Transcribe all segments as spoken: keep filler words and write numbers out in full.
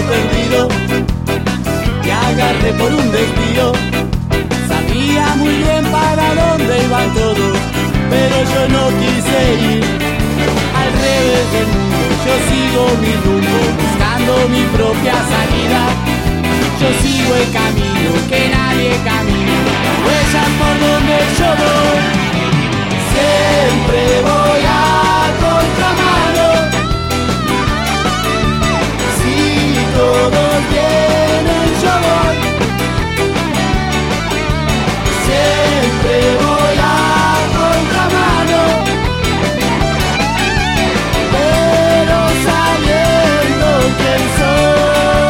perdido, te agarré por un desvío. Sabía muy bien para dónde iban todos, pero yo no quise ir. Al revés del mundo, yo sigo mi rumbo, buscando mi propia salida. Yo sigo el camino que nadie camina, huellas por donde yo voy. Siempre voy a contramano. Si todos vienen, yo voy. Siempre voy a contramano, pero sabiendo quién soy.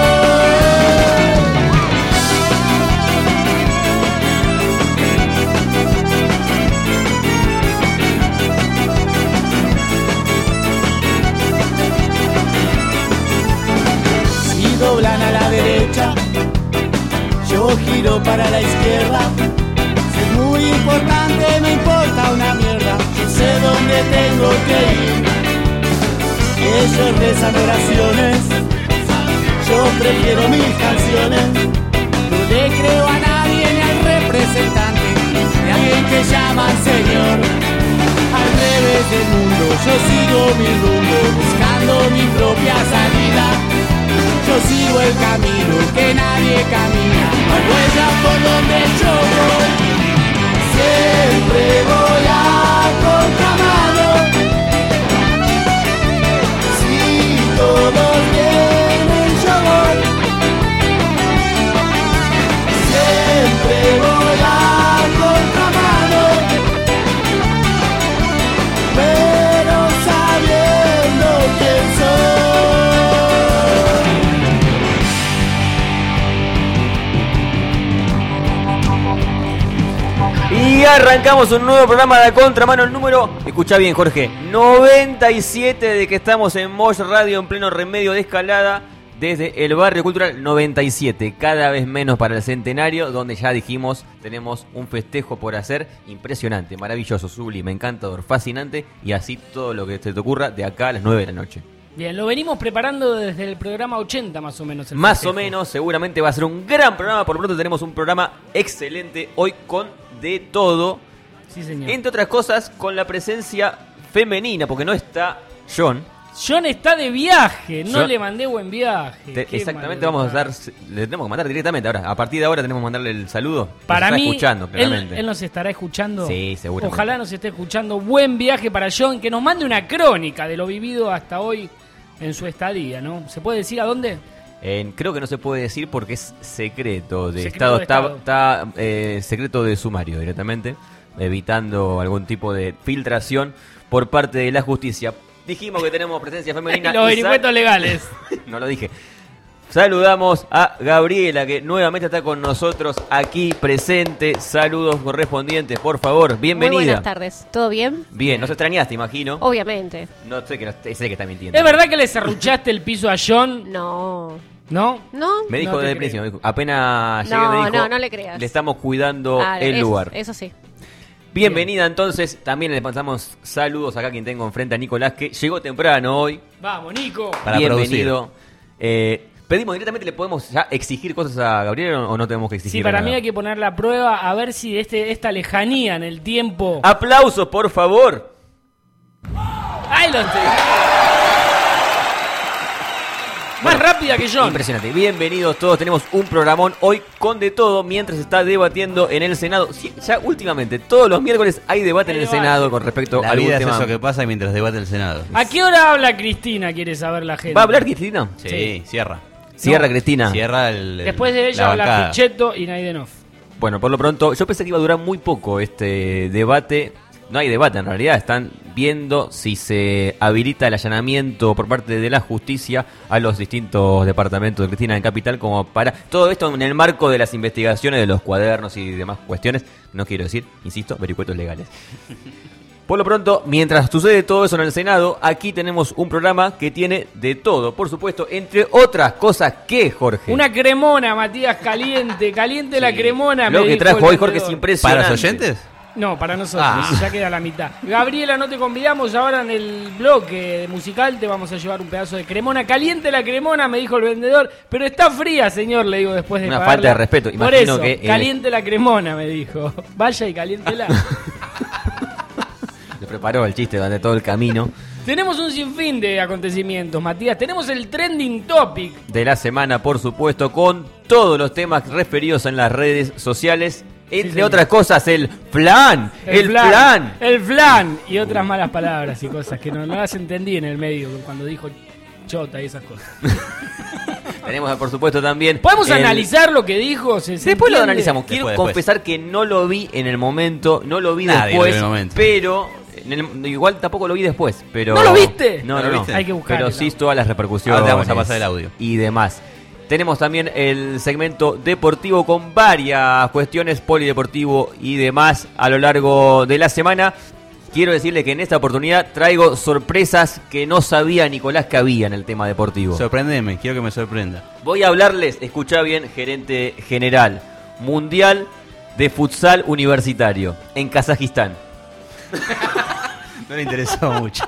Si doblan a la derecha, yo giro para la izquierda. Muy importante, me importa una mierda, yo sé dónde tengo que ir. Ellos rezan oraciones, yo prefiero mis canciones. No le creo a nadie ni al representante de alguien que llaman señor. Al revés del mundo, yo sigo mi rumbo, buscando mi propia salida. Yo sigo el camino que nadie camina, hay huellas por donde yo voy. Siempre voy a contramano. Si todos vienen, yo voy. Siempre voy a contramano, pero sabiendo quién soy. Y arrancamos un nuevo programa de Contramano, el número, escucha bien Jorge, noventa y siete de que estamos en Mosh Radio en pleno remedio de escalada desde el barrio cultural. Noventa y siete, cada vez menos para el centenario, donde ya dijimos tenemos un festejo por hacer impresionante, maravilloso, sublime, encantador, fascinante, y así todo lo que se te ocurra de acá a las nueve de la noche. Bien, lo venimos preparando desde el programa ochenta más o menos. El más festejo. o menos, seguramente va a ser un gran programa. Por lo pronto tenemos un programa excelente hoy con de todo. Sí, señor. Entre otras cosas, con la presencia femenina, porque no está John. John está de viaje, no John, le mandé buen viaje. Te, exactamente, vamos a dar, le tenemos que mandar directamente ahora. A partir de ahora tenemos que mandarle el saludo. Para nos mí, está escuchando, él, claramente. él nos estará escuchando. Sí, seguramente. Ojalá nos esté escuchando. Buen viaje para John, que nos mande una crónica de lo vivido hasta hoy en su estadía, ¿no? ¿Se puede decir a dónde? Eh, creo que no se puede decir porque es secreto de secreto estado, de está, estado. está eh, secreto de sumario directamente, evitando algún tipo de filtración por parte de la justicia. Dijimos que tenemos presencia femenina. Los y vericuetos sal- legales. No lo dije. Saludamos a Gabriela, que nuevamente está con nosotros aquí presente. Saludos correspondientes, por favor. Bienvenida. Muy buenas tardes. ¿Todo bien? Bien, nos extrañaste, imagino. Obviamente. No sé que, no, sé que está mintiendo. ¿Es verdad que le serruchaste el piso a John? No. ¿No? ¿No? Me dijo No te desde el creo. principio, me dijo, apenas llegué No, me dijo, no, no le creas. le estamos cuidando Ah, el eso, lugar. Eso sí. Bienvenida entonces, también le pasamos saludos acá a quien tengo enfrente, a Nicolás, que llegó temprano hoy. Vamos, Nico. Para Bienvenido. Eh, pedimos directamente, ¿le podemos ya exigir cosas a Gabriel o no tenemos que exigir Sí, para nada? mí hay que poner la prueba a ver si este, esta lejanía en el tiempo... Aplausos, por favor. ¡Ahí lo estoy! Más rápida que John. Impresionante. Bienvenidos todos. Tenemos un programón hoy con de todo mientras se está debatiendo en el Senado. Sí, ya últimamente, todos los miércoles hay debate Hay en el debate. Senado con respecto La a algún vida es tema. eso que pasa mientras debate el Senado. ¿A qué hora habla Cristina? Quiere saber la gente. ¿Va a hablar Cristina? Sí, Sí. cierra. Cierra No. Cristina. Cierra el, el- Después de la ella habla bancada. Pichetto y Naidenov. Bueno, por lo pronto, yo pensé que iba a durar muy poco este debate. No hay debate, en realidad están viendo si se habilita el allanamiento por parte de la justicia a los distintos departamentos de Cristina en Capital, como para todo esto en el marco de las investigaciones de los cuadernos y demás cuestiones. No quiero decir, insisto, vericuetos legales. Por lo pronto, mientras sucede todo eso en el Senado, aquí tenemos un programa que tiene de todo, por supuesto, entre otras cosas que, Jorge. Una cremona, Matías, caliente, caliente la cremona. Lo me que dijo trajo el hoy Jorge es vendedor. impresionante. ¿Para los oyentes? No, para nosotros, Ah. ya queda la mitad. Gabriela, no te convidamos ahora en el bloque musical, te vamos a llevar un pedazo de cremona. Caliente la cremona, me dijo el vendedor, pero está fría, señor, le digo después de Una pagarla. falta de respeto. Por Imagino eso, que, eh, caliente la cremona, me dijo. Vaya y caliéntela. Le preparó el chiste durante todo el camino Tenemos un sinfín de acontecimientos, Matías. Tenemos el trending topic. de la semana, por supuesto, con todos los temas referidos en las redes sociales. Entre señor. otras cosas, el flan. El, flan. El flan. Y otras malas palabras y cosas que no, no las entendí en el medio cuando dijo chota y esas cosas. Tenemos, por supuesto, también. ¿Podemos el- analizar lo que dijo? ¿Se- se Después lo entiende? analizamos. Quiero Después, después. confesar que no lo vi en el momento, no lo vi Nadie después, lo vio en el momento. pero en el- igual tampoco lo vi después, pero ¿No lo viste? No, ¿No no, lo no. viste? Hay que buscarlo. Pero sí todas las repercusiones. Ahora te vamos a pasar el audio. Y demás. Tenemos también el segmento deportivo con varias cuestiones polideportivo y demás a lo largo de la semana. Quiero decirle que en esta oportunidad traigo sorpresas que no sabía Nicolás que había en el tema deportivo. Sorprendeme, quiero que me sorprenda. Voy a hablarles, escuchá bien, gerente general, Mundial de Futsal Universitario en Kazajistán. No le interesó mucho.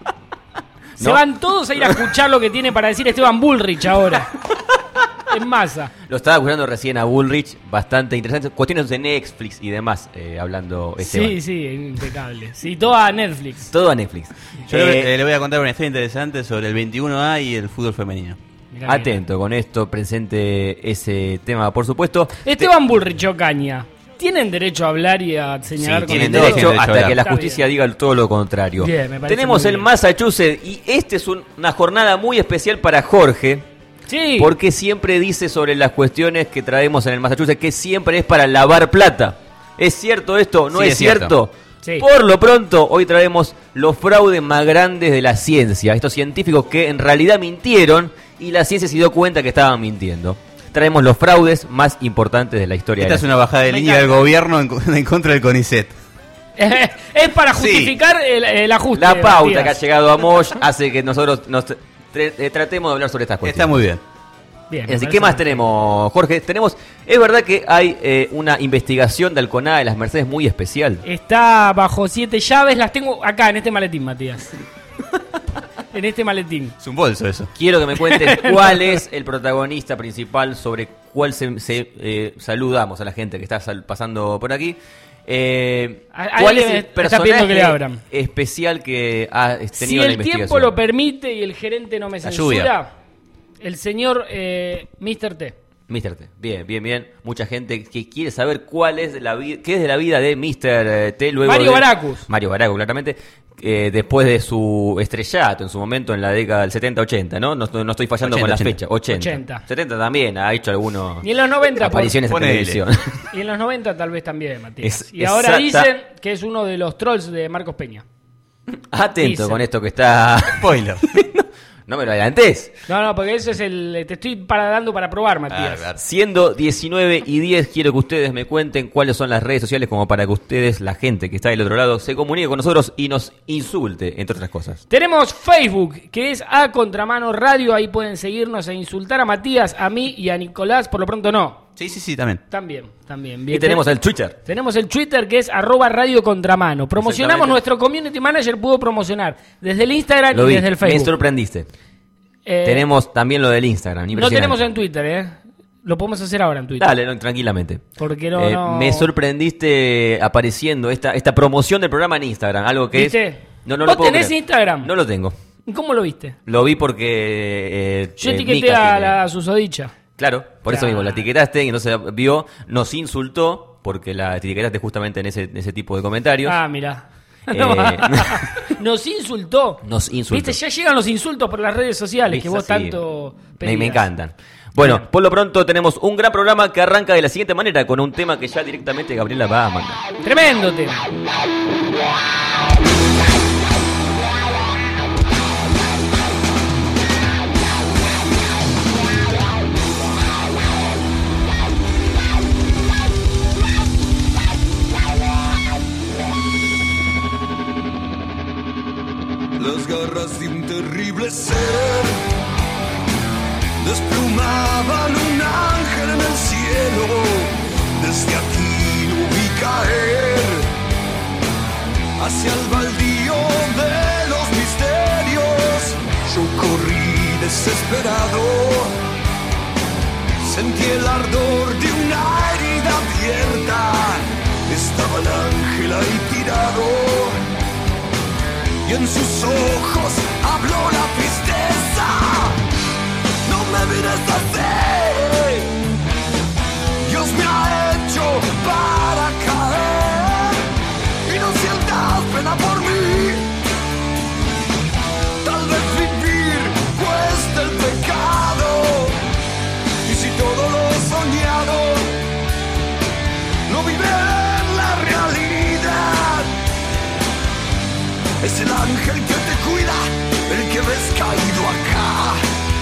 Se ¿No? van todos a ir a escuchar lo que tiene para decir Esteban Bullrich ahora. En masa. Lo estaba escuchando recién a Bullrich, bastante interesante. Cuestiones de Netflix y demás, eh, hablando Esteban. Sí, sí, impecable. Sí, todo a Netflix. Todo a Netflix. Yo Eh, le, le voy a contar una historia interesante sobre el veintiuno A y el fútbol femenino. Mirá bien. Atento con esto, presente ese tema, por supuesto. Esteban Bullrich Ocaña. ¿Tienen derecho a hablar y a señalar Sí, con Tienen el dedo? derecho derecho a hasta hablar. que la Está justicia bien. diga todo lo contrario. Bien, me parece Tenemos muy el bien. Massachusetts y este es un- una jornada muy especial para Jorge. Sí. Porque siempre dice sobre las cuestiones que traemos en el Massachusetts que siempre es para lavar plata. ¿Es cierto esto? ¿No Sí, es, es cierto? Sí. Por lo pronto, hoy traemos los fraudes más grandes de la ciencia. Estos científicos que en realidad mintieron y la ciencia se dio cuenta que estaban mintiendo. Traemos los fraudes más importantes de la historia. Esta de es la- una bajada de Me línea del encanta. gobierno en, en contra del CONICET. Es para justificar el, el ajuste. La pauta Matías. que ha llegado a Mosh hace que nosotros nos tra- eh, tratemos de hablar sobre estas cuestiones. Está muy bien. Bien, me Así, parece ¿qué más bien. tenemos, Jorge? Tenemos, es verdad que hay eh, una investigación de Alconada de las Mercedes muy especial. Está bajo siete llaves, las tengo acá en este maletín, Matías. En este maletín. Es un bolso eso. Quiero que me cuentes cuál es el protagonista principal, sobre cuál se, se, eh, saludamos a la gente que está sal- pasando por aquí. Eh, A- ¿Cuál alguien es el está pidiendo personaje que le abran. especial que ha tenido Si en la el investigación? tiempo lo permite y el gerente no me La censura, lluvia. el señor eh, mister T. mister T. Bien, bien, bien. Mucha gente que quiere saber cuál es la vida, qué es de la vida de mister T luego Mario de- Baracus. Mario Baracus, claramente. eh, después de su estrellato en su momento en la década del setenta ochenta, ¿no? No, no estoy fallando con la ochenta, fecha. ochenta. ochenta. setenta también ha hecho algunos Y en los noventa, por- apariciones en Ponele. televisión. Y en los noventa tal vez también, Matías. Es- y ahora exacta- dicen que es uno de los trolls de Marcos Peña. Atento Dicen. con esto que está. Spoiler. No me lo adelantes. No, no, porque eso es el... Te estoy para, dando para probar, Matías. Ah, Siendo diecinueve y diez, quiero que ustedes me cuenten cuáles son las redes sociales como para que ustedes, la gente que está del otro lado, se comunique con nosotros y nos insulte, entre otras cosas. Tenemos Facebook, que es A Contramano Radio. Ahí pueden seguirnos e insultar a Matías, a mí y a Nicolás. Por lo pronto no. Sí, sí, sí, también. También, también. Y Bien. tenemos el Twitter. Tenemos el Twitter, que es arroba Radio Contramano. Promocionamos, Exactamente. nuestro community manager pudo promocionar desde el Instagram Lo y vi, desde el me Facebook. sorprendiste. Eh, Tenemos también lo del Instagram. no impresionante. tenemos en Twitter, ¿eh? Lo podemos hacer ahora en Twitter. Dale, no, tranquilamente. Porque no, Eh, no- Me sorprendiste apareciendo esta, esta promoción del programa en Instagram. Algo que ¿Viste? es. No, no ¿Vos lo puedo tenés creer. Instagram? No lo tengo. ¿Cómo lo viste? Lo vi porque. Eh, Yo eh, etiqueté Mica a tiene- la susodicha. Claro, por eso Claro. mismo la etiquetaste y entonces vio, nos insultó porque la etiquetaste justamente en ese, en ese tipo de comentarios. Ah, mirá. Eh, Nos insultó. Nos insultó. Viste, ya llegan los insultos por las redes sociales que Viste, vos sí. tanto Me, pedías. me encantan. Bueno, por lo pronto tenemos un gran programa que arranca de la siguiente manera con un tema que ya directamente Gabriela va a mandar. Tremendo tema. Las garras de un terrible ser desplumaban un ángel en el cielo. Desde aquí lo vi caer desesperado. Sentí el ardor de una herida abierta. Estaba el ángel ahí tirado y en sus ojos habló la tristeza. No me mires así, Dios me ha hecho para caer y no sientas pena por mí. Tal vez vivir cuesta el pecado y si todo lo soñado no vive en la realidad. Es el ángel que te cuida, el que ves caído acá.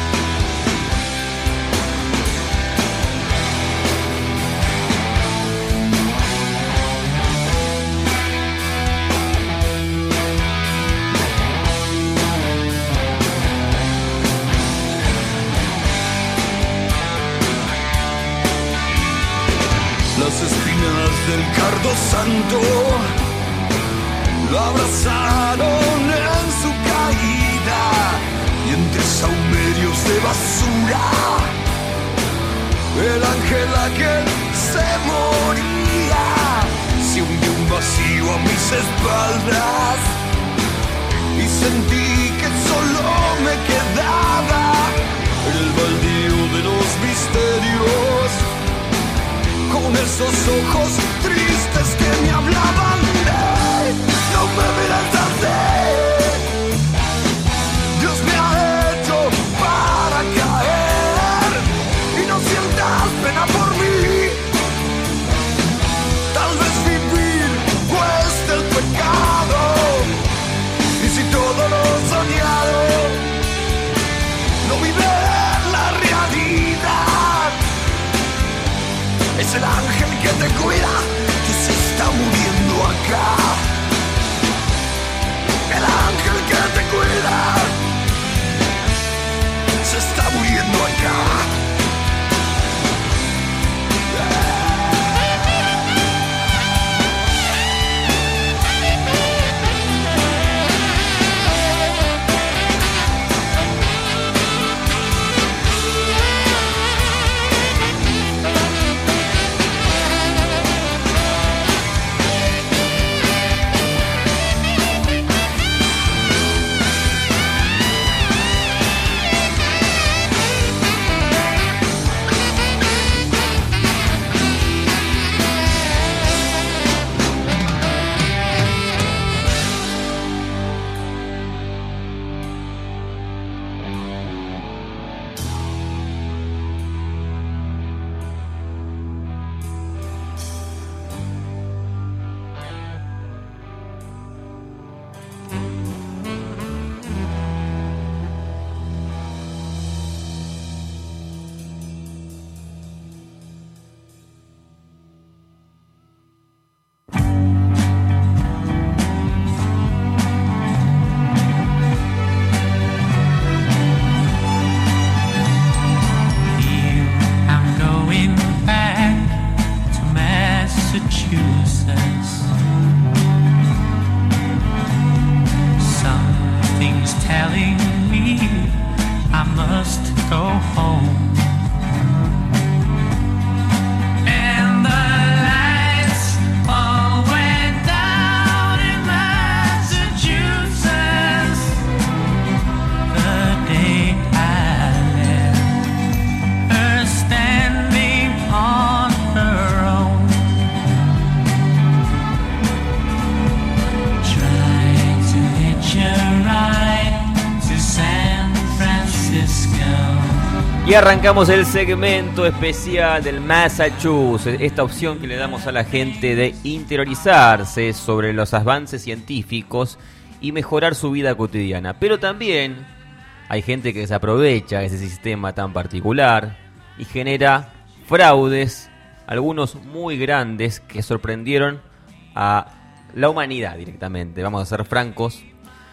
Las espinas del cardo santo lo abrazaron en su caída y entre saumerios de basura el ángel aquel se moría. Se hundió un vacío a mis espaldas y sentí que solo me quedaba el baldío de los misterios, con esos ojos tristes que me hablaban. ¡Hey! No me miras así, Dios me ha hecho para caer y no sientas pena por mí. Tal vez vivir cuesta el pecado y si todo lo soñado no vive en la realidad. Es el ángel que te cuida, que se está muriendo acá. El ángel que te cuida, se está muriendo acá. Y arrancamos el segmento especial del Massachusetts, esta opción que le damos a la gente de interiorizarse sobre los avances científicos y mejorar su vida cotidiana. Pero también hay gente que se aprovecha de ese sistema tan particular y genera fraudes, algunos muy grandes, que sorprendieron a la humanidad directamente, vamos a ser francos,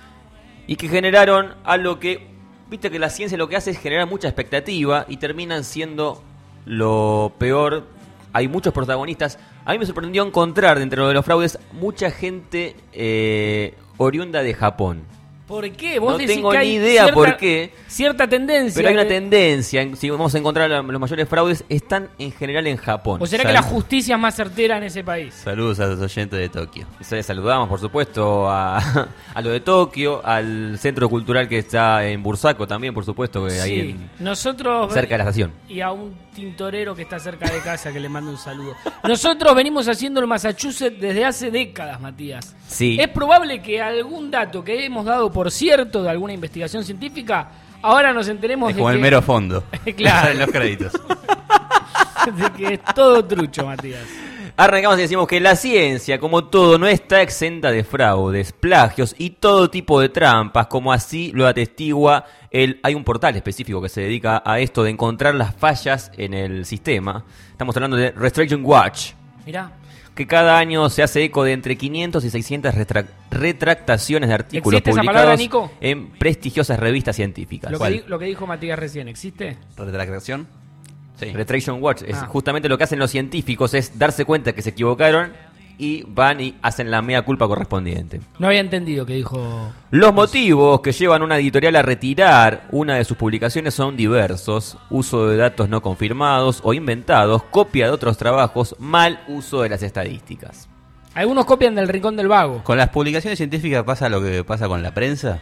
y que generaron algo que... Viste que la ciencia lo que hace es generar mucha expectativa y terminan siendo lo peor. Hay muchos protagonistas. A mí me sorprendió encontrar dentro de los fraudes mucha gente eh, oriunda de Japón. ¿Por qué? Vos No decís tengo que ni hay idea cierta, por qué. Cierta tendencia. Pero hay una de- tendencia, en- si vamos a encontrar la- los mayores fraudes, están en general en Japón. ¿O será Sal- que la justicia es más certera en ese país? Saludos a los oyentes de Tokio. Se- Saludamos, por supuesto, a, a lo de Tokio, al centro cultural que está en Bursaco también, por supuesto, que ahí Sí. en- Nosotros... cerca de la estación. Y a un tintorero que está cerca de casa que le mando un saludo. Nosotros venimos haciendo el Massachusetts desde hace décadas, Matías. Sí. Es probable que algún dato que hemos dado por cierto de alguna investigación científica, ahora nos enteremos Es de como que, el mero fondo. Claro. En los créditos. de que es todo trucho, Matías. Arrancamos y decimos que la ciencia, como todo, no está exenta de fraudes, plagios y todo tipo de trampas, como así lo atestigua el... Hay un portal específico que se dedica a esto de encontrar las fallas en el sistema. Estamos hablando de Restriction Watch, Mirá. que cada año se hace eco de entre quinientas y seiscientas retra- retractaciones de artículos ¿Existe esa publicados palabra, Nico? en prestigiosas revistas científicas. Lo que, ¿Cuál? di- lo que dijo Matías recién, ¿existe? ¿Retractación? Sí. Retraction Watch es Ah. justamente lo que hacen los científicos, es darse cuenta que se equivocaron y van y hacen la mea culpa correspondiente. No había entendido que dijo... Los motivos que llevan una editorial a retirar una de sus publicaciones son diversos: uso de datos no confirmados o inventados, copia de otros trabajos, mal uso de las estadísticas. Algunos copian del Rincón del Vago. ¿Con las publicaciones científicas pasa lo que pasa con la prensa?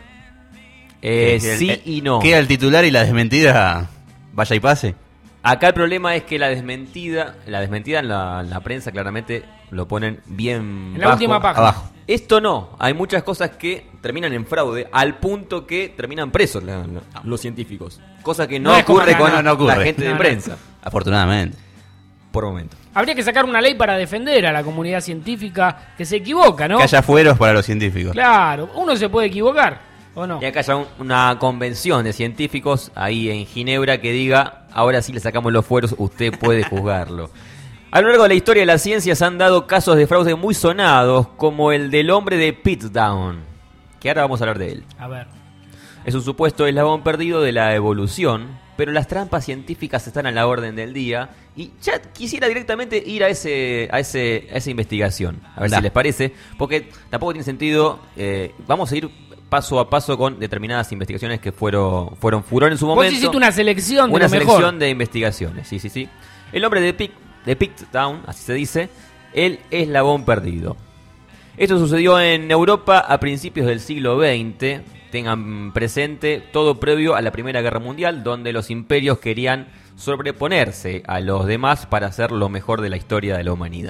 Eh, Que el- sí el- y no. Queda el titular y la desmentida vaya y pase. Acá el problema es que la desmentida, la desmentida en la, en la prensa claramente lo ponen bien En la bajo. última página. Abajo. Esto no, hay muchas cosas que terminan en fraude al punto que terminan presos la- la- los científicos. Cosa que no, No es como ocurre acá, con no, no ocurre. la gente de No, no. prensa, Afortunadamente. por momento. Habría que sacar una ley para defender a la comunidad científica que se equivoca, ¿no? Que haya fueros para los científicos. Claro, uno se puede equivocar, ¿o no? Y acá haya un- una convención de científicos ahí en Ginebra que diga, ahora sí le sacamos los fueros, usted puede juzgarlo. A lo largo de la historia de la ciencia se han dado casos de fraude muy sonados, como el del hombre de Pittsdown, que ahora vamos a hablar de él. A ver. Es un supuesto eslabón perdido de la evolución, pero las trampas científicas están a la orden del día y ya quisiera directamente ir a ese a ese a esa investigación, a ver Da. si les parece, porque tampoco tiene sentido. eh, vamos a ir paso a paso con determinadas investigaciones que fueron fueron furor en su Vos momento. hiciste una selección de Una lo selección mejor. de investigaciones, sí, sí, sí. El hombre de Pic, de Pittsdown, así se dice, el eslabón perdido. Esto sucedió en Europa a principios del siglo veinte. Tengan presente todo previo a la Primera Guerra Mundial, donde los imperios querían sobreponerse a los demás para hacer lo mejor de la historia de la humanidad.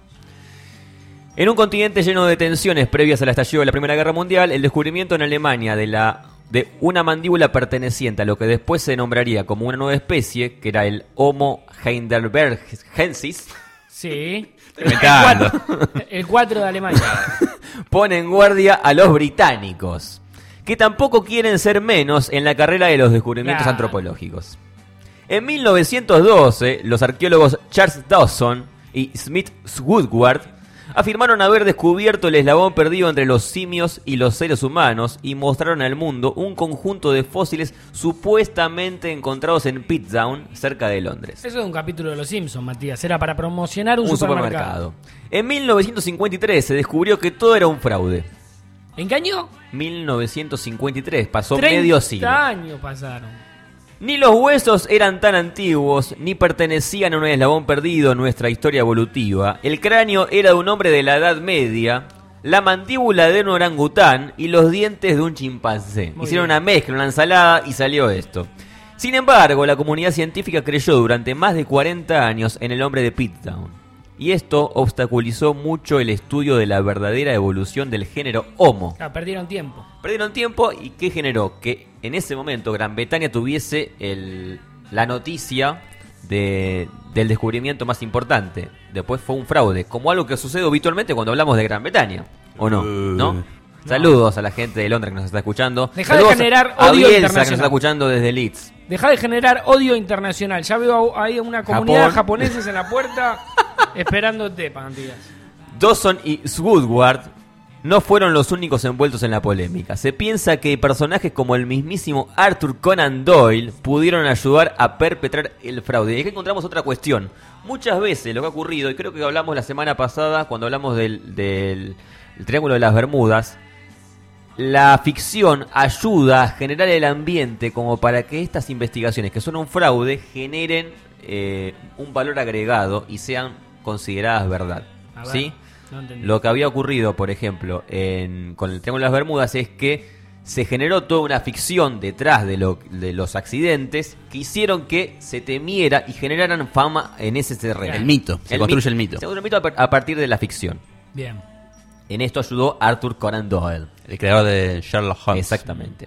En un continente lleno de tensiones previas al estallido de la Primera Guerra Mundial, el descubrimiento en Alemania de la de una mandíbula perteneciente a lo que después se nombraría como una nueva especie, que era el Homo heidelbergensis, Sí. Inventando. El cuatro de Alemania. pone en guardia a los británicos, que tampoco quieren ser menos en la carrera de los descubrimientos Claro. antropológicos. En mil novecientos doce, los arqueólogos Charles Dawson y Smith Woodward afirmaron haber descubierto el eslabón perdido entre los simios y los seres humanos y mostraron al mundo un conjunto de fósiles supuestamente encontrados en Pittsdown, cerca de Londres. Eso es un capítulo de Los Simpsons, Matías. Era para promocionar un, Un supermercado. supermercado. En mil novecientos cincuenta y tres se descubrió que todo era un fraude. ¿Engañó? mil novecientos cincuenta y tres, pasó treinta medio siglo. años pasaron. Ni los huesos eran tan antiguos, ni pertenecían a un eslabón perdido en nuestra historia evolutiva. El cráneo era de un hombre de la Edad Media, la mandíbula de un orangután y los dientes de un chimpancé. Muy Hicieron bien. una mezcla, una ensalada y salió esto. Sin embargo, la comunidad científica creyó durante más de cuarenta años en el hombre de Pittsdown. Y esto obstaculizó mucho el estudio de la verdadera evolución del género Homo. Ah, perdieron tiempo. Perdieron tiempo y ¿qué generó? Que en ese momento Gran Bretaña tuviese el, la noticia de, del descubrimiento más importante. Después fue un fraude, como algo que sucede habitualmente cuando hablamos de Gran Bretaña. ¿O no? Uh. ¿No? Saludos a la gente de Londres que nos está escuchando. Dejá de Saludos generar a odio Bielsa que nos internacional. está escuchando desde Leeds. Deja de generar odio internacional. Ya veo ahí una comunidad Japón. de japoneses en la puerta esperándote, Matías. Dawson y Woodward no fueron los únicos envueltos en la polémica. Se piensa que personajes como el mismísimo Arthur Conan Doyle pudieron ayudar a perpetrar el fraude. Y aquí encontramos otra cuestión. Muchas veces lo que ha ocurrido, y creo que hablamos la semana pasada cuando hablamos del, del el Triángulo de las Bermudas, la ficción ayuda a generar el ambiente como para que estas investigaciones, que son un fraude, generen eh, un valor agregado y sean consideradas verdad. A ver, ¿Sí? no entendí. Lo que había ocurrido, por ejemplo, en, con el Triángulo de las Bermudas es que se generó toda una ficción detrás de, lo, de los accidentes que hicieron que se temiera y generaran fama en ese terreno. El mito, se construye el mito. Se construye el mito a par- a partir de la ficción. Bien. En esto ayudó Arthur Conan Doyle. El creador de Sherlock Holmes. Exactamente.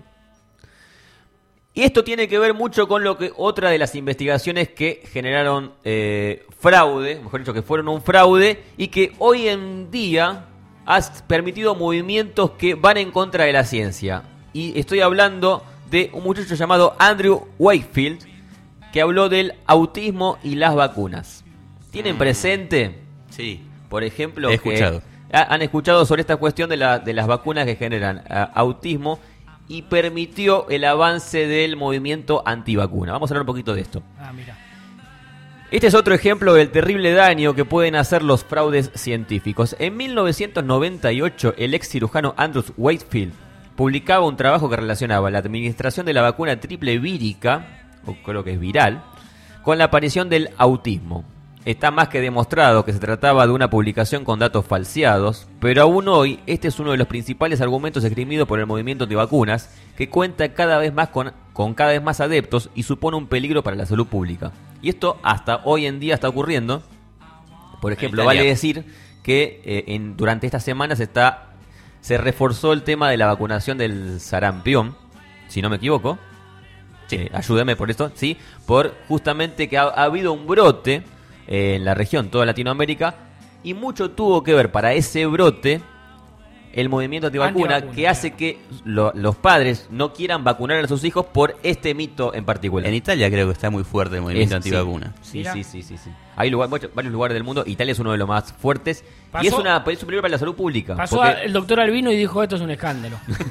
Y esto tiene que ver mucho con lo que otra de las investigaciones que generaron eh, fraude, mejor dicho, que fueron un fraude y que hoy en día ha permitido movimientos que van en contra de la ciencia. Y estoy hablando de un muchacho llamado Andrew Wakefield, que habló del autismo y las vacunas. ¿Tienen presente, Sí. por ejemplo, He que escuchado. ha- han escuchado sobre esta cuestión de, la, de las vacunas que generan uh, autismo y permitió el avance del movimiento antivacuna? Vamos a hablar un poquito de esto. Ah, mira. Este es otro ejemplo del terrible daño que pueden hacer los fraudes científicos. En mil novecientos noventa y ocho, el ex cirujano Andrew Wakefield publicaba un trabajo que relacionaba la administración de la vacuna triple vírica, o creo que es viral, con la aparición del autismo. Está más que demostrado que se trataba de una publicación con datos falseados, pero aún hoy este es uno de los principales argumentos esgrimidos por el movimiento antivacunas, que cuenta cada vez más con, con cada vez más adeptos y supone un peligro para la salud pública. Y esto hasta hoy en día está ocurriendo. Por ejemplo, Italia. vale decir que eh, en, durante estas semanas está, se reforzó el tema de la vacunación del sarampión, si no me equivoco. Eh, ayúdame por esto, ¿sí? Por justamente que ha, ha habido un brote eh, en la región, toda Latinoamérica, y mucho tuvo que ver para ese brote el movimiento antivacuna, Antivacuna, que hace claro. que lo- los padres no quieran vacunar a sus hijos por este mito en particular. En Italia creo que está muy fuerte el movimiento Es- sí. antivacuna. Sí, Mirá. sí, sí, sí, sí. Hay lugar- muchos- varios lugares del mundo. Italia es uno de los más fuertes. Pasó- y es, una, es un peligro para la salud pública. Pasó porque, a- el doctor Albino y dijo, esto es un escándalo.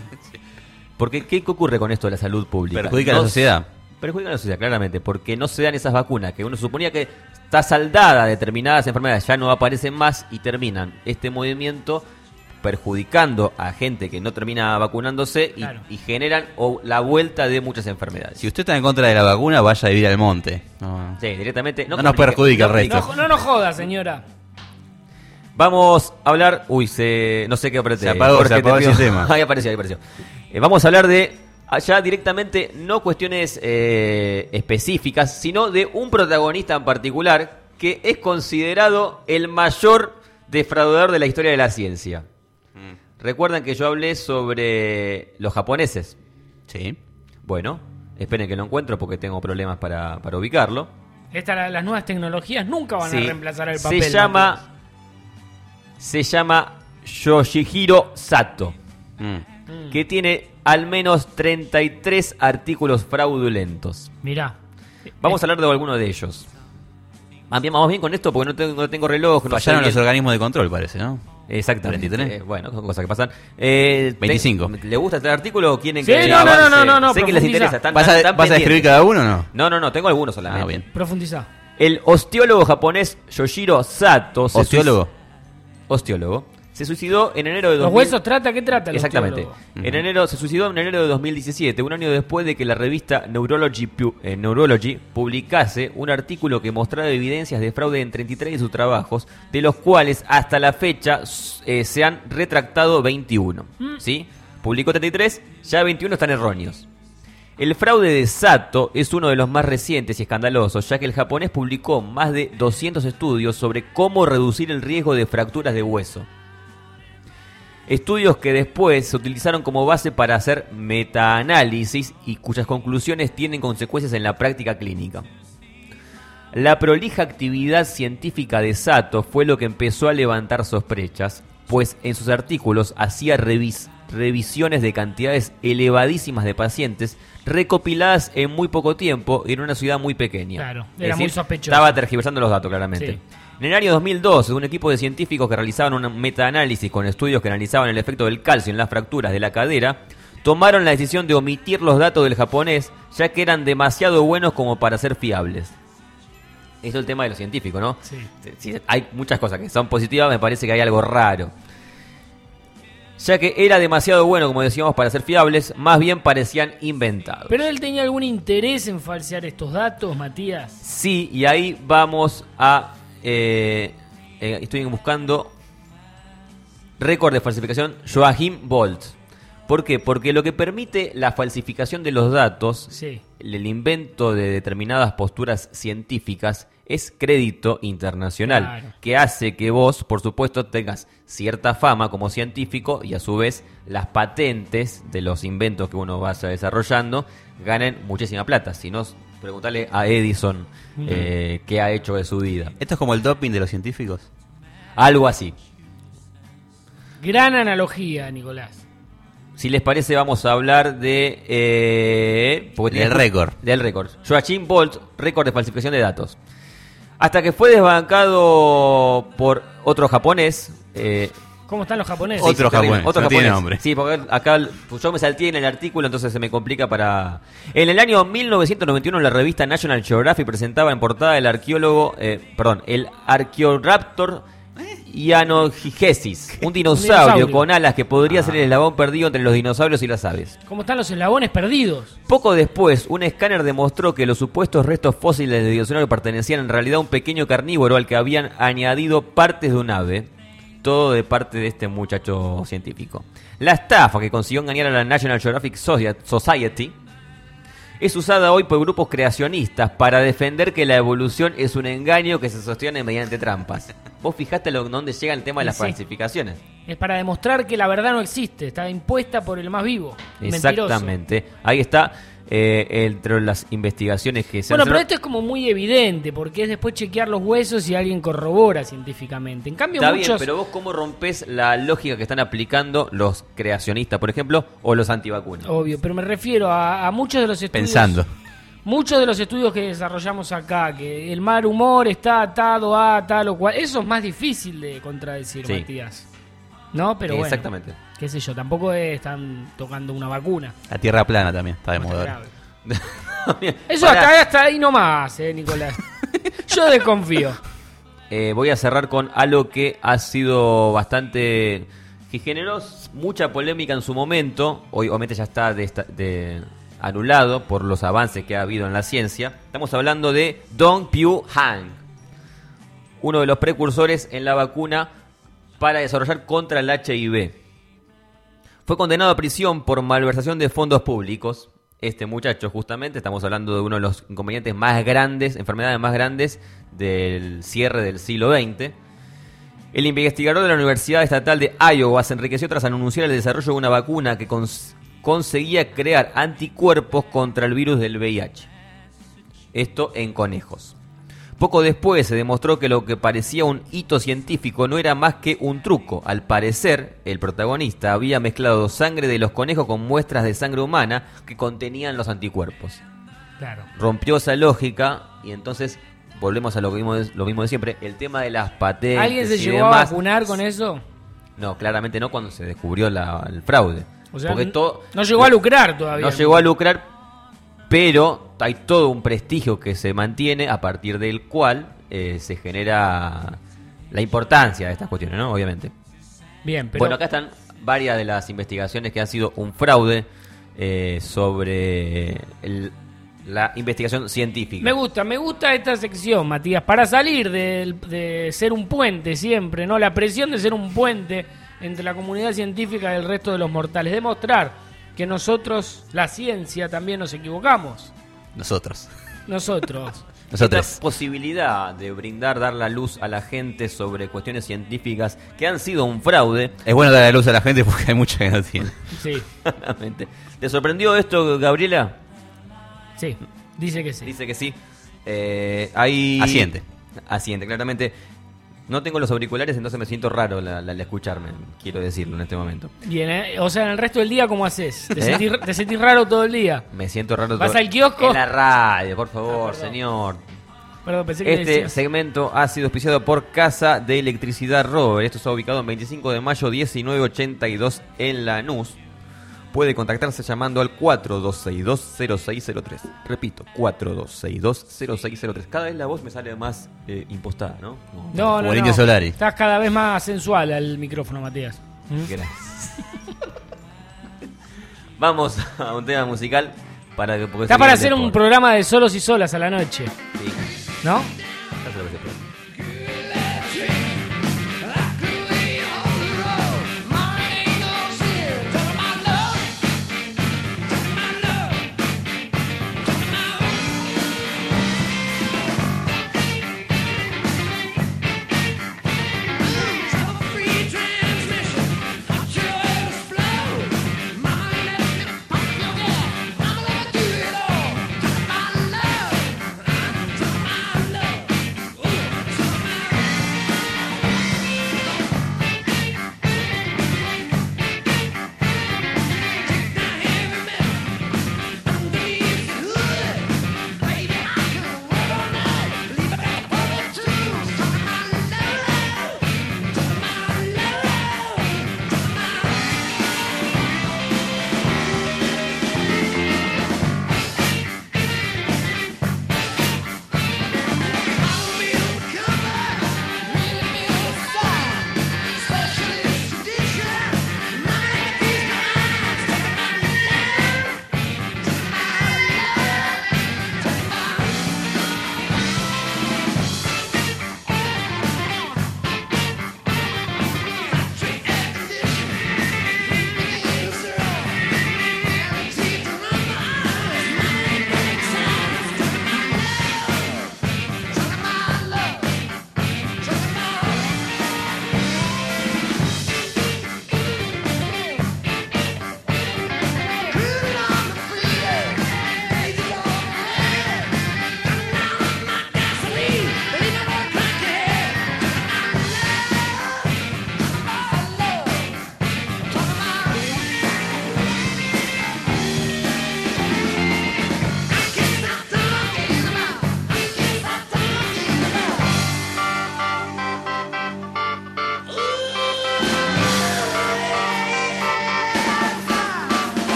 porque ¿qué ocurre con esto de la salud pública? Perjudica a la No- sociedad. Perjudica a la sociedad, claramente. Porque no se dan esas vacunas que uno suponía que está saldada a determinadas enfermedades, ya no aparecen más y terminan este movimiento perjudicando a gente que no termina vacunándose y, Claro. y generan o, la vuelta de muchas enfermedades. Si usted está en contra de la vacuna, vaya a vivir al monte. No. Sí, directamente. No nos perjudica el resto. No, no nos joda, señora. Vamos a hablar. Uy, se, no sé qué apreté. Se apagó, Jorge, se apagó te el pido- sistema. Ahí apareció, ahí apareció. Eh, vamos a hablar de allá directamente, no cuestiones eh, específicas, sino de un protagonista en particular que es considerado el mayor defraudador de la historia de la ciencia. ¿Recuerdan que yo hablé sobre los japoneses? Sí. Bueno, esperen que lo encuentro porque tengo problemas para, para ubicarlo. Esta, la- las nuevas tecnologías nunca van Sí. a reemplazar el papel. Se llama, se llama Yoshihiro Sato, Mm. que tiene al menos treinta y tres artículos fraudulentos. Mirá. Vamos a hablar de alguno de ellos. Ah, bien, vamos bien con esto porque no tengo, no tengo reloj. No sé Fallaron bien. los organismos de control, parece, ¿no? Exactamente. treinta y tres. Eh, bueno, son cosas que pasan. Eh, te- veinticinco. ¿Le gusta este artículo o quieren Sí, que no, no, avance? no, no, no, Sé que les profundiza. interesa. Están, ¿Vas a, están vas a pendientes. describir cada uno o no? No, no, no, tengo algunos solamente. Ah, bien. Profundizá. El osteólogo japonés Yoshiro Sato. se ¿Osteólogo? suic- Osteólogo. Se suicidó en enero de ¿Los dos mil... huesos trata? ¿Qué trata el Exactamente. osteólogo? En enero se suicidó en enero de dos mil diecisiete, un año después de que la revista Neurology, pu- eh, Neurology publicase un artículo que mostraba evidencias de fraude en treinta y tres de sus trabajos, de los cuales hasta la fecha eh, se han retractado veintiuno. ¿Sí? Publicó treinta y tres, ya veintiuno están erróneos. El fraude de Sato es uno de los más recientes y escandalosos, ya que el japonés publicó más de doscientos estudios sobre cómo reducir el riesgo de fracturas de hueso. Estudios que después se utilizaron como base para hacer metaanálisis y cuyas conclusiones tienen consecuencias en la práctica clínica. La prolija actividad científica de Sato fue lo que empezó a levantar sospechas, pues en sus artículos hacía revis- revisiones de cantidades elevadísimas de pacientes recopiladas en muy poco tiempo y en una ciudad muy pequeña. Claro, Es era muy decir, sospechoso. Estaba tergiversando los datos, claramente. Sí. En el año dos mil doce, un equipo de científicos que realizaban un metaanálisis con estudios que analizaban el efecto del calcio en las fracturas de la cadera, tomaron la decisión de omitir los datos del japonés, ya que eran demasiado buenos como para ser fiables. Eso es el tema de los científicos, ¿no? Sí. Si hay muchas cosas que son positivas, me parece que hay algo raro. ya que era demasiado bueno, como decíamos, para ser fiables, más bien parecían inventados. ¿Pero él tenía algún interés en falsear estos datos, Matías? Sí, y ahí vamos a... Eh, eh, estoy buscando récord de falsificación Joachim Bolt. ¿Por qué? Porque lo que permite la falsificación de los datos, Sí. el invento de determinadas posturas científicas, es crédito internacional, Claro. que hace que vos, por supuesto, tengas cierta fama como científico y a su vez las patentes de los inventos que uno vaya desarrollando ganen muchísima plata. Si no, preguntale a Edison eh, qué ha hecho de su vida. ¿Esto es como el doping de los científicos? Algo así. Gran analogía, Nicolás. Si les parece, vamos a hablar de... Eh, porque Del tiene- récord. Del récord. Joachim Bolt, récord de falsificación de datos. Hasta que fue desbancado por otro japonés. Eh, ¿Cómo están los japoneses? Otro sí, terrible, japonés, no tiene nombre. Sí, porque acá pues, yo me salté en el artículo, entonces se me complica para... En el año mil novecientos noventa y uno la revista National Geographic presentaba en portada el arqueólogo... Eh, perdón, el Archaeoraptor Ianogigesis, un dinosaurio, dinosaurio. con alas que podría Ah. ser el eslabón perdido entre los dinosaurios y las aves. ¿Cómo están los eslabones perdidos? Poco después, un escáner demostró que los supuestos restos fósiles de dinosaurio pertenecían en realidad a un pequeño carnívoro al que habían añadido partes de un ave. Todo de parte de este muchacho científico. La estafa que consiguió engañar a la National Geographic Society es usada hoy por grupos creacionistas para defender que la evolución es un engaño que se sostiene mediante trampas. ¿Vos fijaste lo, dónde llega el tema de las Sí. falsificaciones? Es para demostrar que la verdad no existe, está impuesta por el más vivo. Mentiroso. Exactamente. Ahí está, eh, entre las investigaciones que se Bueno, han pero hecho. esto es como muy evidente, porque es después chequear los huesos y alguien corrobora científicamente. En cambio, Está muchos... bien, pero vos cómo rompes la lógica que están aplicando los creacionistas, por ejemplo, o los antivacunas. Obvio, pero me refiero a, a muchos de los estudios... Pensando. Muchos de los estudios que desarrollamos acá, que el mal humor está atado a tal o cual, eso es más difícil de contradecir, Sí. Matías. ¿No? Pero bueno, Exactamente. qué sé yo, tampoco están tocando una vacuna. La tierra plana también está de No moda está ahora. grave. Eso Pará. hasta, hasta ahí nomás, eh, Nicolás. Yo desconfío. Eh, voy a cerrar con algo que ha sido bastante... que generó mucha polémica en su momento. Hoy obviamente ya está de, esta- de- anulado por los avances que ha habido en la ciencia. Estamos hablando de Dong Pyu Han, uno de los precursores en la vacuna para desarrollar contra el H I V. Fue condenado a prisión por malversación de fondos públicos. Este muchacho, justamente, estamos hablando de uno de los inconvenientes más grandes, enfermedades más grandes del cierre del siglo veinte. El investigador de la Universidad Estatal de Iowa se enriqueció tras anunciar el desarrollo de una vacuna que cons- conseguía crear anticuerpos contra el virus del V I H. Esto en conejos. Poco después se demostró que lo que parecía un hito científico no era más que un truco. Al parecer, el protagonista había mezclado sangre de los conejos con muestras de sangre humana que contenían los anticuerpos. Claro. Rompió esa lógica y entonces volvemos a lo mismo de, lo mismo de siempre. El tema de las patentes ¿Alguien se y llegó a demás. vacunar con eso? No, claramente no cuando se descubrió la- el fraude. O sea, Porque n- todo, no llegó a lucrar todavía. no llegó a lucrar, pero hay todo un prestigio que se mantiene a partir del cual eh, se genera la importancia de estas cuestiones, ¿no? Obviamente. Bien, pero... Bueno, acá están varias de las investigaciones que han sido un fraude eh, sobre el- la investigación científica. Me gusta, me gusta esta sección, Matías, para salir del- de, ser un puente siempre, ¿no? La presión de ser un puente entre la comunidad científica y el resto de los mortales. Demostrar que nosotros, la ciencia, también nos equivocamos. Nosotros. Nosotros. Nosotros. Esta posibilidad de brindar, dar la luz a la gente sobre cuestiones científicas que han sido un fraude. Es bueno dar la luz a la gente porque hay mucha que no tiene. Sí, Claramente. ¿Te sorprendió esto, Gabriela? sí, dice que sí. Dice que sí. Eh, hay... Asiente. Asiente, claramente. No tengo los auriculares, entonces me siento raro la- la- al escucharme, quiero decirlo en este momento. Bien, ¿eh? O sea, en el resto del día, ¿cómo haces? ¿Te, ¿Eh? sentís, te sentís raro todo el día? Me siento raro. ¿Vas todo- al kiosco? En la radio, por favor, Ah, perdón. señor. Perdón, pensé que Este decías- segmento ha sido auspiciado por Casa de Electricidad Robert. Esto está ubicado en veinticinco de mayo diecinueve ochenta y dos en Lanús. Puede contactarse llamando al cuatro dos seis dos cero seis cero tres. Repito, cuatro dos seis dos cero seis cero tres. Cada vez la voz me sale más eh, impostada, ¿no? Como- No, no, Como el no. Indio Solari. Estás cada vez más sensual al micrófono, Matías. ¿Mm? Gracias. Vamos a un tema musical para que porque Está se para viene hacer el un deporte. programa de solos y solas a la noche, Sí, ¿no? eso es lo que se puede. Ooh.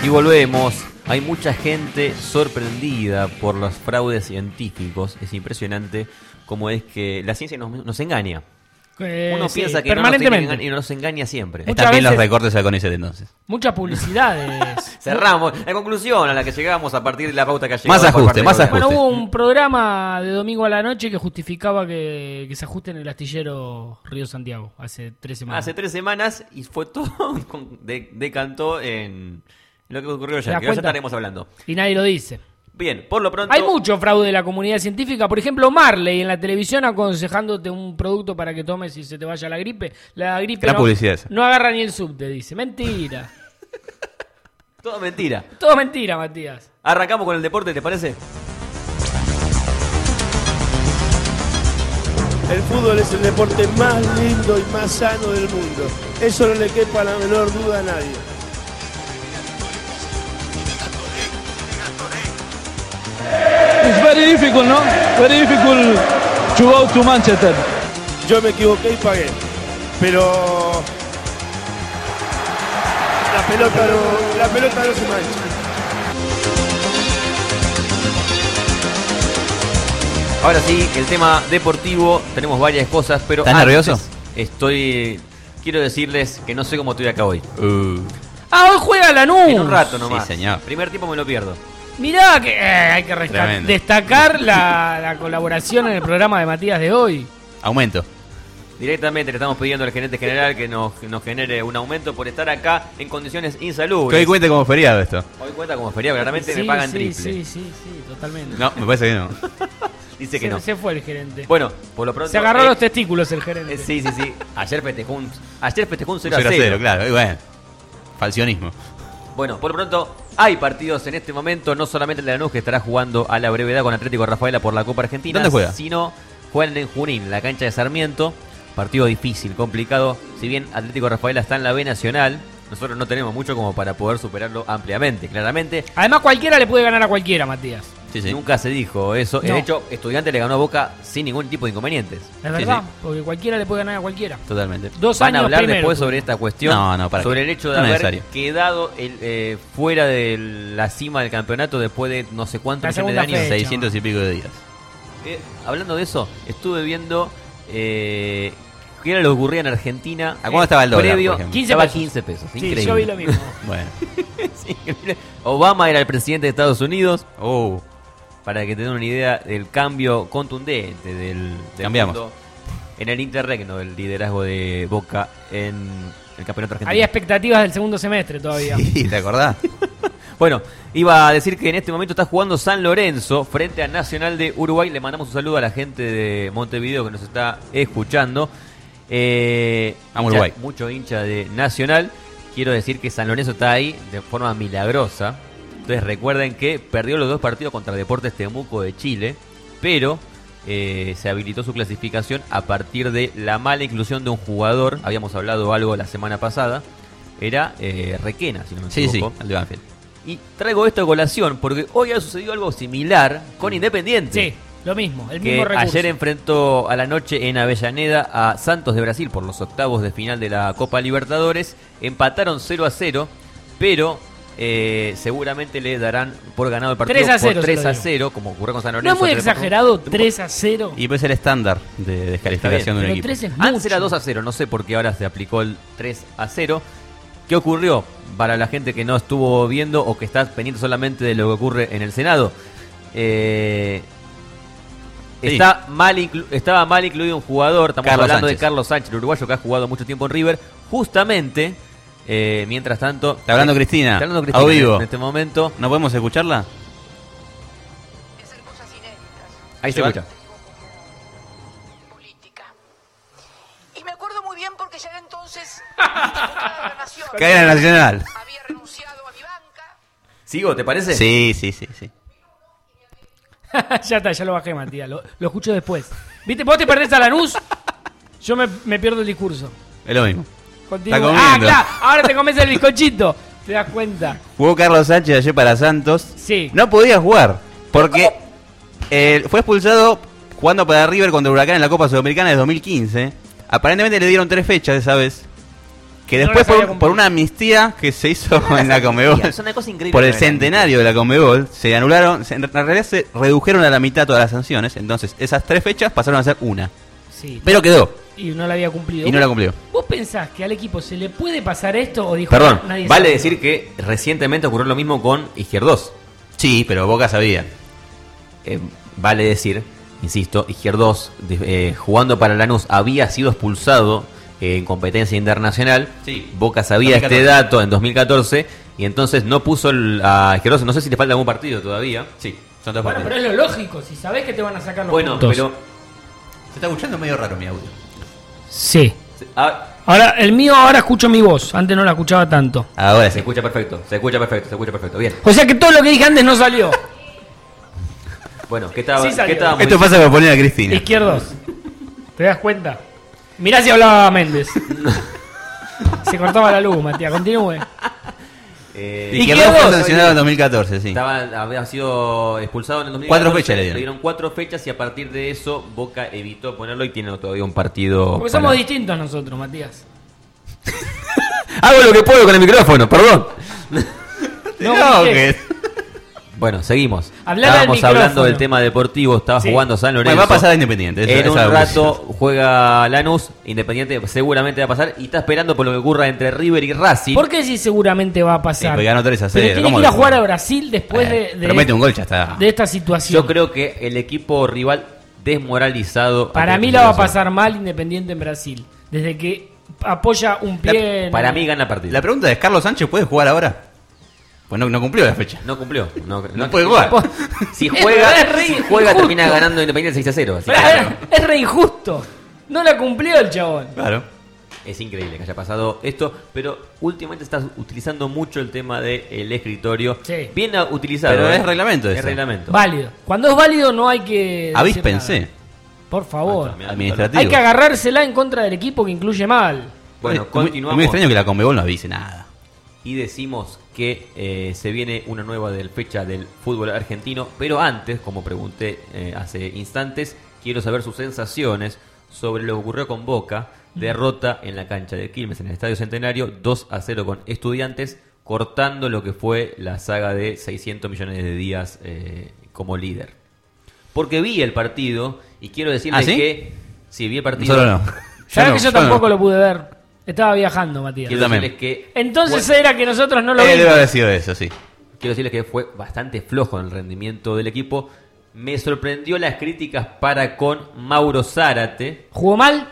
Y volvemos. Hay mucha gente sorprendida por los fraudes científicos. Es impresionante cómo es que la ciencia nos, nos engaña. Eh, Uno sí, piensa que no nos permanentemente. engaña y nos engaña siempre. Muchas Están bien los veces- recortes al CONICET entonces. Muchas publicidades. Cerramos. La conclusión a la que llegamos a partir de la pauta que ha llegado. Más por ajuste, parte del más gobierno. Bueno, ajuste. hubo un programa de domingo a la noche que justificaba que, que se ajuste en el astillero Río Santiago hace tres semanas. Hace tres semanas y fue todo. con- de- decantó en lo que ocurrió ¿Te ya. das Que ya cuenta? estaremos hablando. Y nadie lo dice. Bien, por lo pronto. Hay mucho fraude de la comunidad científica. Por ejemplo, Marley en la televisión aconsejándote un producto para que tomes y se te vaya la gripe. La gripe Gran no, publicidad esa. no agarra ni el subte, dice. Mentira. Todo mentira. Todo mentira, Matías. Arrancamos con el deporte, ¿te parece? El fútbol es el deporte más lindo y más sano del mundo. Eso no le quepa la menor duda a nadie. It's very difficult, no? Very difficult to go to Manchester. Yo me equivoqué y pagué. Pero la pelota no, la pelota no se mancha. Ahora sí, el tema deportivo, tenemos varias cosas, pero ¿Estás antes nervioso? Estoy... Quiero decirles que no sé cómo estoy acá hoy. Uh, Ah, hoy juega Lanús. En un rato nomás. Sí, señor. Primer tiempo me lo pierdo. Mirá que eh, hay que resca- Tremendo. destacar la, la colaboración en el programa de Matías de hoy. aumento. Directamente le estamos pidiendo al gerente general que nos, que nos genere un aumento por estar acá en condiciones Que insalubres. hoy cuente como feriado esto. Hoy cuenta como feriado, claramente Sí, me pagan sí, triple. Sí, sí, sí, totalmente. No, me parece que no. Dice que se, no. se fue el gerente. Bueno, por lo pronto... se agarró eh, los testículos el gerente. eh, Sí, sí, sí. Ayer festejó un, ayer festejó un cero a cero a cero. cero, claro. Y bueno, falcionismo. Bueno, por lo pronto hay partidos en este momento, no solamente el de Lanús que estará jugando a la brevedad con Atlético Rafaela por la Copa Argentina. ¿Dónde juega? Sino juegan en Junín, en la cancha de Sarmiento. Partido difícil, complicado. Si bien Atlético Rafaela está en la B Nacional, nosotros no tenemos mucho como para poder superarlo ampliamente. Claramente, Además, cualquiera le puede ganar a cualquiera, Matías. Sí, sí. nunca se dijo eso. No. De hecho, Estudiante le ganó a Boca sin ningún tipo de inconvenientes. Es verdad, porque cualquiera le puede ganar a cualquiera. Totalmente. Dos Van a años hablar primero. después sobre esta cuestión, No, no, ¿para sobre qué? el hecho de No es haber necesario. quedado el, eh, fuera de la cima del campeonato después de no sé cuántos La millones de segunda años. fecha. seiscientos y pico de días. Eh, hablando de eso, estuve viendo eh, qué era lo que ocurría en Argentina. ¿A cuánto estaba el dólar, Previo, por ejemplo? quince estaba pesos. quince pesos. Sí, Increíble. yo vi lo mismo. Bueno. Es increíble. Obama era el presidente de Estados Unidos. Oh, Para que tengan una idea del cambio contundente del, del Cambiamos. mundo en el interregno del liderazgo de Boca en el campeonato argentino. Había expectativas del segundo semestre todavía. sí, ¿te acordás? Bueno, iba a decir que en este momento está jugando San Lorenzo frente a Nacional de Uruguay. Le mandamos un saludo a la gente de Montevideo que nos está escuchando. Eh, Vamos, hincha- Uruguay. Mucho hincha de Nacional. Quiero decir que San Lorenzo está ahí de forma milagrosa. Entonces recuerden que perdió los dos partidos contra Deportes Temuco de Chile, pero eh, se habilitó su clasificación a partir de la mala inclusión de un jugador. Habíamos hablado algo la semana pasada. Era eh, Requena, si no me Sí, sí, equivoco. al de Banfield. Y traigo esto a colación porque hoy ha sucedido algo similar con Independiente. Sí, lo mismo, el Que mismo recurso. ayer enfrentó a la noche en Avellaneda a Santos de Brasil por los octavos de final de la Copa Libertadores. Empataron cero a cero, pero eh, seguramente le darán por ganado el partido tres a cero, por se lo tres a digo. cero, como ocurrió con San ¿No Lorenzo. es muy tres a cero. exagerado tres a cero? Y pues el estándar de descalificación de un Pero equipo. tres es Antes mucho. era dos a cero, no sé por qué ahora se aplicó el tres a cero. ¿Qué ocurrió? Para la gente que no estuvo viendo o que está pendiente solamente de lo que ocurre en el Senado. Eh, Sí. está mal inclu- estaba mal incluido un jugador, estamos Carlos hablando Sánchez. de Carlos Sánchez, el uruguayo que ha jugado mucho tiempo en River. Justamente, eh, mientras tanto... Está hablando Cristina, Está hablando Cristina a vivo. en este momento. ¿No podemos escucharla? Ahí se ¿Se va? escucha. política. Y me acuerdo muy bien porque ya era entonces diputada de la Nación. Cae en la Nacional. Había renunciado a mi banca. ¿Sigo, te parece? Sí, sí, sí, sí. Ya está, ya lo bajé, Matías. Lo, lo escucho después. ¿Viste? Vos te perdés a Lanús, yo me, me pierdo el discurso. Es lo mismo. Contigo. Está Ah, comiendo. claro, ahora te comes el bizcochito. Te das cuenta. Jugó Carlos Sánchez ayer para Santos. Sí. No podía jugar porque eh, fue expulsado jugando para River contra Huracán en la Copa Sudamericana de dos mil quince. Aparentemente le dieron tres fechas esa vez Que No después las había por, por una amnistía que se hizo en la Conmebol, Es una cosa increíble. por el que centenario de la Conmebol, se anularon, se, en realidad se redujeron a la mitad todas las sanciones, entonces esas tres fechas pasaron a ser una. Sí. Pero quedó, Y no la había cumplido. y no la cumplió. ¿Vos pensás que al equipo se le puede pasar esto o dijo Perdón, nadie vale sabe? decir que recientemente ocurrió lo mismo con Izquierdos. Sí, pero Boca sabía. Eh, vale decir, insisto, Izquierdos, de- eh, jugando para Lanús, había sido expulsado eh, en competencia internacional. Sí. Boca sabía dos mil este catorce. dato en dos mil catorce y entonces no puso el, a Izquierdos. No sé si te falta algún partido todavía. Sí, son dos Bueno, pero partidos. es lo lógico. Si sabés que te van a sacar los Bueno, puntos. pero Se está escuchando medio raro mi audio. Sí. ah, Ahora, el mío ahora escucho mi voz. Antes no la escuchaba tanto. Ahora se sí. escucha perfecto, se escucha perfecto, se escucha perfecto. Bien. O sea que todo lo que dije antes no salió. Bueno, ¿qué estaba, Sí ¿qué salió. estábamos Esto pasa por poner a Cristina. Izquierdos. ¿Te das cuenta? Mirá si hablaba Méndez. Se cortaba la luz, Matías. Continúe. Eh, Izquierdos Izquierdos. fue sancionado en dos mil catorce, sí. Estaba, había sido expulsado en el dos mil Cuatro catorce, fechas le dieron. cuatro fechas y a partir de eso Boca evitó ponerlo y tiene todavía un partido. Porque para- somos distintos nosotros, Matías. Hago lo que puedo con el micrófono, perdón. No, No, ¿qué? que- Bueno, seguimos. Hablale al Estábamos hablando micrófono. del tema deportivo, estaba Sí. jugando San Lorenzo. Bueno, va a pasar a Independiente. eso- En esa un es la rato conclusión. juega Lanús, Independiente seguramente va a pasar y está esperando por lo que ocurra entre River y Racing. ¿Por qué si seguramente va a Sí, pasar? porque ganó tres a Pero cero. tiene ¿cómo que ir a lo jugar juega? a Brasil después Eh, de, de, pero mete un gol, ya está. de esta situación. Yo creo que el equipo rival desmoralizado. Para ante mí esta la va a situación. pasar mal Independiente en Brasil. Desde que apoya un La- pie en- Para mí gana partido. La pregunta es, ¿Carlos Sánchez puede jugar ahora? Pues no, no cumplió la fecha. No cumplió. No, No puede jugar. Si Es juega, verdad, es re si juega injusto. termina ganando Independiente seis a cero. Así Pero que es, es re injusto. No la cumplió el chabón. Claro. es increíble que haya pasado esto, pero últimamente estás utilizando mucho el tema del escritorio. Sí. Bien utilizado. Pero ¿eh? es reglamento Es eso. reglamento. Válido. Cuando es válido no hay que decir Avíspense. nada. Por favor. Ah, Administrativo. Hay que agarrársela en contra del equipo que incluye mal. Bueno, Es muy- continuamos. Es muy extraño que la Conmebol no avise nada. Y decimos que eh, se viene una nueva del fecha del fútbol argentino, pero antes, como pregunté eh, hace instantes, quiero saber sus sensaciones sobre lo que ocurrió con Boca, derrota en la cancha de Quilmes en el Estadio Centenario, dos a cero con Estudiantes, cortando lo que fue la saga de seiscientos millones de días eh, como líder. Porque vi el partido y quiero decirles ¿Ah, sí? que si vi el partido, Solo no. Sabes no, que yo no. tampoco lo pude ver. Estaba viajando, Matías. quiero Yo también. decirles que Entonces fue- era que nosotros no lo Eh, debe vimos. haber sido eso, sí. Quiero decirles que fue bastante flojo en el rendimiento del equipo. Me sorprendió las críticas para con Mauro Zárate. ¿Jugó mal?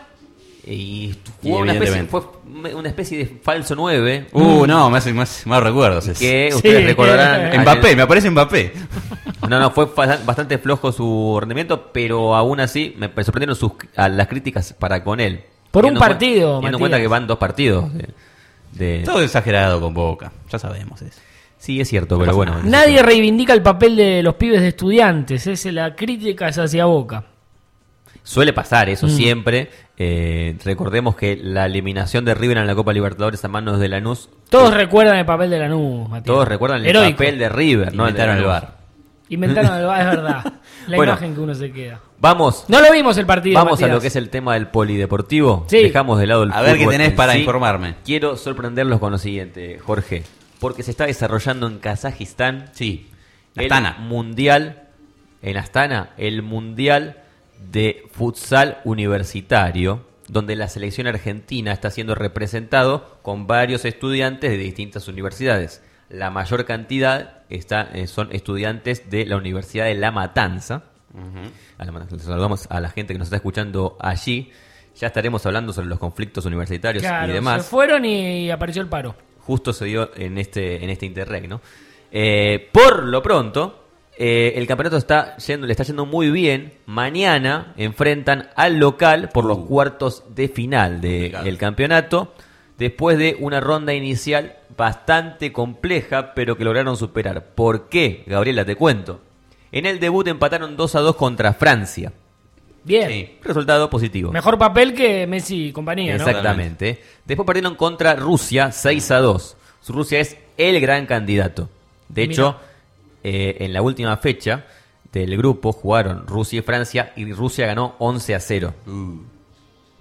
Y Y jugó una especie, evidentemente. fue una especie de falso nueve. Uh, no, me hace más, más recuerdos. eso. Que Sí. ustedes recordarán. Mbappé, me aparece Mbappé. No, no, fue fa- bastante flojo su rendimiento, pero aún así me me sorprendieron sus, a las críticas para con él. Por un Teniendo en cuen- partido, Teniendo en Matías. cuenta que van dos partidos. De, de- Todo exagerado con Boca. Ya sabemos eso. Sí, es cierto, pero bueno. Nadie reivindica el papel de los pibes de Estudiantes. Es la crítica es hacia Boca. Suele pasar eso Mm. siempre. Eh, recordemos que la eliminación de River en la Copa Libertadores a manos de Lanús. Todos recuerdan el papel de Lanús, Matías. Todos recuerdan el Heroico. papel de River, ¿no? Inventaron de el Lanús. bar. Inventaron el es verdad. La Bueno. imagen que uno se queda. Vamos, No lo vimos el partido. vamos a Matías. lo que es el tema del polideportivo. Sí. Dejamos de lado el A ver qué fútbol tenés en para sí. informarme. Quiero sorprenderlos con lo siguiente, Jorge. Porque se está desarrollando en Kazajistán Sí. el Astana. mundial, en Astana, el mundial de futsal universitario, donde la selección argentina está siendo representado con varios estudiantes de distintas universidades. La mayor cantidad está, eh, son estudiantes de la Universidad de La Matanza. A la- les saludamos a la gente que nos está escuchando allí. Ya estaremos hablando sobre los conflictos universitarios Claro, y demás. se fueron y apareció el paro. Justo se dio en este, en este interreg, ¿no? Eh, por lo pronto, eh, el campeonato está yendo, le está yendo muy bien. Mañana enfrentan al local por los cuartos de final del campeonato, después de una ronda inicial bastante compleja, pero que lograron superar. ¿Por qué, Gabriela? Te cuento. En el debut empataron dos a dos contra Francia. Bien. Sí. Resultado positivo. Mejor papel que Messi y compañía, ¿no? Exactamente. Después perdieron contra Rusia seis a dos. Rusia es el gran candidato. De hecho, eh, en la última fecha del grupo jugaron Rusia y Francia y Rusia ganó once a cero.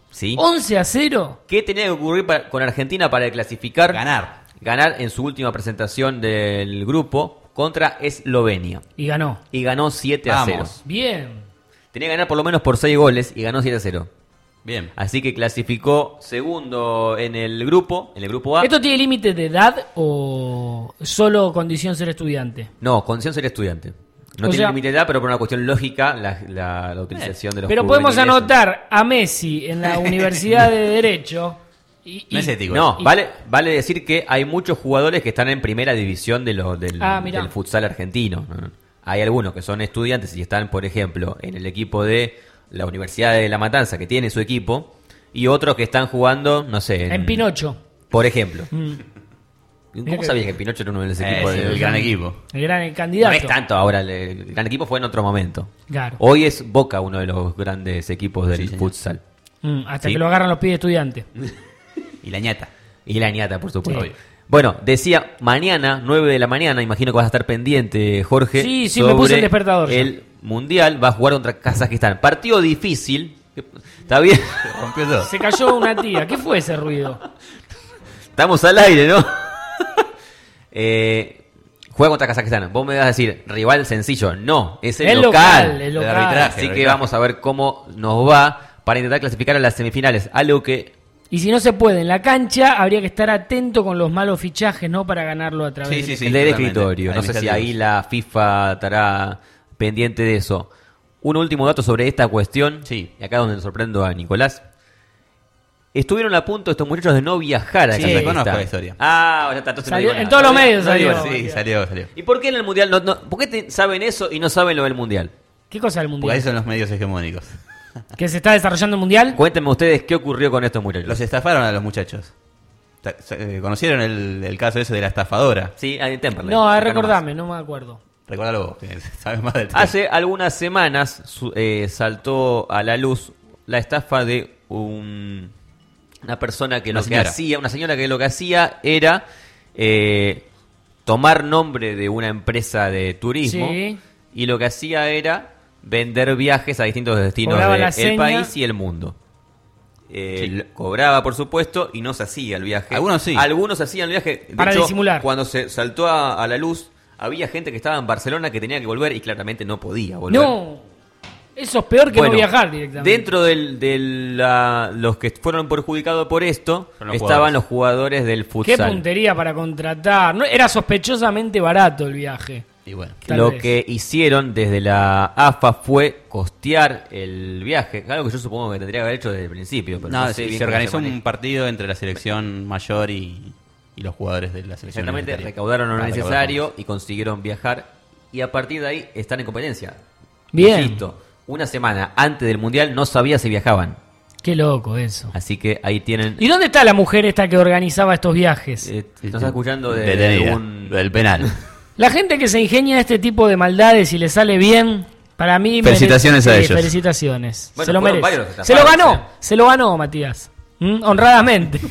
¿Sí? once a cero. ¿Qué tenía que ocurrir para- con Argentina para clasificar? Ganar. Ganar en su última presentación del grupo contra Eslovenia. Y ganó. Y ganó siete a cero. Vamos. Bien. Tenía que ganar por lo menos por seis goles y ganó siete a cero. Bien. Así que clasificó segundo en el grupo, en el grupo A. ¿Esto tiene límite de edad o solo condición ser estudiante? No, condición ser estudiante. No O tiene sea- límite de edad, pero por una cuestión lógica, la, la- la utilización de los Pero podemos juveniles. anotar a Messi en la Universidad de Derecho. Y, y- No es ético. No, Y- vale, vale decir que hay muchos jugadores que están en primera división de los, del, Ah, mirá. del futsal argentino. Hay algunos que son estudiantes y están, por ejemplo, en el equipo de la Universidad de La Matanza, que tiene su equipo, y otros que están jugando, no sé... en Pinocho. Por ejemplo. Mm. Mirá ¿Cómo que- sabías que Pinocho era uno de los Eh, equipos? es de- el gran equipo. El gran el No candidato. es tanto ahora, el, el gran equipo fue en otro momento. Claro. Hoy es Boca uno de los grandes equipos del Sí, señor. futsal. Mm, hasta Sí. que lo agarran los pibes estudiantes. Y la ñata. Y la ñata, por supuesto. Sí. Bueno, decía, mañana, nueve de la mañana, imagino que vas a estar pendiente, Jorge. Sí, sí, me puse sobre el despertador ya. El Mundial va a jugar contra Kazajistán. Partido difícil. Está bien. Se rompió todo. Se cayó una tía. ¿Qué fue ese ruido? Estamos al aire, ¿no? eh, juega contra Kazajistán. Vos me vas a decir, rival sencillo. No, es el Es local. local, es local. local. arbitraje. Así que arbitraje. vamos a ver cómo nos va para intentar clasificar a las semifinales. Algo que Y si no se puede en la cancha, habría que estar atento con los malos fichajes, ¿no? Para ganarlo a través Sí, de... sí, sí. el del totalmente. escritorio. No sé si ahí la FIFA estará pendiente de eso. Un último dato sobre esta cuestión. Sí. Y acá es donde sorprendo a Nicolás. Estuvieron a punto estos muchachos de no viajar a Sí, Kazajistán. conozco la historia. Ah, ya está. Entonces no Salió- digo nada. en todos los No digo- medios no digo salió. nada. Sí, salió, salió. ¿Y por qué en el Mundial no, no- ¿por qué te- saben eso y no saben lo del Mundial? ¿Qué cosa del Porque Mundial? ahí son los medios hegemónicos. ¿Que se está desarrollando el Mundial? Cuéntenme ustedes qué ocurrió con estos muchachos. Los estafaron a los muchachos. Ta- eh, ¿Conocieron el, el caso ese de la estafadora? Sí, ahí en Temperley. No, Acá recordame, no me acuerdo. Recordalo vos, que sabes más del tema. Hace algunas semanas su- eh, saltó a la luz la estafa de un- una persona que Una lo que señora. hacía, una señora que lo que hacía era eh, tomar nombre de una empresa de turismo Sí. y lo que hacía era vender viajes a distintos destinos Cobraba la del seña. país y el mundo. Eh, Sí. lo- Cobraba, por supuesto, y no se hacía el viaje. Algunos sí. Algunos hacían el viaje. De Para hecho, disimular. Cuando se saltó a, a la luz, había gente que estaba en Barcelona que tenía que volver y claramente no podía volver. No, eso es peor que Bueno, no viajar directamente. Dentro de los que fueron perjudicados por esto, Son los estaban jugadores. los jugadores del Qué futsal. puntería para contratar. No, era sospechosamente barato el viaje. Y bueno. Tal Lo vez. que hicieron desde la A F A fue costear el viaje, algo que yo supongo que tendría que haber hecho desde el principio. Pero no, No, sé sí, bien se cómo organizó maneja. un partido entre la selección mayor y, y los jugadores de la selección. Exactamente, universitaria. recaudaron lo Ah, recaudaron necesario fondos. y consiguieron viajar. Y a partir de ahí están en competencia. Bien. Insisto, una semana antes del Mundial no sabía si viajaban. Qué loco eso. Así que ahí tienen... ¿Y dónde está la mujer esta que organizaba estos viajes? Eh, ¿Estás escuchando de, Detenida, un... del penal. La gente que se ingenia este tipo de maldades y le sale bien, para mí... Felicitaciones merece- a sí, ellos. Felicitaciones. Bueno, se lo fueron merece. varios los Se lo estafados, ganó, ¿eh? se lo ganó, Matías. ¿Mm? Honradamente.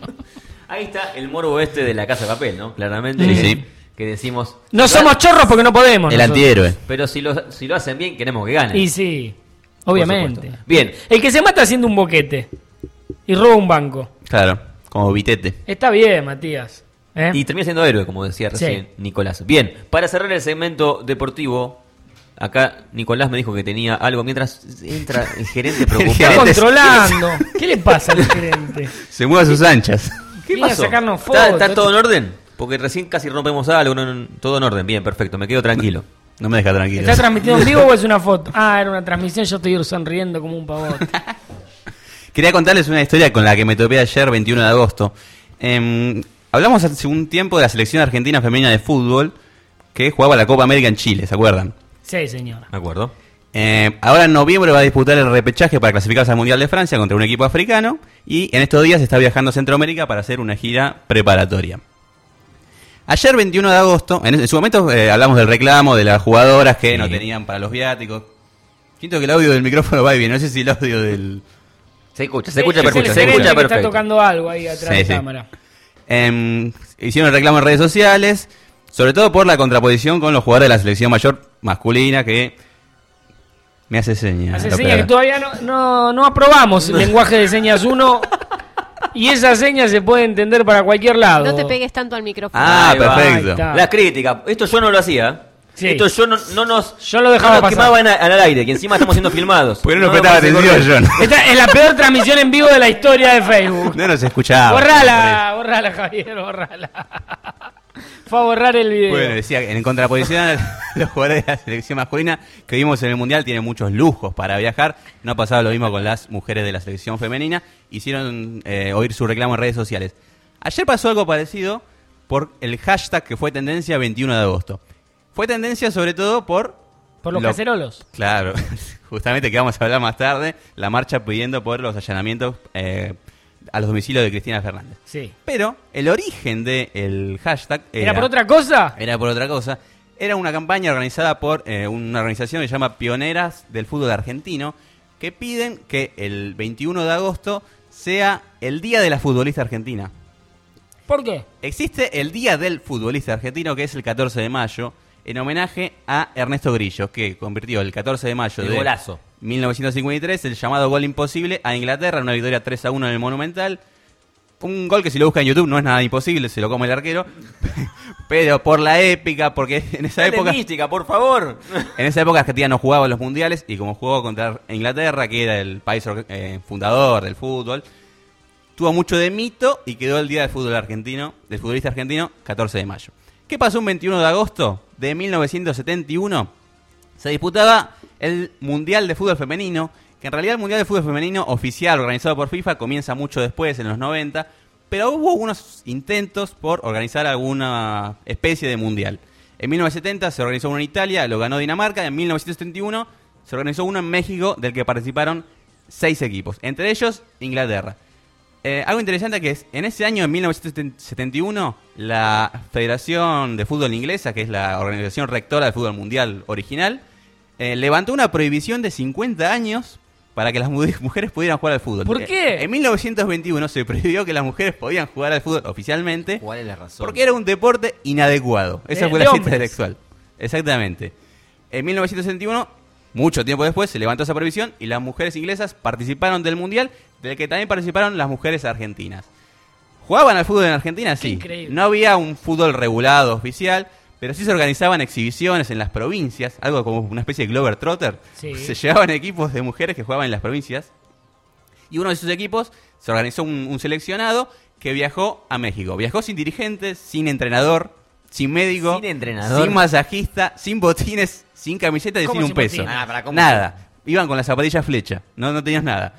Ahí está el morbo este de la Casa de Papel, ¿no? Claramente. Sí, que, sí. que decimos... No somos chorros porque no podemos. El nosotros. antihéroe. Pero si lo, si lo hacen bien, queremos que ganen. Y sí, Por obviamente. supuesto. Bien. El que se mata haciendo un boquete y roba un banco. Claro, como Vitete. Está bien, Matías. ¿Eh? Y termina siendo héroe, como decía recién Sí. Nicolás. Bien, para cerrar el segmento deportivo, acá Nicolás me dijo que tenía algo mientras entra el gerente Está preocupado. gerente. controlando. ¿Qué le pasa al gerente? Se mueve a sus anchas. ¿Qué Viene a pasó? sacarnos ¿Está, fotos. está todo en orden? Porque recién casi rompemos algo, no, no, todo en orden. Bien, perfecto, me quedo tranquilo. No me deja tranquilo. ¿Está transmitiendo en vivo o es una foto? Ah, era una transmisión, yo estoy sonriendo como un pavote. Quería contarles una historia con la que me topé ayer, veintiuno de agosto. Eh, hablamos hace un tiempo de la selección argentina femenina de fútbol que jugaba la Copa América en Chile, ¿se acuerdan? Sí, señora. ¿De acuerdo? Eh, ahora en noviembre va a disputar el repechaje para clasificarse al Mundial de Francia contra un equipo africano y en estos días está viajando a Centroamérica para hacer una gira preparatoria. Ayer, veintiuno de agosto, en, en su momento eh, hablamos del reclamo de las jugadoras que Sí. no tenían para los viáticos. Siento que el audio del micrófono va bien, no sé si el audio del... Se escucha, se escucha Es el perfecto. Se gerente escucha que está perfecto. tocando algo ahí atrás Sí, de sí. cámara. Eh, hicieron el reclamo en redes sociales, sobre todo por la contraposición con los jugadores de la selección mayor masculina que Me hace señas. Hace señas que todavía no, no, no aprobamos el lenguaje de señas uno y esa seña se puede entender para cualquier lado. No te pegues tanto al micrófono. Ah, Ahí va, perfecto. ahí está. La crítica. Esto yo no lo hacía. Sí. Esto yo no, no nos, Yo lo dejaba no nos pasar. quemaba en a- al aire, que encima estamos siendo filmados. Porque no nos me prestaba parece atención, correcto. John. Esta es la peor transmisión en vivo de la historia de Facebook. No nos escuchaba. Borrala, borrala, Javier, borrala. Fue a borrar el video. Bueno, decía que en contraposición a los jugadores de la selección masculina que vimos en el Mundial tienen muchos lujos para viajar. No ha pasado lo mismo con las mujeres de la selección femenina. Hicieron eh, oír su reclamo en redes sociales. Ayer pasó algo parecido por el hashtag que fue tendencia veintiuno de agosto. Fue tendencia sobre todo por... Por los lo- cacerolos. Claro, justamente que vamos a hablar más tarde, la marcha pidiendo por los allanamientos eh, a los domicilios de Cristina Fernández. Sí. Pero el origen del hashtag ¿Era por otra cosa? Era por otra cosa. Era una campaña organizada por eh, una organización que se llama Pioneras del Fútbol Argentino, que piden que el veintiuno de agosto sea el Día de la Futbolista Argentina. ¿Por qué? Existe el Día del Futbolista Argentino, que es el catorce de mayo, en homenaje a Ernesto Grillo, que convirtió el catorce de mayo El de golazo. mil novecientos cincuenta y tres el llamado gol imposible a Inglaterra, una victoria tres a uno en el Monumental. Un gol que si lo busca en YouTube no es nada imposible, se lo come el arquero. Pero por la épica, porque en esa Dale época... mística, por favor. En esa época Argentina no jugaba los mundiales y como jugó contra Inglaterra, que era el país eh, fundador del fútbol, tuvo mucho de mito y quedó el día del fútbol argentino, del futbolista argentino, catorce de mayo. ¿Qué pasó un veintiuno de agosto de mil novecientos setenta y uno? Se disputaba el Mundial de Fútbol Femenino, que en realidad el Mundial de Fútbol Femenino oficial organizado por FIFA comienza mucho después, en los noventa, pero hubo unos intentos por organizar alguna especie de mundial. En mil novecientos setenta se organizó uno en Italia, lo ganó Dinamarca. En mil novecientos setenta y uno se organizó uno en México, del que participaron seis equipos, entre ellos Inglaterra. Eh, algo interesante que es, en ese año, en mil novecientos setenta y uno, la Federación de Fútbol Inglesa, que es la organización rectora del fútbol mundial original, eh, levantó una prohibición de cincuenta años para que las mu- mujeres pudieran jugar al fútbol. ¿Por qué? Eh, en mil novecientos veintiuno se prohibió que las mujeres podían jugar al fútbol oficialmente ¿Cuál es la razón? porque era un deporte inadecuado. Esa De- fue de la cita hombres. textual. Exactamente. En mil novecientos sesenta y uno, mucho tiempo después, se levantó esa prohibición y las mujeres inglesas participaron del Mundial, del que también participaron las mujeres argentinas. ¿Jugaban al fútbol en Argentina? Sí. increíble. No había un fútbol regulado oficial, pero sí se organizaban exhibiciones en las provincias, algo como una especie de Glover Trotter. Sí. Se llevaban equipos de mujeres que jugaban en las provincias. Y uno de esos equipos se organizó un, un seleccionado que viajó a México. Viajó sin dirigentes, sin entrenador, sin médico, Sin entrenador. sin masajista, sin botines, sin camiseta y ¿Cómo sin un sin peso. botines? Ah, pará, ¿cómo Nada. Iban con las zapatillas flecha. No, no tenías nada.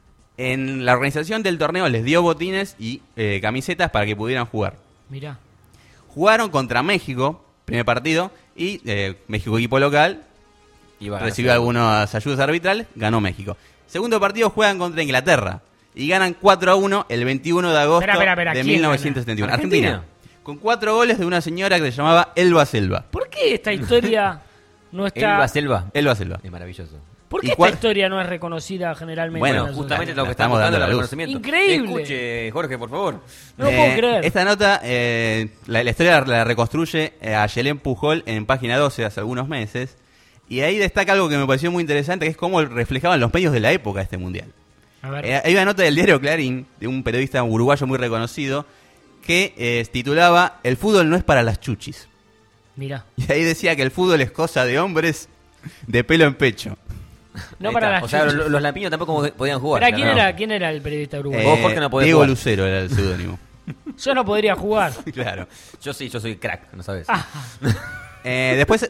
En la organización del torneo les dio botines y eh, camisetas para que pudieran jugar. Mirá. Jugaron contra México, primer partido, y eh, México, equipo local, Iba a recibió ganar. algunas ayudas arbitrales, ganó México. Segundo partido juegan contra Inglaterra y ganan cuatro a uno el veintiuno de agosto Espera, espera, espera, de ¿quién mil novecientos setenta y uno. gana? Argentina. ¿Argentina? Con cuatro goles de una señora que se llamaba Elba Selva. ¿Por qué esta historia no está... Elba Selva. Elba Selva. Es maravilloso. ¿Por qué ¿Y esta cuál- historia no es reconocida generalmente? Bueno, en la Justamente sociedad? lo La que estamos estamos dando dando a la el luz. reconocimiento. Increíble. Escuche, Jorge, por favor. No lo puedo creer. Esta nota, eh, la, la historia la reconstruye eh, a Yelén Pujol en página doce hace algunos meses. Y ahí destaca algo que me pareció muy interesante, que es cómo reflejaban los medios de la época este mundial. A ver. Eh, hay una nota del diario Clarín, de un periodista uruguayo muy reconocido, que eh, titulaba "El fútbol no es para las chuchis". Mirá. Y ahí decía que el fútbol es cosa de hombres de pelo en pecho. No Ahí para está. las O sea, chuchis. los, los lampiños tampoco podían jugar. Esperá, ¿quién, claro. era, ¿quién era el periodista uruguayo? Vos, Jorge, no podés Diego jugar. Lucero era el seudónimo. Yo no podría jugar. Claro. Yo sí, yo soy crack, ¿no sabes? Ah, Eh, después,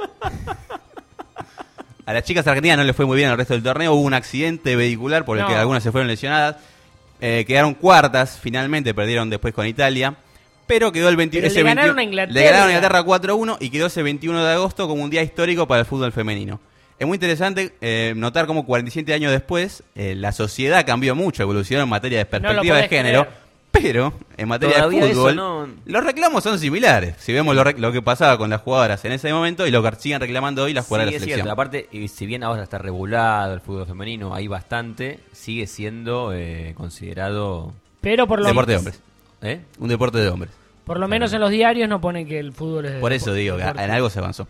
a las chicas argentinas no les fue muy bien el resto del torneo. Hubo un accidente vehicular por el No. que algunas se fueron lesionadas. Eh, quedaron cuartas, finalmente perdieron después con Italia. Pero quedó el veintiuno. Pero le ganaron a Inglaterra. Le ganaron a Inglaterra cuatro a uno y quedó ese veintiuno de agosto como un día histórico para el fútbol femenino. Es muy interesante eh, notar cómo cuarenta y siete años después eh, la sociedad cambió mucho, evolucionó en materia de lo perspectiva de podés género. creer. Pero en materia Todavía de fútbol, eso no- los reclamos son similares. Si vemos lo, rec- lo que pasaba con las jugadoras en ese momento y lo que siguen reclamando hoy las Sí, jugadoras de es la selección. cierto. Aparte, y si bien ahora está regulado el fútbol femenino, hay bastante, sigue siendo eh, considerado... pero por lo, Deporte de hombres. ¿Eh? Un deporte de hombres. por lo menos en los diarios no ponen que el fútbol es de Por eso deporte- digo que deporte. en algo se avanzó.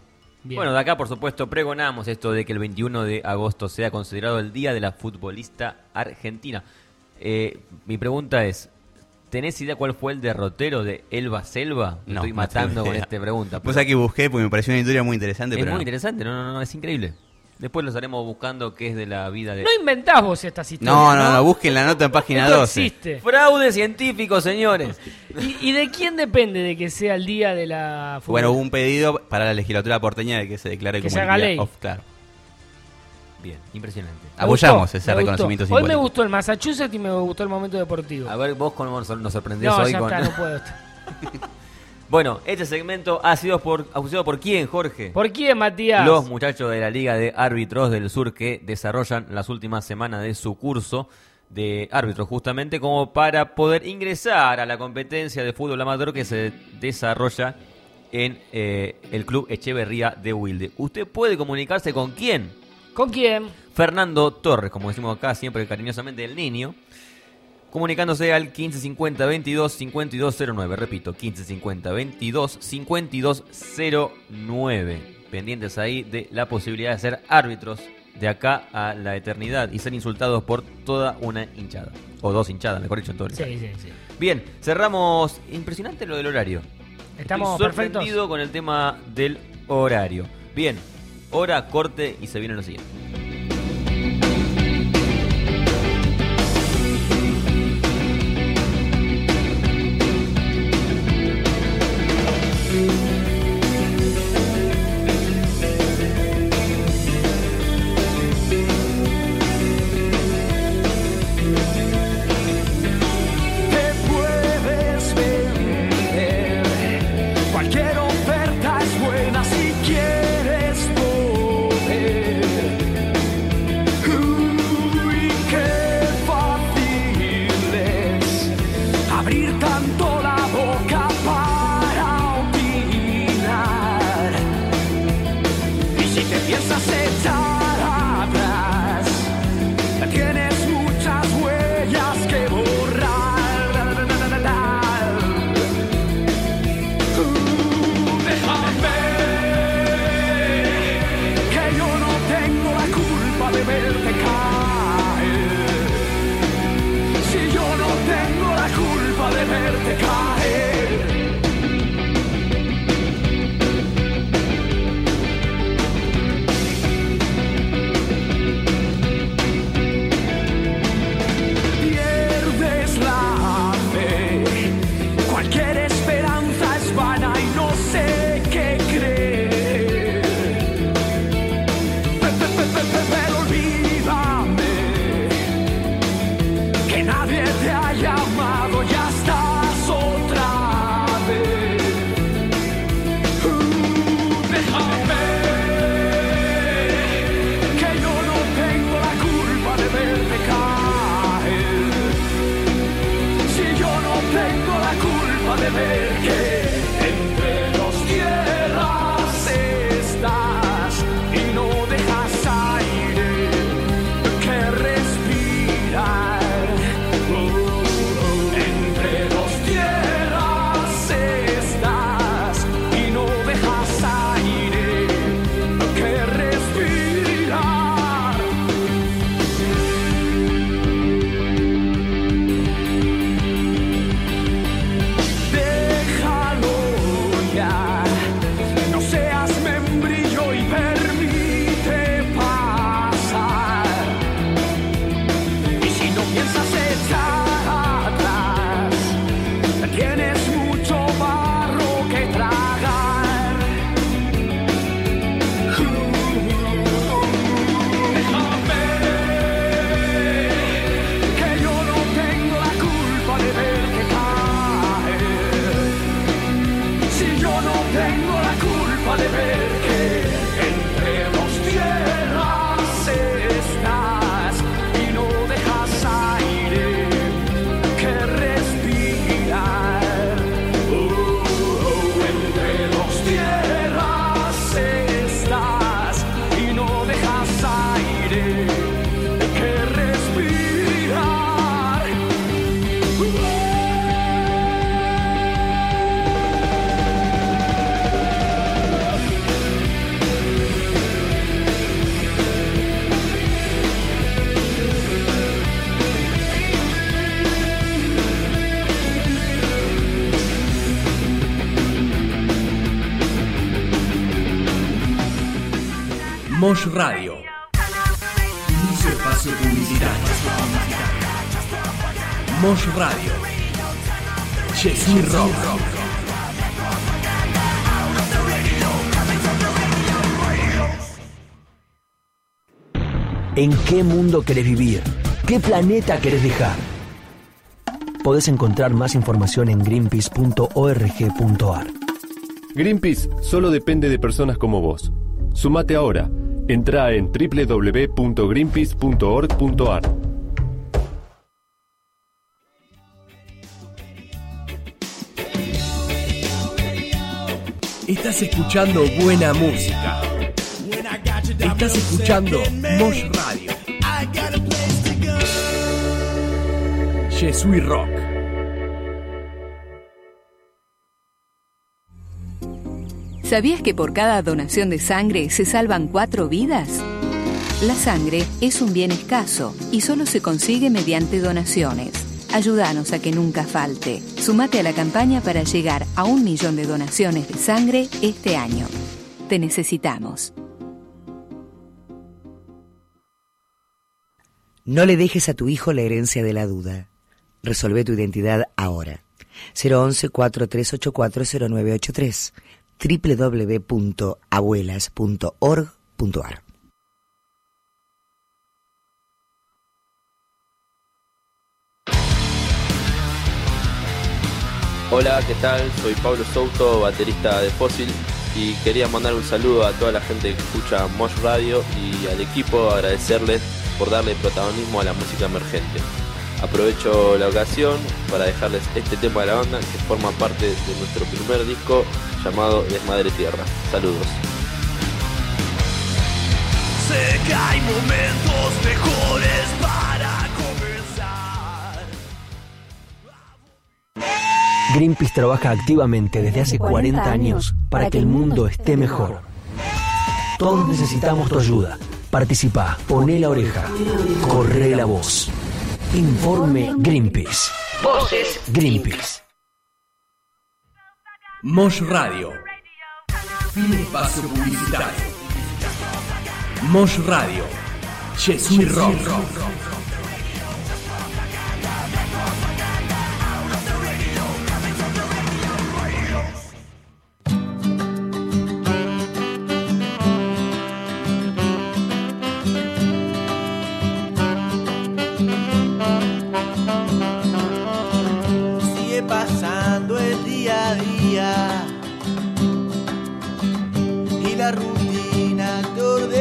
Bien. Bueno, de acá, por supuesto, pregonamos esto de que el veintiuno de agosto sea considerado el Día de la Futbolista Argentina. Eh, mi pregunta es, ¿tenés idea cuál fue el derrotero de Elba Selva? Me No, estoy no matando tengo con idea. esta pregunta. Pues aquí busqué porque me pareció una historia muy interesante. Es pero muy no. interesante, no, no, no, es increíble. Después lo estaremos buscando qué es de la vida de... No inventás vos estas historias. No, no, no, busquen la nota en página Esto doce. existe. Fraude científico, señores. ¿Y, ¿Y de quién depende de que sea el día de la fútbol? Bueno, hubo un pedido para la legislatura porteña de que se declare Que como se el haga día ley. off, claro. Bien, impresionante. Me Apoyamos gustó, ese me reconocimiento gustó. Hoy me simbólico. gustó el Massachusetts y me gustó el momento deportivo. A ver, vos cómo nos nos sorprendés No, hoy ya con... está, no puedo. Bueno, este segmento ha sido por, auspiciado por quién, Jorge. ¿Por quién, Matías? Los muchachos de la Liga de Árbitros del Sur que desarrollan las últimas semanas de su curso de árbitros, justamente como para poder ingresar a la competencia de fútbol amateur que se desarrolla en eh, el Club Echeverría de Wilde. ¿Usted puede comunicarse con quién? ¿Con quién? Fernando Torres, como decimos acá siempre cariñosamente el niño, comunicándose al quince cincuenta veintidós cincuenta y dos cero nueve. Repito, quince cincuenta veintidós cincuenta y dos cero nueve. Pendientes ahí de la posibilidad de ser árbitros de acá a la eternidad y ser insultados por toda una hinchada. O dos hinchadas, mejor dicho, en todo el Sí, caso. sí, sí. Bien, cerramos. Impresionante lo del horario. Estamos Estoy perfectos. sorprendido con el tema del horario. Bien, hora, corte y se viene lo siguiente. Te puedes vender, cualquier oferta es buena si quieres poder. Uy, qué fácil es abrir tanto la boca para opinar. Y si te piensas echar atrás, tienes muchas huellas que borrar. Uh, déjame que yo no tengo la culpa de verte caer. Si yo no tengo la culpa de verte caer. Pierdes la fe, cualquier esperanza es vana y no sé qué creer. Pe- pe- pe- pe- pe- Pero olvídame que nadie te ha llamado, ya estás otra vez. Uh, déjame que yo no tengo la culpa de verte caer. Si yo no tengo la culpa de ver que entre dos tierras estás y no dejas aire que respirar. Oh, entre dos tierras estás y no dejas aire que respirar. Deja Mosh Radio. Inicio espacio publicitario. Mosh Radio. Je suis rock. ¿En qué mundo querés vivir? ¿Qué planeta querés dejar? Podés encontrar más información en greenpeace punto org punto ar. Greenpeace solo depende de personas como vos. Sumate ahora. Entrá en doble u doble u doble u punto greenpeace punto org punto ar. Estás escuchando buena música. Estás escuchando Mosh Radio. Je suis rock. ¿Sabías que por cada donación de sangre se salvan cuatro vidas? La sangre es un bien escaso y solo se consigue mediante donaciones. Ayúdanos a que nunca falte. Sumate a la campaña para llegar a un millón de donaciones de sangre este año. Te necesitamos. No le dejes a tu hijo la herencia de la duda. Resolvé tu identidad ahora. cero once, cuatro tres ocho cuatro, cero nueve ocho tres. doble u doble u doble u punto abuelas punto org punto ar. Hola, ¿qué tal? Soy Pablo Souto, baterista de Fósil, y quería mandar un saludo a toda la gente que escucha Mosh Radio y al equipo, agradecerles por darle protagonismo a la música emergente. Aprovecho la ocasión para dejarles este tema de la banda que forma parte de nuestro primer disco llamado Desmadre Tierra. Saludos. Sé que hay momentos mejores para comenzar. Greenpeace trabaja activamente desde hace cuarenta años para que el mundo esté mejor. Todos necesitamos tu ayuda. Participá, poné la oreja, corre la voz. Informe Greenpeace. Voces Greenpeace. Mosh Radio. Fin espacio publicitario. Mosh Radio. Je suis rock. Pasando el día a día y la rutina te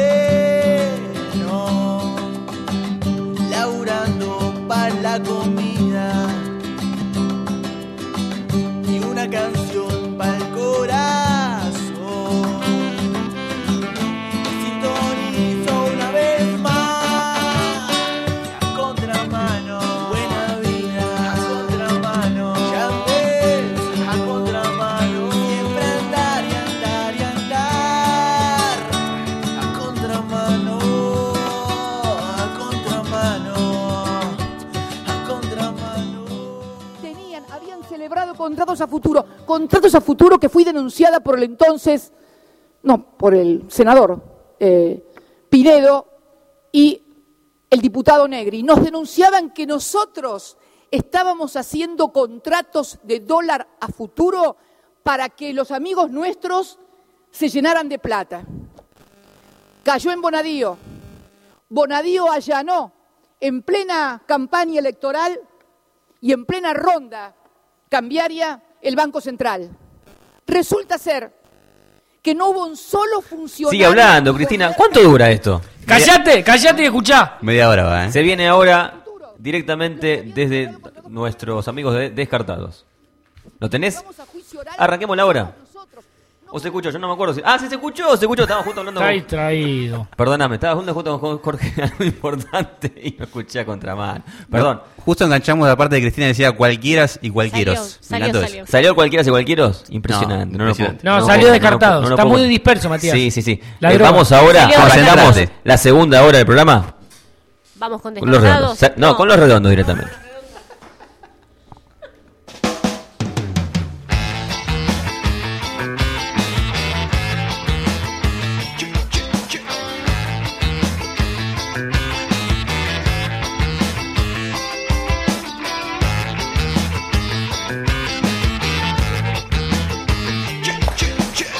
ordeno, laburando para la comida y una canción para el corazón. Sintonizo una vez más a contramano, buena vida a contramano. Contratos a futuro, contratos a futuro que fui denunciada por el entonces, no, por el senador eh, Pinedo y el diputado Negri. Nos denunciaban que nosotros estábamos haciendo contratos de dólar a futuro para que los amigos nuestros se llenaran de plata. Cayó en Bonadío. Bonadío allanó en plena campaña electoral y en plena ronda cambiaria el Banco Central. Resulta ser que no hubo un solo funcionario... Sigue hablando, Cristina. ¿Cuánto dura esto? Cállate, cállate y escuchá. Media hora va, ¿eh? Se viene ahora directamente desde nuestros amigos de Descartados. ¿Lo tenés? Arranquemos la hora. ¿O se escuchó? Yo no me acuerdo. Si... Ah, sí se escuchó, se escuchó. Estábamos justo hablando Está con... distraído. Perdóname, estaba junto, junto con Jorge, algo importante, y me escuché a contramano. Perdón. No, justo enganchamos la parte de Cristina que decía cualquieras y cualquieros. Salió, salió, salió. ¿Salió cualquieras y cualquieros? Impresionante. No, no, impresionante. no, no salió Descartados. No, no, Está muy disperso, Matías. Sí, sí, sí. Eh, vamos ahora, presentamos la segunda hora del programa. Vamos con Descartados. Con los redondos. No, no, con los redondos directamente.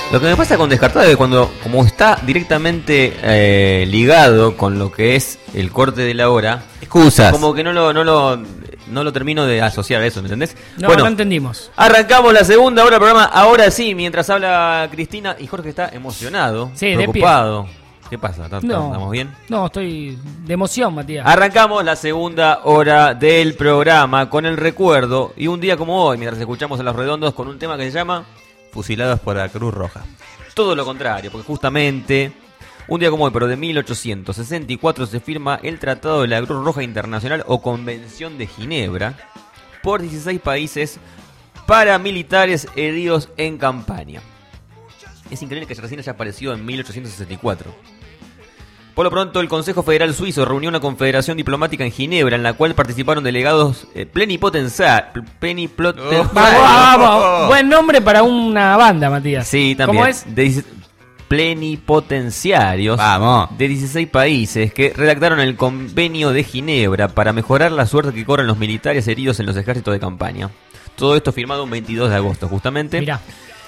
Lo que me pasa con Descartado es que cuando, como está directamente eh, ligado con lo que es el corte de la hora, excusas. Como que no lo, no lo, no lo termino de asociar a eso, ¿me entendés? No, bueno, no entendimos. Arrancamos la segunda hora del programa, ahora sí, mientras habla Cristina y Jorge está emocionado, Sí, de preocupado. ¿Qué pasa? ¿Estamos No, bien? no, estoy de emoción, Matías. Arrancamos la segunda hora del programa con el recuerdo y un día como hoy, mientras escuchamos a Los Redondos con un tema que se llama Fusilados por la Cruz Roja. Todo lo contrario, porque justamente un día como hoy, pero de mil ochocientos sesenta y cuatro, se firma el Tratado de la Cruz Roja Internacional o Convención de Ginebra por dieciséis países paramilitares heridos en campaña. Es increíble que recién haya aparecido en mil ochocientos sesenta y cuatro. Por lo pronto, el Consejo Federal Suizo reunió una confederación diplomática en Ginebra en la cual participaron delegados eh, plenipotencia- plenipotenciarios. Vamos, vamos. Buen nombre para una banda, Matías. Sí, también. ¿Cómo es? De dieci- plenipotenciarios Vamos. de dieciséis países que redactaron el Convenio de Ginebra para mejorar la suerte que corren los militares heridos en los ejércitos de campaña. Todo esto firmado un veintidós de agosto, justamente. Mirá.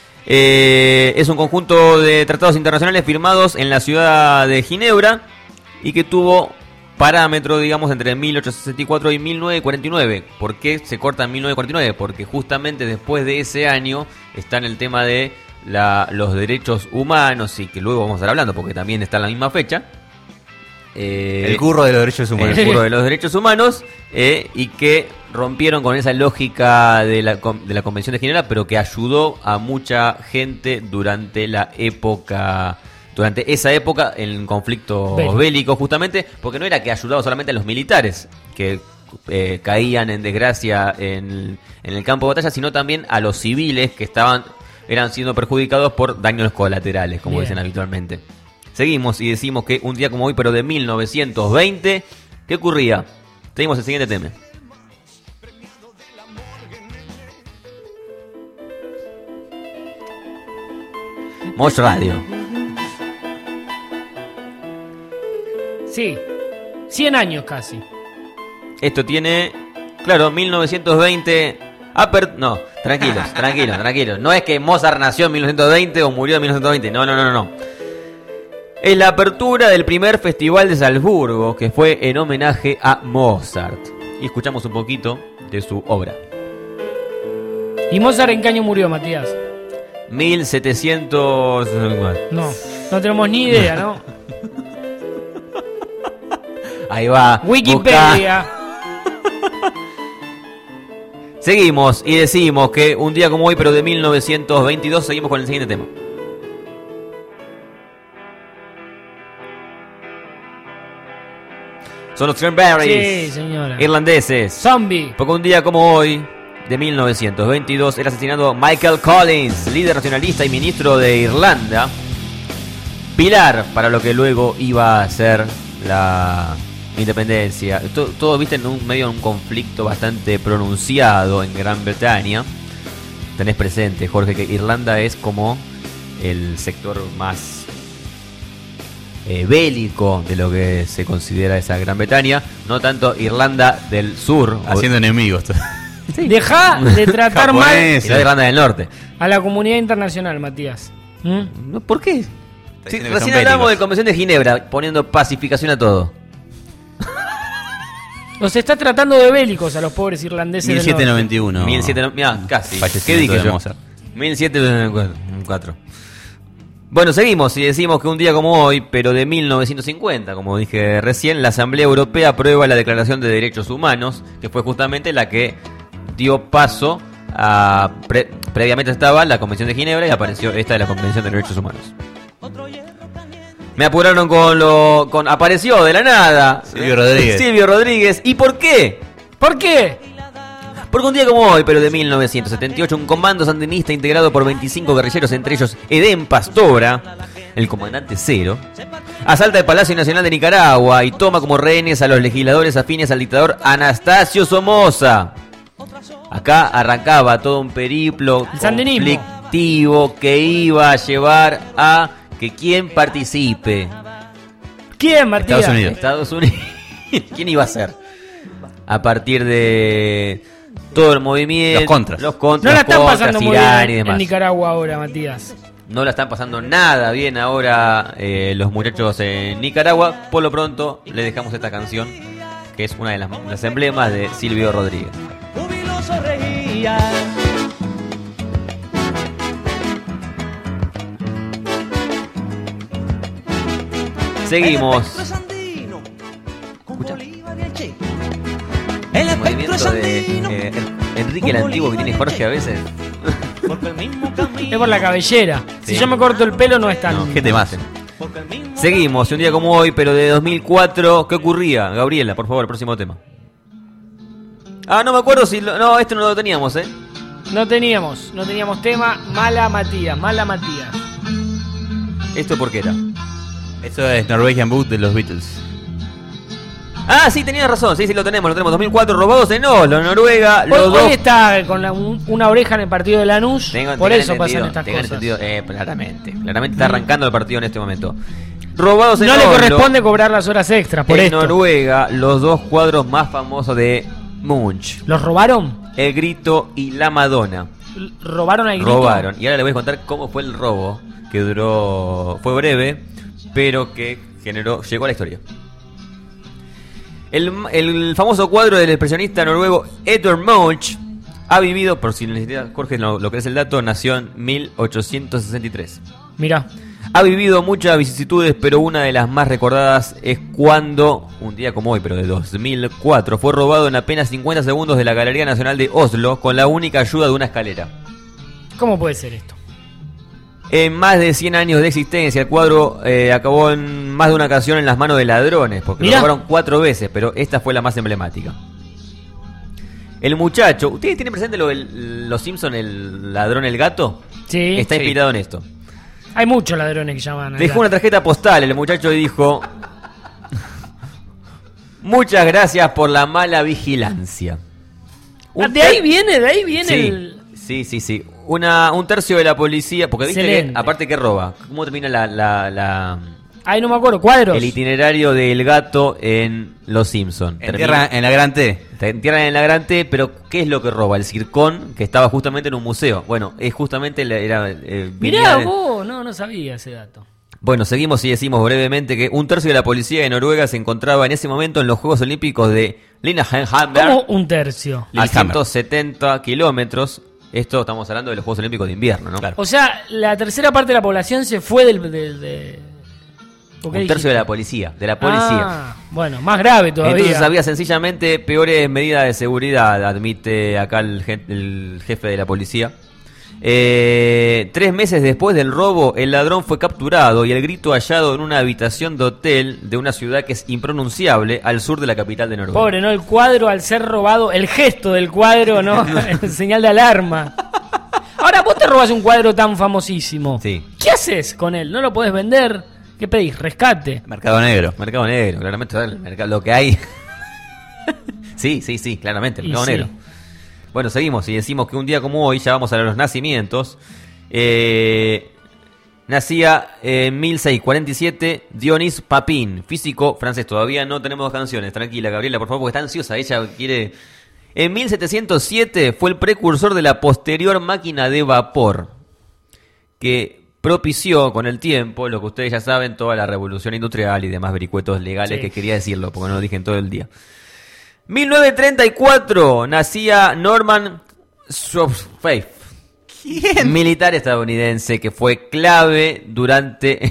Eh, es un conjunto de tratados internacionales firmados en la ciudad de Ginebra y que tuvo parámetro, digamos, entre mil ochocientos sesenta y cuatro y mil novecientos cuarenta y nueve. ¿Por qué se corta en mil novecientos cuarenta y nueve? Porque justamente después de ese año está en el tema de la, los derechos humanos, y que luego vamos a estar hablando porque también está en la misma fecha. Eh, El curro de los derechos humanos. El curro de los derechos humanos, eh, y que rompieron con esa lógica de la, de la Convención de Ginebra, pero que ayudó a mucha gente durante la época, durante esa época en conflictos Bélico. bélicos, justamente, porque no era que ayudaba solamente a los militares que eh, caían en desgracia en, en el campo de batalla, sino también a los civiles que estaban eran siendo perjudicados por daños colaterales, como Bien. dicen habitualmente. Seguimos y decimos que un día como hoy, pero de mil novecientos veinte, ¿qué ocurría? Tenemos el siguiente tema. Mosh Radio. Sí, cien años casi. Esto tiene, claro, mil novecientos veinte. Aper- no, tranquilos, tranquilos, tranquilos. No es que Mozart nació en mil novecientos veinte o murió en mil novecientos veinte. No, no, no, no. Es la apertura del primer festival de Salzburgo, que fue en homenaje a Mozart. Y escuchamos un poquito de su obra. ¿Y Mozart en qué año murió, Matías? mil setecientos... No, no tenemos ni idea, ¿no? Ahí va. Wikipedia. Busca. Seguimos y decimos que un día como hoy, pero de mil novecientos veintidós, seguimos con el siguiente tema. Son los Cranberries. Sí, señora. Irlandeses. Zombie. Porque un día como hoy, de mil novecientos veintidós, era asesinado Michael Collins, líder nacionalista y ministro de Irlanda, pilar para lo que luego iba a ser la independencia. Todo, todo viste, en un medio de un conflicto bastante pronunciado en Gran Bretaña. Tenés presente, Jorge, que Irlanda es como el sector más eh, bélico de lo que se considera esa Gran Bretaña. No tanto Irlanda del Sur. Haciendo o... enemigos. Sí. Deja de tratar mal y la Irlanda del Norte. a la comunidad internacional, Matías. ¿Mm? No, ¿por qué? Sí, que recién son hablamos bélicos. de Convención de Ginebra, poniendo pacificación a todo. Los está tratando de bélicos a los pobres irlandeses. mil setecientos noventa y uno. mil setecientos, mirá, casi. ¿Qué Fallecimiento dije de yo? Mozart. mil setecientos noventa y cuatro. Bueno, seguimos y decimos que un día como hoy, pero de mil novecientos cincuenta, como dije recién, la Asamblea Europea aprueba la Declaración de Derechos Humanos, que fue justamente la que dio paso a... Pre- previamente estaba la Convención de Ginebra y apareció esta de la Convención de Derechos Humanos. Me apuraron con lo... con apareció de la nada Silvio Rodríguez. Silvio Rodríguez. ¿Y por qué? ¿Por qué? Porque un día como hoy, pero de mil novecientos setenta y ocho, un comando sandinista integrado por veinticinco guerrilleros, entre ellos Edén Pastora, el comandante Cero, asalta el Palacio Nacional de Nicaragua y toma como rehenes a los legisladores afines al dictador Anastasio Somoza. Acá arrancaba todo un periplo El sandinismo. conflictivo que iba a llevar a que quien participe. ¿Quién, Matías? Estados Unidos. Estados Unidos. ¿Quién iba a ser? A partir de todo el movimiento. Los contras. Los contras, No la están contras, pasando muy Irán y bien demás. en Nicaragua ahora, Matías. no la están pasando nada bien ahora eh, los muchachos en Nicaragua. Por lo pronto les dejamos esta canción, que es una de las, las emblemas de Silvio Rodríguez. Jubiloso reía. Seguimos. El El movimiento de eh, Enrique el Antiguo que tiene Jorge a veces. Es por la cabellera. Sí. Si yo me corto el pelo no es tan... No, ¿qué te hacen? Seguimos, un día como hoy, pero de dos mil cuatro. ¿Qué ocurría? Gabriela, por favor, el próximo tema. Ah, no me acuerdo si... Lo, no, esto no lo teníamos, ¿eh? No teníamos, no teníamos tema. Mala Matías, mala Matías. ¿Esto por qué era? Eso es Norwegian Wood de los Beatles. Ah, sí, tenías razón. Sí, sí, lo tenemos. Lo tenemos. dos mil cuatro, robados en Oslo, Noruega. Hoy, Los hoy dos... está con la- un- una oreja en el partido de Lanús. Tengo- por tengan eso entendido, pasan estas tengan cosas. entendido, eh, claramente. Claramente está arrancando el partido en este momento. Robados en No le Oslo, corresponde cobrar las horas extras por en esto. Noruega, los dos cuadros más famosos de Munch. ¿Los robaron? El Grito y la Madonna. L- ¿Robaron al grito? Robaron. Y ahora les voy a contar cómo fue el robo, que duró, fue breve, pero que generó, llegó a la historia. El, el famoso cuadro del expresionista noruego Edvard Munch ha vivido, por si necesitas, Jorge, lo, lo que es el dato, nació en mil ochocientos sesenta y tres. Mirá. Ha vivido muchas vicisitudes, pero una de las más recordadas es cuando, un día como hoy, pero de dos mil cuatro, fue robado en apenas cincuenta segundos de la Galería Nacional de Oslo con la única ayuda de una escalera. ¿Cómo puede ser esto? En más de cien años de existencia, el cuadro eh, acabó en más de una ocasión en las manos de ladrones, porque Mirá. lo robaron cuatro veces, pero esta fue la más emblemática. El muchacho, ¿ustedes tienen presente lo del- los Simpson, el ladrón, el gato? Sí. Está Sí. inspirado en esto. Hay muchos ladrones que llaman. al Dejó gato. una tarjeta postal, el muchacho dijo: muchas gracias por la mala vigilancia. Ah, de ahí viene, de ahí viene Sí, el... sí, sí, sí. Una, un tercio de la policía, porque viste que, Excelente. aparte que roba, ¿cómo termina la, la, la- Ay, no me acuerdo, cuadros. el itinerario del gato en Los Simpson? Entierra en la Gran T. Te entierran en la Gran T, pero ¿qué es lo que roba? El circón, que estaba justamente en un museo. Bueno, es justamente... la- Era, eh, venía Mirá de- vos, no, no sabía ese dato. Bueno, seguimos y decimos brevemente que un tercio de la policía de Noruega se encontraba en ese momento en los Juegos Olímpicos de Lillehammer. ¿Cómo un tercio? A ciento setenta kilómetros. Esto estamos hablando de los Juegos Olímpicos de invierno, ¿no? Claro. O sea, la tercera parte de la población se fue del... del de... ¿O qué Un tercio dijiste? de la policía, de la policía. Ah, bueno, más grave todavía. Entonces había sencillamente peores medidas de seguridad, admite acá el, gen- el jefe de la policía. Eh, tres meses después del robo, el ladrón fue capturado y el grito hallado en una habitación de hotel de una ciudad que es impronunciable al sur de la capital de Noruega. Pobre, ¿no? El cuadro al ser robado, el gesto del cuadro, ¿no? Señal de alarma. Ahora, vos te robas un cuadro tan famosísimo. Sí. ¿Qué haces con él? ¿No lo podés vender? ¿Qué pedís? ¿Rescate? Mercado negro. Mercado negro, claramente el mercado, lo que hay. sí, sí, sí, claramente, Y mercado sí. negro. Bueno, seguimos y decimos que un día como hoy, ya vamos a los nacimientos. Eh, nacía en mil seiscientos cuarenta y siete Dionys Papin, físico francés. Todavía no tenemos canciones, tranquila Gabriela, por favor, porque está ansiosa, ella quiere... En mil setecientos siete fue el precursor de la posterior máquina de vapor, que propició con el tiempo, lo que ustedes ya saben, toda la revolución industrial y demás vericuetos legales, Sí. que quería decirlo, porque no lo dije en todo el día. mil novecientos treinta y cuatro nacía Norman Schwarzkopf, militar estadounidense que fue clave durante...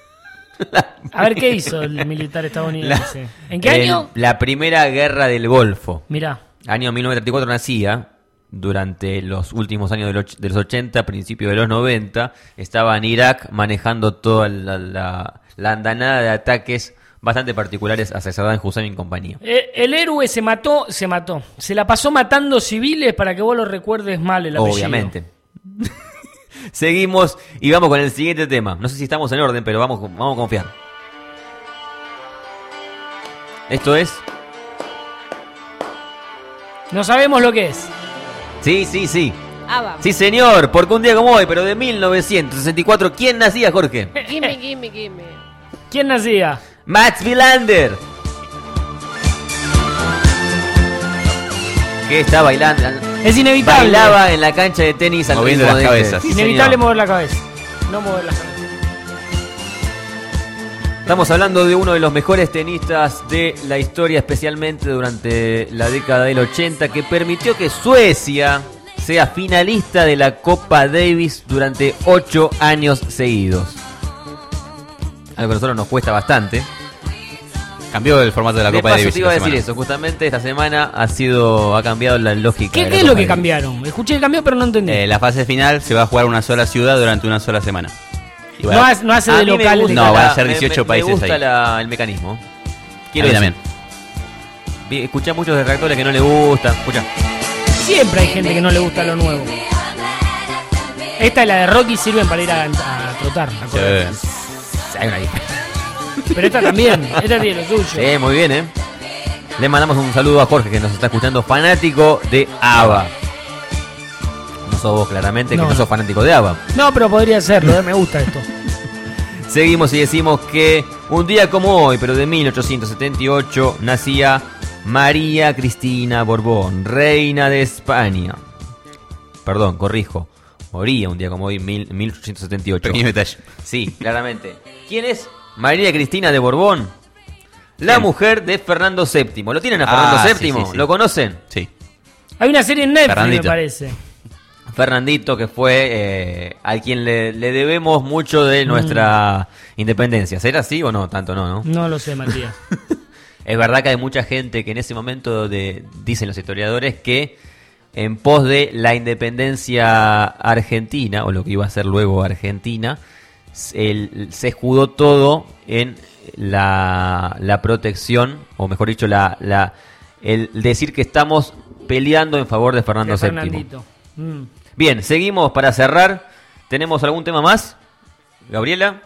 A ver, ¿qué hizo el militar estadounidense? ¿En qué el- año? La primera guerra del Golfo. Mirá. Año mil novecientos treinta y cuatro nacía, durante los últimos años de los, de los ochenta, principios de los noventa, estaba en Irak manejando toda la, la, la andanada de ataques bastante particulares hacia Saddam Hussein y compañía. Eh, el héroe se mató, se mató. Se la pasó matando civiles para que vos lo recuerdes mal el apellido. Obviamente. Seguimos y vamos con el siguiente tema. No sé si estamos en orden, pero vamos, vamos a confiar. Esto es... No sabemos lo que es. Sí, sí, sí. Ah, vamos. Sí, señor, porque un día como hoy, pero de mil novecientos sesenta y cuatro, ¿quién nacía, Jorge? Gimme, gimme, gimme. ¿Quién nacía? Mats Wilander. Que está bailando. Es inevitable. Bailaba en la cancha de tenis al Moviendo ritmo las de cabezas. este. Sí, Inevitable señor. mover la cabeza. No mover las canetas. Estamos hablando de uno de los mejores tenistas de la historia, especialmente durante la década del ochenta, que permitió que Suecia sea finalista de la Copa Davis durante ocho años seguidos. Algo que a nosotros nos cuesta bastante. Cambió el formato de la De Copa paso Davis. te iba a esta decir semana. eso, justamente esta semana ha sido ha cambiado la lógica. ¿Qué, de la qué es Copa lo que Davis. cambiaron? Escuché que cambió, pero no entendí. Eh, la fase final se va a jugar una sola ciudad durante una sola semana. Y va- No hace- no hace A de mí me local. gusta No, van a la- ser me- dieciocho me- países Me gusta ahí. la- el mecanismo. A mí también. Vi- Escuché a muchos detractores que no les gusta. Escucha. Siempre hay gente que no le gusta lo nuevo. Esta y la de Rocky sirven para ir a, a trotar. a correr. Hay una diferencia. Pero esta también. Esta tiene lo suyo. Sí, muy bien, ¿eh? Le mandamos un saludo a Jorge que nos está escuchando, fanático de ABBA. No sos vos, claramente, No, que no no. sos fanático de ABBA. No, pero podría serlo. eh, Me gusta esto. Seguimos y decimos que un día como hoy, pero de mil ochocientos setenta y ocho, nacía María Cristina Borbón, reina de España. Perdón, corrijo. Moría un día como hoy, mil, mil ochocientos setenta y ocho. Pequeño detalle. Sí, claramente. ¿Quién es María Cristina de Borbón? La ¿Quién? mujer de Fernando séptimo. ¿Lo tienen a Ah, Fernando sí, séptimo? sí, sí. ¿Lo conocen? Sí. Hay una serie en Netflix, Fernandito. me parece. Fernandito, que fue eh, a quien le, le debemos mucho de nuestra independencia. ¿Será así o no? Tanto no, ¿no? No lo sé, Matías. Es verdad que hay mucha gente que en ese momento, de, dicen los historiadores, que en pos de la independencia argentina, o lo que iba a ser luego Argentina, el- se escudó todo en la, la protección, o mejor dicho, la, la el decir que estamos peleando en favor de Fernando De séptimo. Fernandito. Mm. Bien, seguimos para cerrar. ¿Tenemos algún tema más? ¿Gabriela?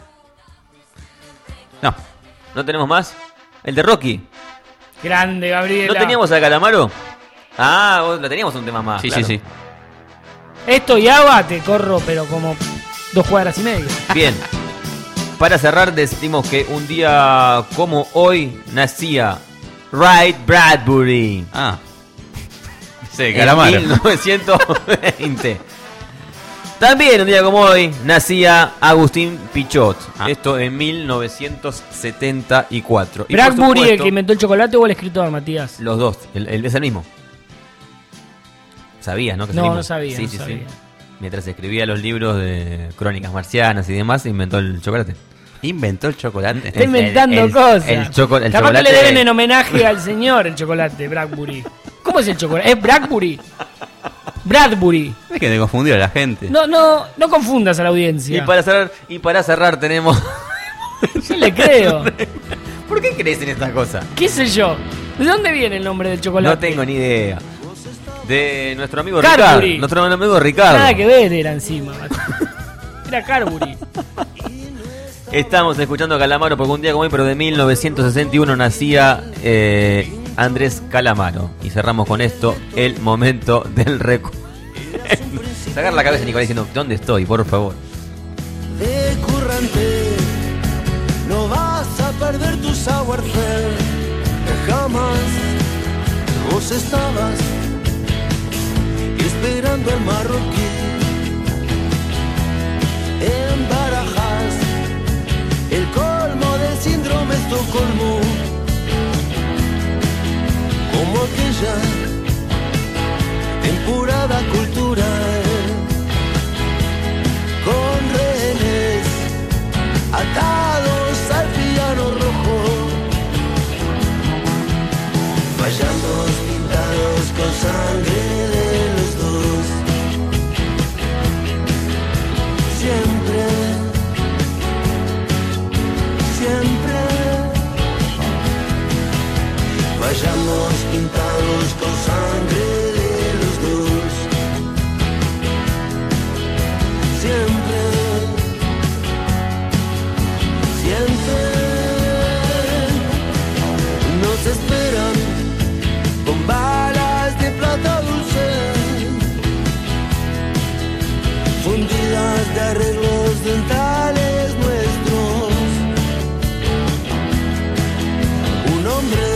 No. ¿No tenemos más? ¿El de Rocky? Grande, Gabriela. ¿No teníamos a Calamaro? Ah, vos la teníamos un tema más. Sí, claro. sí, sí. Esto y Ava te corro, pero como dos cuadras y media. Bien. Para cerrar, decimos que un día como hoy nacía Ray Bradbury. Ah. Sí, En Calamaro. mil novecientos veinte. También un día como hoy nacía Agustín Pichot. Ah. Esto en mil novecientos setenta y cuatro. Y por Bradbury, el supuesto, que inventó el chocolate, o el escritor, Matías. los dos, el, el- es el mismo. ¿Sabías, no? Que es el No, mismo. no sabía, Sí, no sí, sabía. sí. Mientras escribía los libros de crónicas marcianas y demás, inventó el chocolate. Inventó el chocolate. Está inventando el- el- cosas. el choco- el Capaz que chocolate- le deben en homenaje al señor el chocolate, Bradbury. ¿Cómo es el chocolate? ¿Es Bradbury? Bradbury. Es que te confundió a la gente. No, no, no confundas a la audiencia. Y para cerrar, y para cerrar tenemos... Yo le creo. ¿Por qué crees en estas cosas? ¿Qué sé yo? ¿De dónde viene el nombre del chocolate? No tengo ni idea. De nuestro amigo Carbury. Ricardo. Nuestro amigo Ricardo. Nada que ver era encima. Era Carbury. Estamos escuchando a Calamaro porque un día como hoy, pero de mil novecientos sesenta y uno nacía eh, Andrés Calamaro. Y cerramos con esto el momento del recuerdo. Sacar la cabeza, Nicolás, diciendo, ¿dónde estoy? Por favor. De currante, no vas a perder tu savoir-faire. Jamás vos estabas esperando al marroquí en Barajas, el colmo del síndrome Estocolmo, como aquella tempurada cultural, con rehenes atados al piano rojo, fallando pintados con sangre de los dos. Siempre, siempre, vayamos pintados con sangre de los dos. Siempre, siempre, nos esperan con balas de plata dulce, fundidas de arreglos dentales nuestros. Un hombre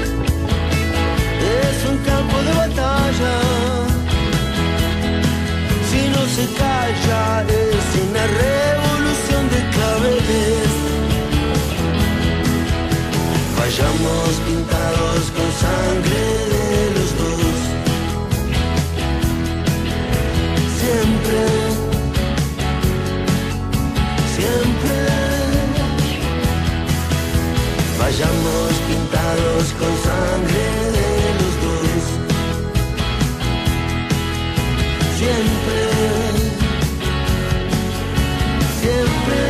es un campo de batalla, si no se calla es una revolución. siempre, siempre.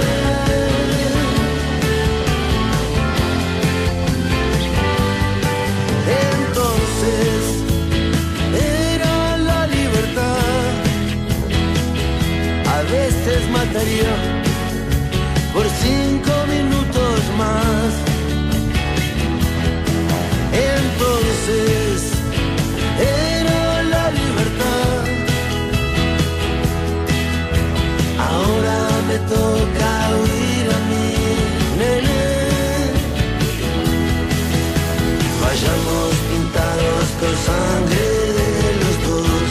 Entonces era la libertad. A veces mataría por cinco minutos más. Entonces era la libertad. Ahora me toca huir a mí, nene. Vayamos pintados con sangre de los dos.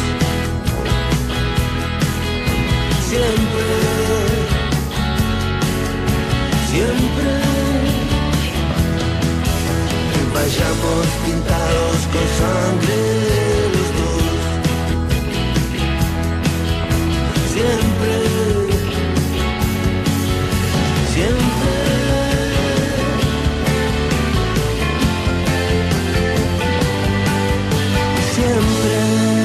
Siempre, siempre. Vayamos pintados con sangre de los dos. Siempre, siempre. Siempre.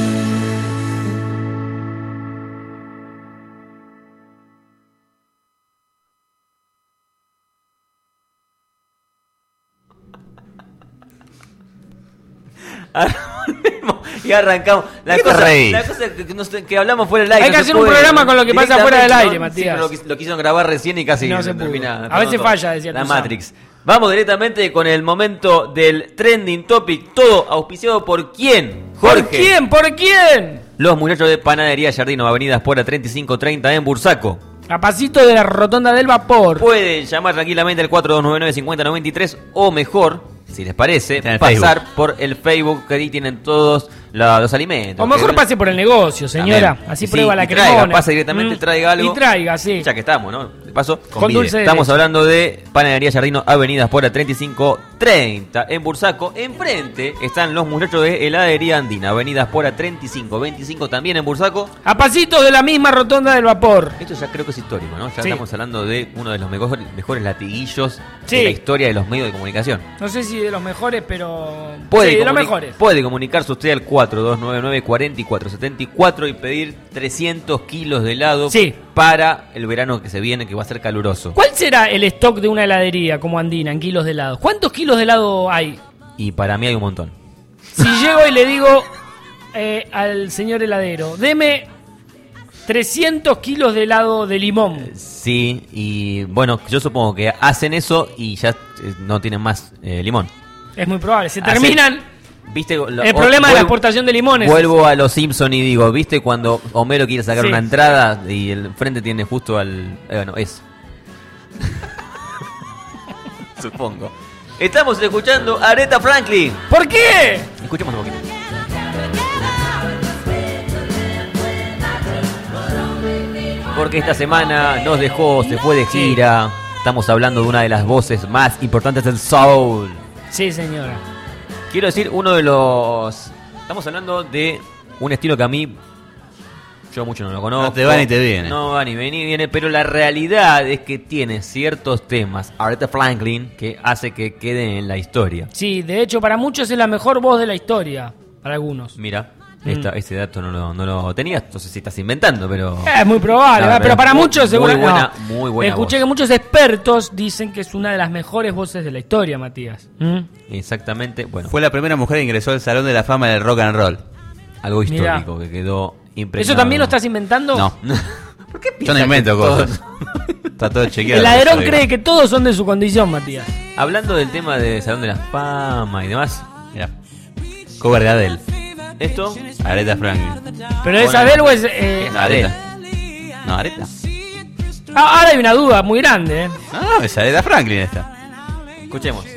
Y arrancamos. La ¿Qué te cosa, reís? la cosa que, no sé, que hablamos fuera del aire. Hay que no se hacer un puede. programa con lo que pasa fuera del aire, Sí, Matías. pero lo, quis- lo quisieron grabar recién y casi No no se pudo. termina. A veces falla, decía la Tuzán. Matrix. Vamos directamente con el momento del trending topic. Todo auspiciado por quién, Jorge. ¿Por quién? ¿Por quién? Los muchachos de Panadería Jardino, Avenida Espora treinta y cinco treinta en Bursaco. A pasito de la rotonda del vapor. Pueden llamar tranquilamente al cuatro dos nueve nueve, cinco cero nueve tres o mejor, si les parece, En el pasar Facebook. por el Facebook, que ahí tienen todos la- los alimentos. O mejor Que- pase por el negocio, señora. También. Así Sí, prueba la y traiga, cremona. pasa directamente, Mm, traiga algo. Y traiga, sí. Ya que estamos, ¿no? De paso, Con dulce de estamos leche. hablando de Panadería Jardino, Avenida Espora treinta y cinco treinta en Bursaco. Enfrente están los muchachos de Heladería Andina, Avenida Espora treinta y cinco veinticinco también en Bursaco. A pasitos de la misma rotonda del vapor. Esto ya creo que es histórico, ¿no? Ya Sí. estamos hablando de uno de los mejores, mejores latiguillos Sí. de la historia de los medios de comunicación. No sé si de los mejores, pero... Puede, sí, de los comuni- mejores. puede comunicarse usted al cuatro dos nueve nueve, cuatro cuatro siete cuatro y pedir trescientos kilos de helado Sí. para el verano que se viene, que va a ser caluroso. ¿Cuál será el stock de una heladería como Andina en kilos de helado? ¿Cuántos kilos de helado hay? Y para mí hay un montón. Si llego y le digo eh, al señor heladero, deme trescientos kilos de helado de limón. Sí, y bueno, yo supongo que hacen eso y ya eh, no tienen más eh, limón. Es muy probable. Se Hace- terminan... ¿Viste? Lo- El o- problema de la vuelvo- exportación de limones. Vuelvo a los Simpson y digo, ¿viste cuando Homero quiere sacar Sí. una entrada y el frente tiene justo al... eh, bueno, eso. Supongo. Estamos escuchando a Aretha Franklin. ¿Por qué? Escuchemos un poquito. Porque esta semana nos dejó, se fue de gira. Estamos hablando de una de las voces más importantes del soul. Sí, señora. Quiero decir, uno de los... Estamos hablando de un estilo que a mí... Yo mucho no lo conozco. No te va ni te viene. No va ni viene, ni viene, pero la realidad es que tiene ciertos temas, Aretha Franklin, que hace que quede en la historia. Sí, de hecho, para muchos es la mejor voz de la historia. Para algunos. Mira, Mm. esta, ese dato no lo, no lo tenías, entonces si estás inventando, pero... Eh, Es muy probable, No, ¿verdad? pero para muy- muchos seguro Muy buena, no. muy buena Escuché voz. que muchos expertos dicen que es una de las mejores voces de la historia, Matías. ¿Mm? Exactamente, bueno. Fue la primera mujer que ingresó al Salón de la Fama del Rock and Roll. Algo Mirá. histórico que quedó impresionante. ¿Eso también lo estás inventando? No. ¿Por qué Yo no piensas invento que todos- cosas. Está todo chequeado. El ladrón Soy- cree que todos son de su condición, Matías. Hablando del tema de Salón de la Fama y demás, Mira. Cover de Adele. esto... Aretha Franklin. ¿Pero es Bueno, Adele o es...? eh, es Adele. No, Aretha. Ah, ahora hay una duda muy grande, ¿eh? No, es Aretha Franklin esta. Escuchemos.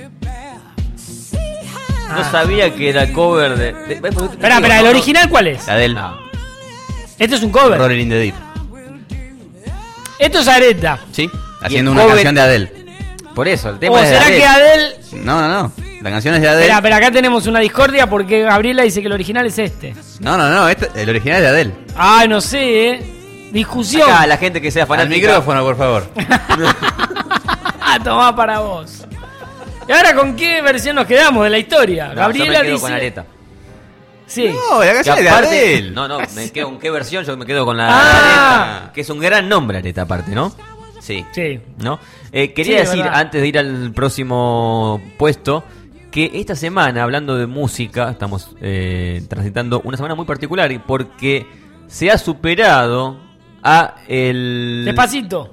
No sabía que era cover de... de- Espera, espera, ¿el original cuál es? Adele. Este es un cover. Rolling in the Deep. Esto es Aretha. Sí. Y Haciendo el una cover- canción de Adele. Por eso, el ¿O tema es de será Adele. que Adele...? No, no, no. La canción es de Adele. Espera, pero acá tenemos una discordia porque Gabriela dice que el original es este. No, no, no. Este- el original es de Adele. Ah, no sé, ¿eh? Discusión. Acá, la gente que sea Al fanática... micrófono, por favor. Ah, tomá para vos. ¿Y ahora con qué versión nos quedamos de la historia? No, Gabriela yo me quedo dice... con Aretha. Sí. No, la canción Que es de aparte- Adele. No, no, me quedo, ¿con qué versión? Yo me quedo con la Ah. Areta, que es un gran nombre Areta aparte, ¿no? Sí. Sí. ¿No? Eh, quería Sí, es decir, verdad. antes de ir al próximo puesto, que esta semana, hablando de música, estamos eh, transitando una semana muy particular y porque se ha superado a el... Despacito.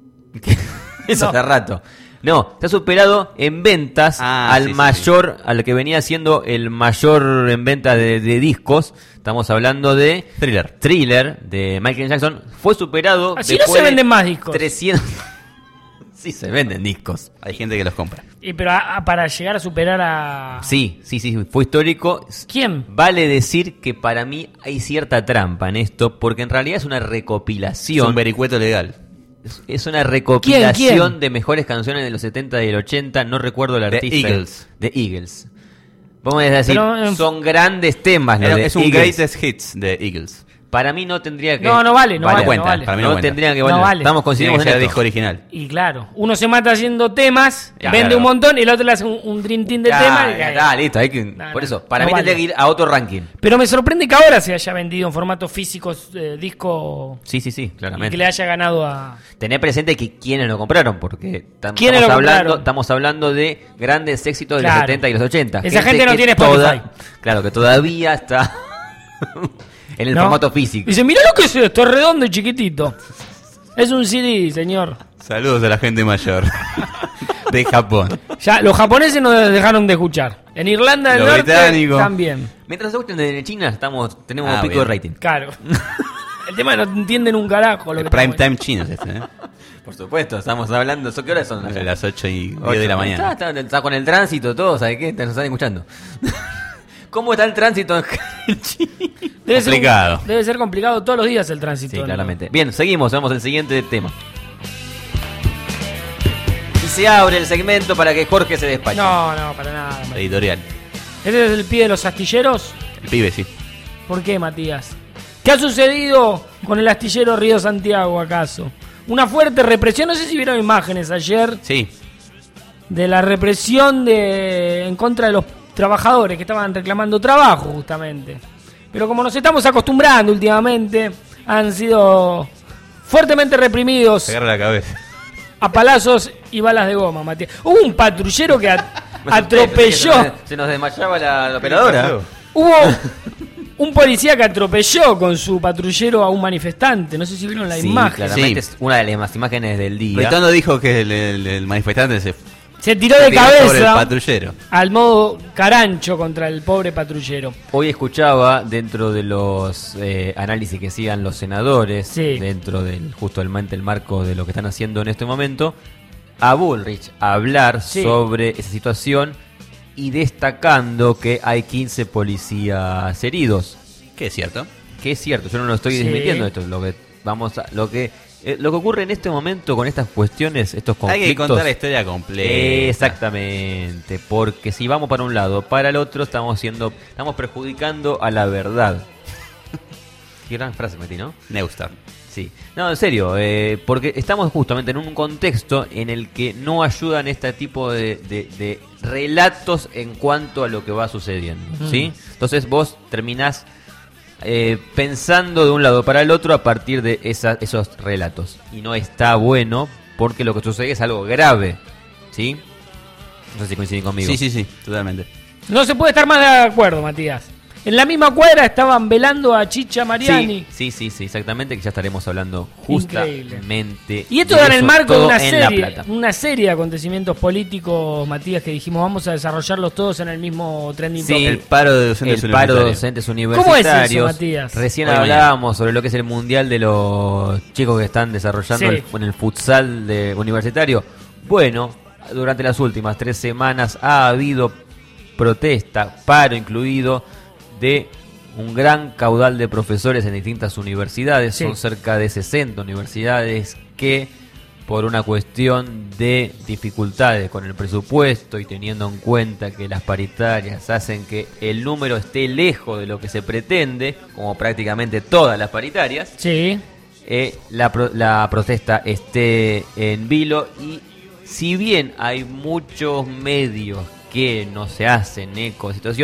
Eso No. hace rato. No, se ha superado en ventas Ah, al sí, sí, mayor, al que venía siendo el mayor en venta de, de discos. Estamos hablando de Thriller. Thriller de Michael Jackson. Fue superado. Así no después se de venden más discos. trescientos Sí, se venden discos. Hay gente que los compra. Y pero a- a- para llegar a superar a... Sí, sí, sí, fue histórico. ¿Quién? Vale decir que para mí hay cierta trampa en esto, porque en realidad es una Es recopilación. un vericueto legal. Es- Es una recopilación ¿Quién? ¿Quién? de mejores canciones de los setenta y el ochenta. No recuerdo el The artista. Eagles. The Eagles. Vamos a decir, Pero, eh, son grandes temas. los Era- de es un Eagles. greatest hits de Eagles. Para mí no tendría que. No, no vale, no vale, cuenta, no vale. para mí No, no, cuenta. tendría que No valer. vale. Estamos Tiene que conscientes ser de disco esto. original. Y claro, uno se mata haciendo temas, Claro. vende un montón y el otro le hace un, un dream team de Ya, temas. y- ya está, listo. Hay que, No, por no, eso, para no mí vale. tendría que ir a otro ranking. Pero me sorprende que ahora se haya vendido en formato físico eh, disco Sí, sí, sí, y claramente. que le haya ganado a... Tener presente que quiénes lo compraron, porque tam- ¿Quiénes estamos, lo hablando, compraron? estamos hablando de grandes éxitos de Claro. los setenta y los ochenta. Esa gente no tiene Spotify. Claro, que todavía está en el ¿No? formato físico. Dice, mirá lo que es esto, es redondo y chiquitito. Es un C D, señor. Saludos a la gente mayor de Japón. Ya, los japoneses no dejaron de escuchar. En Irlanda del Los Norte británicos. también. Mientras se escuchen desde China, estamos, tenemos Ah, un pico bien. de rating. Claro. El tema es que no entienden un carajo. Lo El que prime estamos- time chino es este, ¿eh? Por supuesto, estamos hablando. ¿Qué horas son? A las ocho y diez Ocho. de la Está, mañana. está- está con el tránsito, todo, ¿sabes qué? Nos están escuchando. ¿Cómo está el tránsito en China? Debe ser un- Complicado. debe ser complicado todos los días el tránsito. Sí, ¿no? claramente. Bien, seguimos, vamos al siguiente tema. Y se abre el segmento para que Jorge se despache. No, no, para nada. Editorial. ¿Ese es el pie de los astilleros? El pibe, sí. ¿Por qué, Matías? ¿Qué ha sucedido con el astillero Río Santiago, acaso? Una fuerte represión, no sé si vieron imágenes ayer Sí. de la represión de en contra de los trabajadores que estaban reclamando trabajo, justamente. Pero como nos estamos acostumbrando últimamente, han sido fuertemente reprimidos Se agarra la cabeza. a palazos y balas de goma, Matías. Hubo un patrullero que a- Me asusté, atropelló. pensé que Se nos, se nos desmayaba la, la operadora. Hubo un policía que atropelló con su patrullero a un manifestante. No sé si vieron la Sí, imagen. claramente Sí. es una de las imágenes del día. Ritondo dijo que el, el- el manifestante se, Se tiró se de tiró sobre el cabeza patrullero. al modo carancho contra el pobre patrullero. Hoy escuchaba dentro de los eh, análisis que sigan los senadores, Sí. dentro del justamente el marco de lo que están haciendo en este momento, a Bullrich hablar Sí. sobre esa situación y destacando que hay quince policías heridos. Que es cierto. Que es cierto, yo no lo estoy Sí. desmintiendo esto, lo que vamos a, lo que eh, lo que ocurre en este momento con estas cuestiones, estos conflictos. Hay que contar la historia completa. Exactamente, porque si vamos para un lado, para el otro estamos siendo estamos perjudicando a la verdad. Qué gran frase metí, ¿no? Neustar. Sí. No, en serio, eh, porque estamos justamente en un contexto en el que no ayudan este tipo de, de- de relatos en cuanto a lo que va sucediendo, ¿sí? Entonces vos terminás eh, pensando de un lado para el otro a partir de esa- esos relatos. Y no está bueno porque lo que sucede es algo grave, ¿sí? No sé si coinciden conmigo. Sí, sí, sí, totalmente. No se puede estar más de acuerdo, Matías. En la misma cuadra estaban velando a Chicha Mariani. Sí, sí, sí, sí, exactamente, que ya estaremos hablando Increíble. justamente. Y esto de da en el eso, marco de todo una en La serie, Plata. una serie de acontecimientos políticos, Matías, que dijimos vamos a desarrollarlos todos en el mismo trending Sí, topic. El paro de docentes el paro de universitarios. docentes ¿Cómo es universitarios. eso, Matías? Recién Hoy hablábamos sobre lo que es el mundial de los chicos que están desarrollando Sí. el- en el futsal de universitario. Bueno, durante las últimas tres semanas ha habido protesta, paro incluido, de un gran caudal de profesores en distintas universidades. Sí. Son cerca de sesenta universidades que, por una cuestión de dificultades con el presupuesto y teniendo en cuenta que las paritarias hacen que el número esté lejos de lo que se pretende, como prácticamente todas las paritarias, Sí. eh, la, pro- la protesta esté en vilo. Y si bien hay muchos medios que no se hacen eco de situación,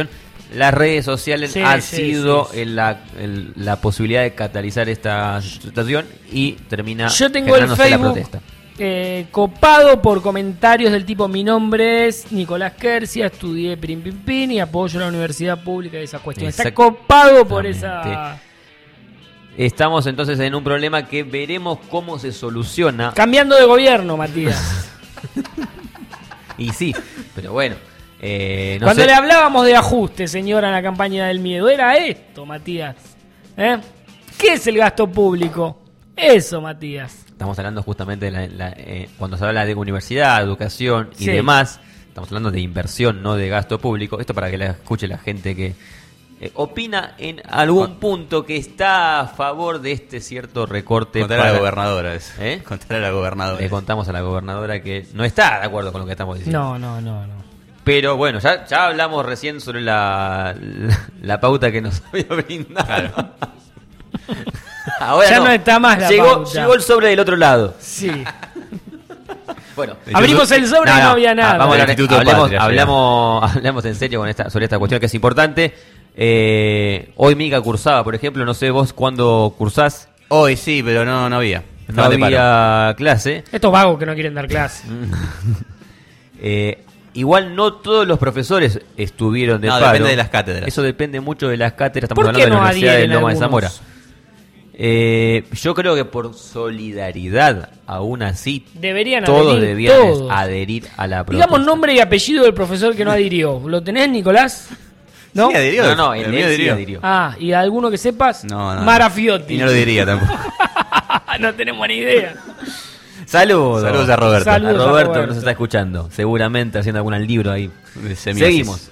las redes sociales Sí, han sí, sido sí, sí. el- la, el- la posibilidad de catalizar esta situación y termina Yo tengo el generándose la Facebook protesta. eh, copado por comentarios del tipo: mi nombre es Nicolás Quercia, estudié pim pim pim y apoyo la universidad pública y esas cuestiones. Está copado por esa... Estamos entonces en un problema que veremos cómo se soluciona. Cambiando de gobierno, Matías. Y sí, pero bueno. eh, no Cuando sé. le hablábamos de ajuste, señora, en la campaña del miedo, era esto, Matías. ¿Eh? ¿Qué es el gasto público? Eso, Matías. Estamos hablando justamente de la, la, eh, cuando se habla de universidad, educación y Sí. demás. Estamos hablando de inversión, no de gasto público. Esto para que la escuche la gente que eh, opina en algún punto que está a favor de este cierto recorte. Contar a la gobernadora eso. ¿Eh? Contar a la gobernadora. Le contamos a la gobernadora que no está de acuerdo con lo que estamos diciendo. No, no, no, no. Pero bueno, ya, ya hablamos recién sobre la, la, la pauta que nos había brindado. Ahora Ya no está más la llegó, pauta. llegó el sobre del otro lado. Sí. Bueno, Abrimos el sobre y no había nada. Vamos a hablar- Instituto hablemos, Patria, hablamos, hablemos en serio con esta, sobre esta cuestión que es importante. Eh, hoy Mica cursaba, por ejemplo, no sé vos cuándo cursás. Hoy sí, pero no, no había. No Estaban de paro. había clase. Estos vagos que no quieren dar clase. Eh, igual no todos los profesores estuvieron de No, paro. depende de las cátedras. Eso depende mucho de las cátedras. Estamos ¿Por hablando qué de la no Universidad de adhieren Loma de algunos? Zamora. Eh, yo creo que por solidaridad, aún así, Deberían todos adherir, debían todos. adherir a la protesta. Digamos nombre y apellido del profesor que no adhirió. ¿Lo tenés, Nicolás? ¿No? Sí, adhirió. No, no, El el mío él sí adhirió. adhirió. Ah, ¿y alguno que sepas? No, no. Marafiotti. Y no lo diría tampoco. No tenemos ni idea. Saludos. Saludos a Roberto. Saludos a a Roberto, Roberto. que nos está escuchando. Seguramente haciendo algún libro ahí. De semiosis. Seguimos.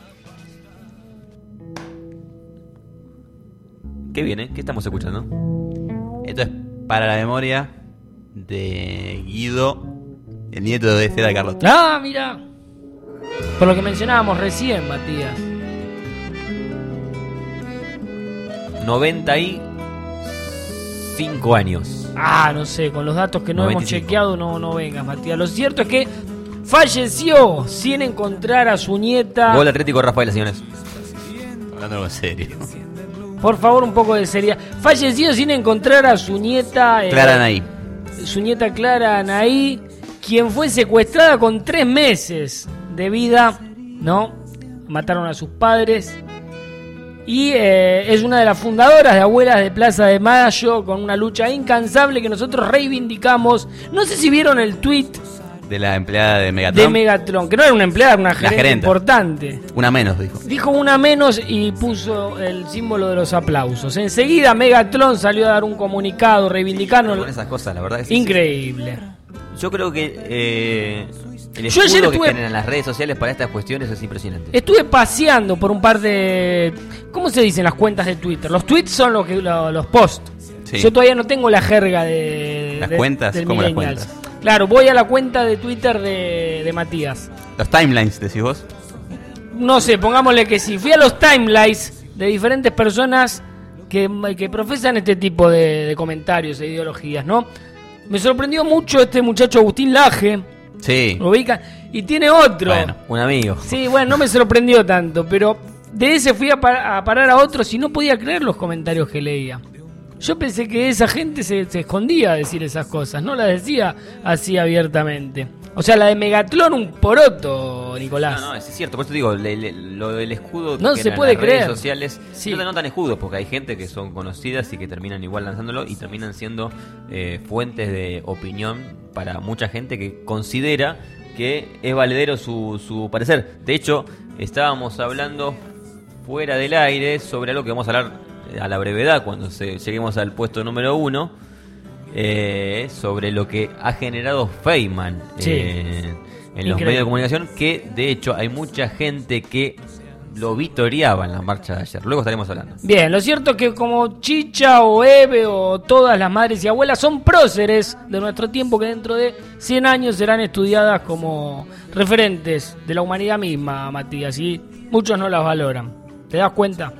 ¿Qué viene? ¿Qué estamos escuchando? Esto es para la memoria de Guido, el nieto de Estela Carlota. Ah, mira. Por lo que mencionábamos recién, Matías. noventa y cinco años. Ah, no sé, con los datos que no noventa y hemos cinco. chequeado, no, no vengas, Matías. Lo cierto es que falleció sin encontrar a su nieta. Gol Atlético Rafael, señores. Hablando en serio. Por favor, un poco de seriedad. Falleció sin encontrar a su nieta. eh, Clara Anaí. Su nieta Clara Anaí, quien fue secuestrada con tres meses de vida, ¿no? Mataron a sus padres. Y eh, es una de las fundadoras de Abuelas de Plaza de Mayo, con una lucha incansable que nosotros reivindicamos. No sé si vieron el tweet De la empleada de Megatron. de Megatron, que no era una empleada, era una gerente, gerenta. importante. Una menos, dijo. Dijo una menos y puso el símbolo de los aplausos. Enseguida Megatron salió a dar un comunicado reivindicando. Con esas cosas, la verdad es Increíble. Yo creo que eh, el Yo ayer escudo que estuve- generan las redes sociales para estas cuestiones es impresionante. Estuve paseando por un par de... ¿Cómo se dicen las cuentas de Twitter? Los tweets son los, que, lo- los posts. Sí. Yo todavía no tengo la jerga de... ¿Las de- cuentas? del ¿Cómo las millennials. cuentas? Claro, voy a la cuenta de Twitter de, de Matías. Los timelines, decís vos. No sé, pongámosle que sí. Fui a los timelines de diferentes personas que, que profesan este tipo de, de comentarios e ideologías, ¿no? Me sorprendió mucho este muchacho Agustín Laje. Sí. Lo ubican. Y tiene otro. Bueno, un amigo. Sí, bueno, no me sorprendió tanto, pero de ese fui a, par- a parar a otros y no podía creer los comentarios que leía. Yo pensé que esa gente se, se escondía a decir esas cosas, no las decía así abiertamente. O sea, la de Megatron un poroto, Nicolás. No, no, es cierto, por eso digo, le- le- lo del escudo que No se generan puede las redes creer. sociales Sí. no se notan escudos, porque hay gente que son conocidas y que terminan igual lanzándolo y terminan siendo eh, fuentes de opinión para mucha gente que considera que es valedero su, su parecer. De hecho, estábamos hablando fuera del aire sobre algo que vamos a hablar a la brevedad cuando se, lleguemos al puesto número uno, eh, sobre lo que ha generado Feynman Sí. eh, en los Increíble. medios de comunicación, que de hecho hay mucha gente que lo vitoreaba en la marcha de ayer. Luego estaremos hablando. Bien, lo cierto es que como Chicha o Eve o todas las madres y abuelas son próceres de nuestro tiempo que dentro de cien años serán estudiadas como referentes de la humanidad misma, Matías, y muchos no las valoran. ¿Te das cuenta?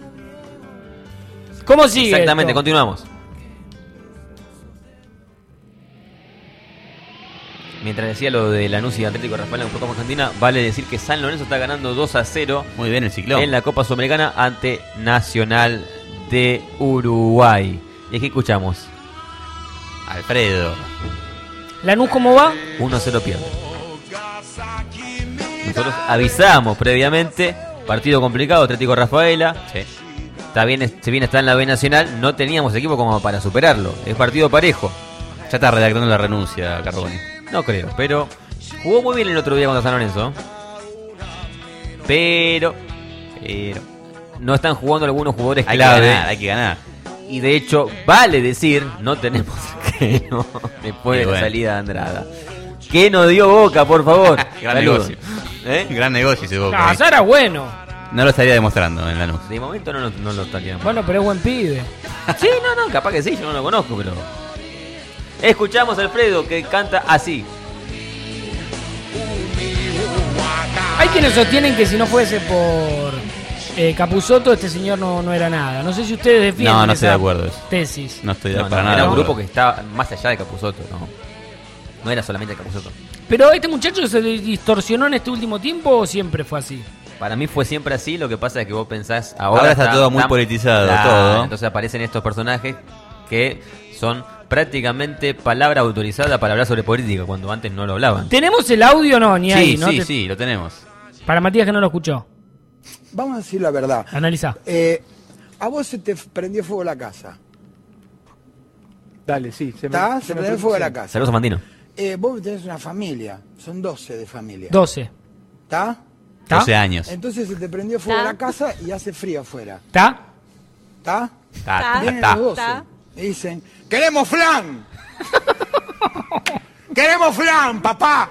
¿Cómo sigue Exactamente, esto? continuamos. mientras decía lo de Lanús y Atlético Rafaela en Copa Argentina, vale decir que San Lorenzo está ganando dos a cero. Muy bien el ciclón. En la Copa Sudamericana ante Nacional de Uruguay. Y aquí escuchamos. Alfredo. ¿Lanús cómo va? uno a cero pierde. Nosotros avisamos previamente. Partido complicado, Atlético Rafaela. Sí. Está bien, si bien está en la B Nacional, no teníamos equipo como para superarlo. Es partido parejo. Ya está redactando la renuncia, Carboni. No creo, pero jugó muy bien el otro día contra San Lorenzo. Pero, pero no están jugando algunos jugadores hay clave. Que ganar, hay que ganar. Y de hecho, vale decir, no tenemos que no después de bueno. la salida de Andrada. Que no dio Boca, por favor. Gran Saludos. negocio. ¿Eh? Gran negocio ese Boca. Ah, era bueno. No lo estaría demostrando en Lanús. De momento no, no, no lo estaría. Bueno, pero es buen pibe. Sí, no, no, capaz que sí, yo no lo conozco, pero... Escuchamos a Alfredo que canta así. Hay quienes sostienen que si no fuese por eh, Capusotto, este señor no, no era nada. No sé si ustedes defienden No, no estoy esa de acuerdo eso. tesis. No estoy de No, para no, nada. era un de grupo acuerdo. que estaba más allá de Capusotto, no. No era solamente Capusotto. Pero este muchacho se distorsionó en este último tiempo o siempre fue así. Para mí fue siempre así, lo que pasa es que vos pensás ahora, Ahora está todo muy politizado, todo. Entonces aparecen estos personajes que son prácticamente palabra autorizada para hablar sobre política, cuando antes no lo hablaban. ¿Tenemos el audio o no? Ni Sí, ahí, ¿no? sí, Te- sí, lo tenemos. Para Matías que no lo escuchó. Vamos a decir la verdad. Analiza. Eh, a vos se te prendió fuego la casa. Dale, sí. Se ¿Está? me, Se se me prendió fuego la sí. casa. Saludos a Mandino. Eh, vos tenés una familia. Son doce de familia. doce. ¿Está? ¿Está? doce años. Entonces se te prendió fuego ¿Está? la casa y hace frío afuera. ¿Está? ¿Está? Está, Vienen está. los doce Está. y dicen, ¡queremos flan! ¡Queremos flan, papá!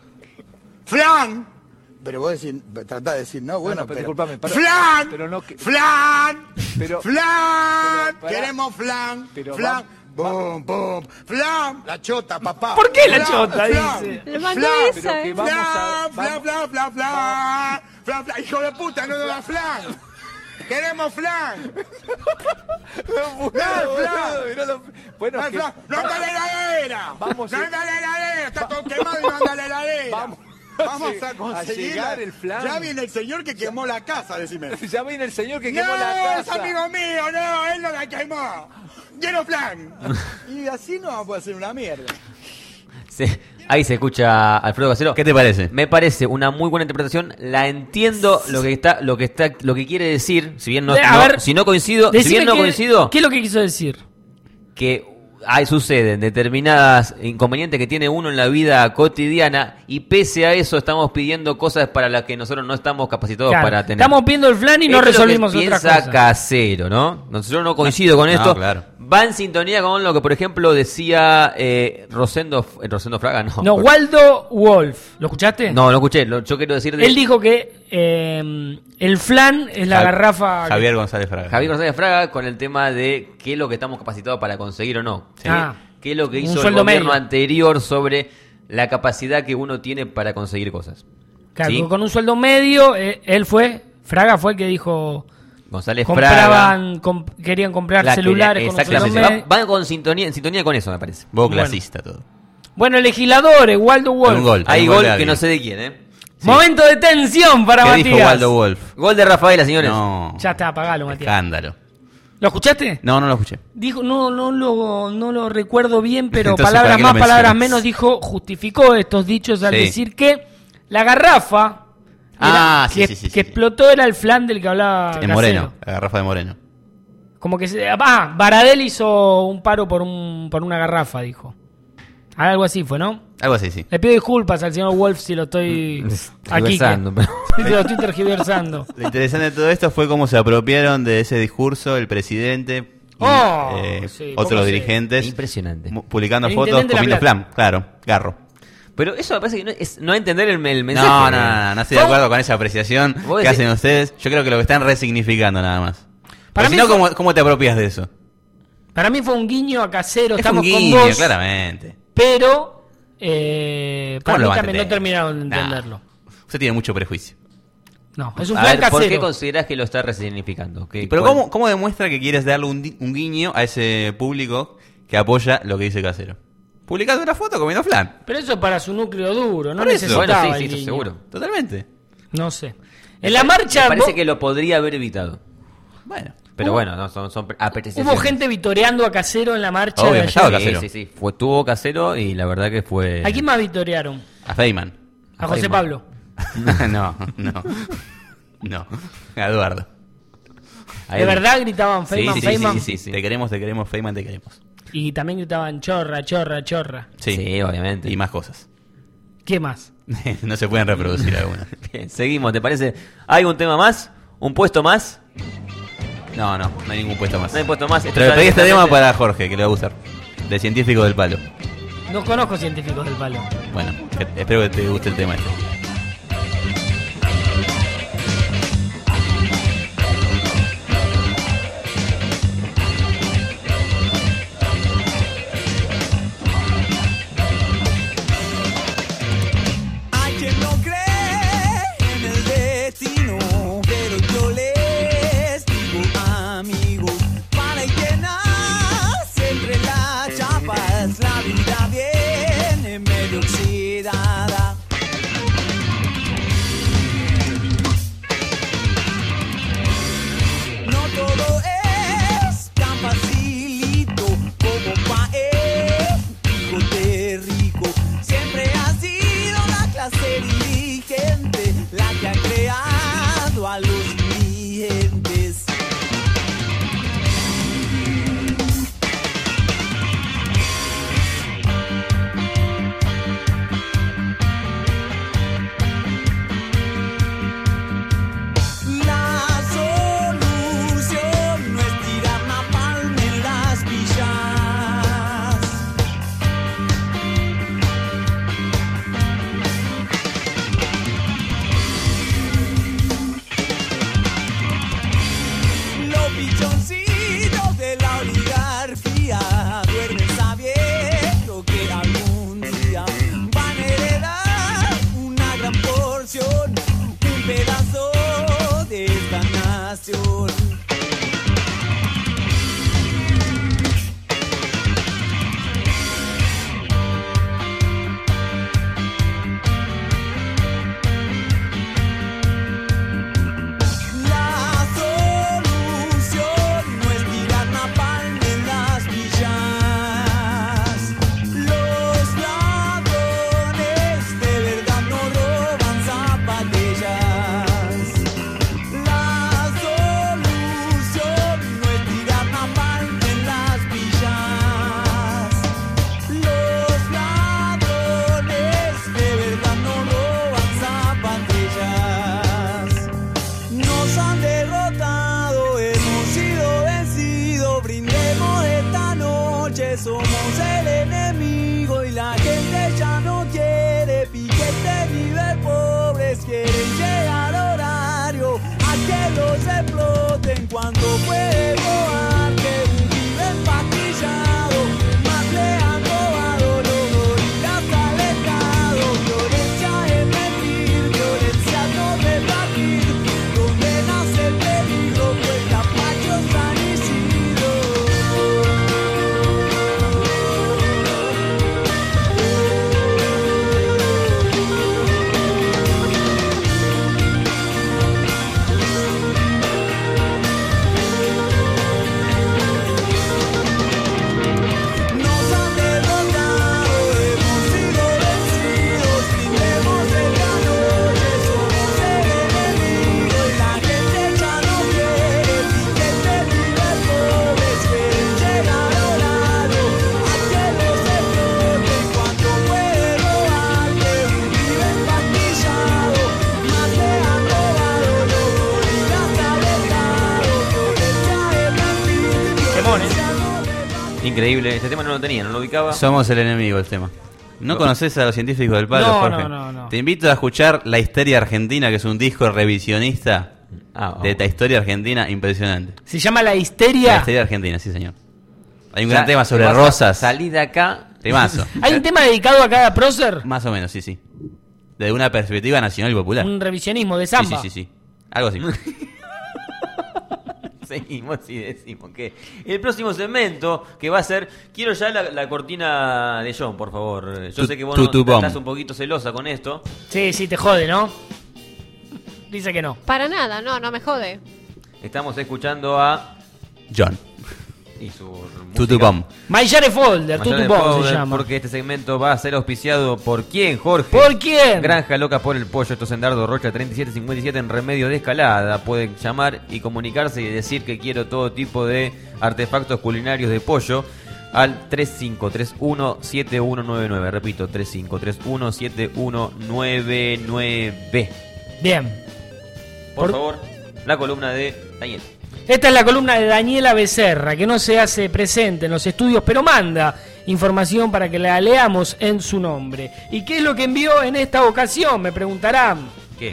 ¡Flan! Pero vos decís, tratás de decir, no, bueno, no, pero pero, disculpame, pero- ¡flan! pero no que- ¡Flan! Pero- ¡Flan! pero pará. ¡Queremos flan! Pero ¡Flan! va- ¡Bum, bum! ¡Flan! La chota, papá. ¿Por qué la Flan, chota, flan, dice? Le mandó flan, esa, pero que eh. vamos a- Flan, flan, flan, flan, flan, flan, flan. Hijo de puta, no nos da flan. ¡Queremos flan! No, ¡No, flan! no, no, bueno, ¡No, que- flan! ¡No anda a la heladera! Vamos ¡No a- anda a la heladera! ¡Está todo quemado y no anda a la heladera! Vamos. Vamos a a conseguir llegar la- el flan. Ya viene el señor que quemó la casa, decime. Ya viene el señor que No, quemó la es casa. amigo mío, no, él no la quemó. ¡Quiero flan! Y así no vamos a hacer una mierda. Sí, ahí se escucha a Alfredo Casero. ¿Qué te parece? Me parece una muy buena interpretación. La entiendo lo que está, lo que está, lo que quiere decir. Si bien no, A no- ver, si no coincido, si Decime bien no qué- coincido, ¿Qué es lo que quiso decir? que hay suceden determinadas inconvenientes que tiene uno en la vida cotidiana y pese a eso estamos pidiendo cosas para las que nosotros no estamos capacitados Claro, para tener. estamos viendo el flan y no Esto es lo que resolvimos otra piensa cosa. Casero, ¿no? Nosotros no coincido con No, esto. claro. Va en sintonía con lo que, por ejemplo, decía eh, Rosendo, eh, Rosendo Fraga, no. No, por- Waldo Wolf. ¿Lo escuchaste? No, lo escuché. Lo, yo quiero decir de Él dijo que eh, el flan es la Jav- garrafa... que- Javier González Fraga. Javier González Fraga con el tema de qué es lo que estamos capacitados para conseguir o no. ¿sí? Ah. ¿Qué es lo que Un hizo el sueldo gobierno medio. anterior sobre la capacidad que uno tiene para conseguir cosas? Claro, ¿sí? con un sueldo medio, eh, él fue, Fraga fue el que dijo, González Fraga. compraban, comp- querían comprar La- celulares con un sueldo exactamente. medio. Va- Van con sintonía, en sintonía con eso, me parece. Vos Bueno. clasista todo. Bueno, legisladores, Waldo Wolf. Con un gol. Hay un gol gol de que alguien. no sé de quién, ¿eh? Momento de tensión para ¿Qué Matías. dijo Waldo Wolf? Gol de Rafaela, señores. No. Ya está, apagalo, Matías. Escándalo. ¿Lo escuchaste? No, no lo escuché. Dijo, no, no lo, no lo recuerdo bien, pero Entonces, palabras ¿para qué más, lo palabras mencionas? menos, dijo, justificó estos dichos al Sí. decir que la garrafa Ah, era- sí, que, sí, sí, que sí. explotó era el flan del que hablaba En Casero. Moreno. La garrafa de Moreno. Como que se, ah, Baradel hizo un paro por un por una garrafa, dijo. Algo así fue, ¿no? Algo así, sí. Le pido disculpas al señor Wolf si lo estoy aquí. Tergiversando, pero- Si lo estoy tergiversando. Lo interesante de todo esto fue cómo se apropiaron de ese discurso el presidente y Oh, eh, sí, ¿cómo otros se- dirigentes Impresionante. mu- publicando El fotos intendente de La comiendo Plata. flan. Claro, garro. Pero eso me parece que no es no entender el, el mensaje. No, no, no, no, no estoy de ¿Cómo? acuerdo con esa apreciación ¿Vos que decís? hacen ustedes. Yo creo que lo que están resignificando nada más. Para Porque si mí no, fue- ¿cómo, ¿cómo te apropias de eso? Para mí fue un guiño a Casero, Es estamos un con guiño, vos. claramente. Pero eh, ¿Cómo para lo mí va a también no entender? terminaron de Nah. entenderlo. Usted tiene mucho prejuicio. No, es un A plan ver, ¿por qué casero. considerás que lo está resignificando? ¿Qué- Pero cuál- ¿cómo, ¿cómo demuestra que quieres darle un, di- un guiño a ese público que apoya lo que dice Casero? publicando una foto comiendo flan. Pero eso para su núcleo duro, no Por eso. necesitaba Bueno, sí, el sí, guiño. seguro. Totalmente. No sé. En la marcha... Me parece vos- que lo podría haber evitado. Bueno. Pero Hubo- bueno, no, son, son apreciaciones. Hubo gente vitoreando a Casero en la marcha Obvio, de estaba ayer. Casero. Sí, sí, sí. Fue, tuvo Casero y la verdad que fue... ¿A quién más vitorearon? A Feynman. A José Feynman. Pablo. no, no. No. A Eduardo. A ¿De él. verdad gritaban Sí, Feynman, sí, sí, Feynman? sí, sí, sí. Te queremos, te queremos, Feynman, te queremos. Y también gritaban chorra, chorra, chorra. Sí, Sí, obviamente. Y más cosas. ¿Qué más? No se pueden reproducir algunas. Bien, seguimos, ¿te parece? ¿Hay un tema más? ¿Un puesto más? No, no, no hay ningún puesto más. No hay puesto más. Esto Pero ya pedí este tema directamente- para Jorge, que le va a gustar. De Científico del Palo. No conozco científicos del palo. Bueno, que- espero que te guste el tema este. Hay quien no cree en el destino, pero yo les digo, amigos, para el que nace entre las chapas, la vida viene medio oxidada. No todo es tan facilito como pa' el hijo de rico. Siempre ha sido la clase dirigente la que ha creado a los dirigentes. La solución no es tirar napalm en las villas. Los pichoncitos de la oligarquía duermen sabiendo que algún día van a heredar una gran porción, un pedazo de esta nación. La solución no es tirar napalm en las villas. Los ladrones de verdad no roban zapatillas. La solución no es tirar napalm en las villas. Los ladrones de verdad no roban zapatillas. Nos han derrotado, hemos sido vencidos. Brindemos esta noche, somos el enemigo y la gente ya no quiere piquete ni ver pobres. Quieren llegar a horario a que los exploten cuando pueden robar, que viven pastillado. Más le han robado los gorilas alejados. Violencia es mentir, violencia no debatir. Donde nace el peligro, pues Capacho, San Isidro. Nos han derrotado, hemos sido vencidos. Brindemos esta noche, somos el enemigo y la gente ya no quiere piquete ni ver pobres. Quieren llegar a horario a que los exploten cuando pueden robar, que viven pastillado. Más le han robado los gorilas alejados. Violencia es mentir, Quemón, ¿eh? violencia no Increíble, este tema no lo tenía, no lo ubicaba. Somos el enemigo el tema. ¿No conoces a los Científicos del Palo, No, Jorge? no, no, no. Te invito a escuchar La Histeria Argentina, que es un disco revisionista Ah, de esta historia argentina impresionante. Se llama La La Histeria. Histeria Argentina, sí señor. Hay un O sea, gran tema sobre te vas a rosas. Salir de acá. Temazo. ¿Hay un tema dedicado a cada prócer? Más o menos, sí, sí. Desde una perspectiva nacional y popular. Un revisionismo de Sí, samba. sí, sí, sí. Algo así. seguimos y decimos que el próximo segmento que va a ser, quiero ya la, la cortina de John, por favor. Yo Tu- sé que vos tu- no, tu bomb. estás un poquito celosa con esto. Sí, sí, te jode, ¿no? Dice que no. Para nada, no, no me jode. Estamos escuchando a John. y su Tutu Bomb. Mayare Folder, Mayare Tutu Bomb se Folder, llama. porque este segmento va a ser auspiciado por quién, Jorge. ¿Por quién? Granja Loca por el Pollo, esto es en Dardo Rocha treinta y siete cincuenta y siete en Remedio de Escalada. Pueden llamar y comunicarse y decir que quiero todo tipo de artefactos culinarios de pollo al tres cinco tres uno siete uno nueve nueve. Repito, tres cinco tres uno siete uno nueve nueve. Bien. Por, Por- favor, la columna de Daniel. Esta es la columna de Daniela Becerra, que no se hace presente en los estudios, pero manda información para que la leamos en su nombre. ¿Y qué es lo que envió en esta ocasión? Me preguntarán. ¿Qué?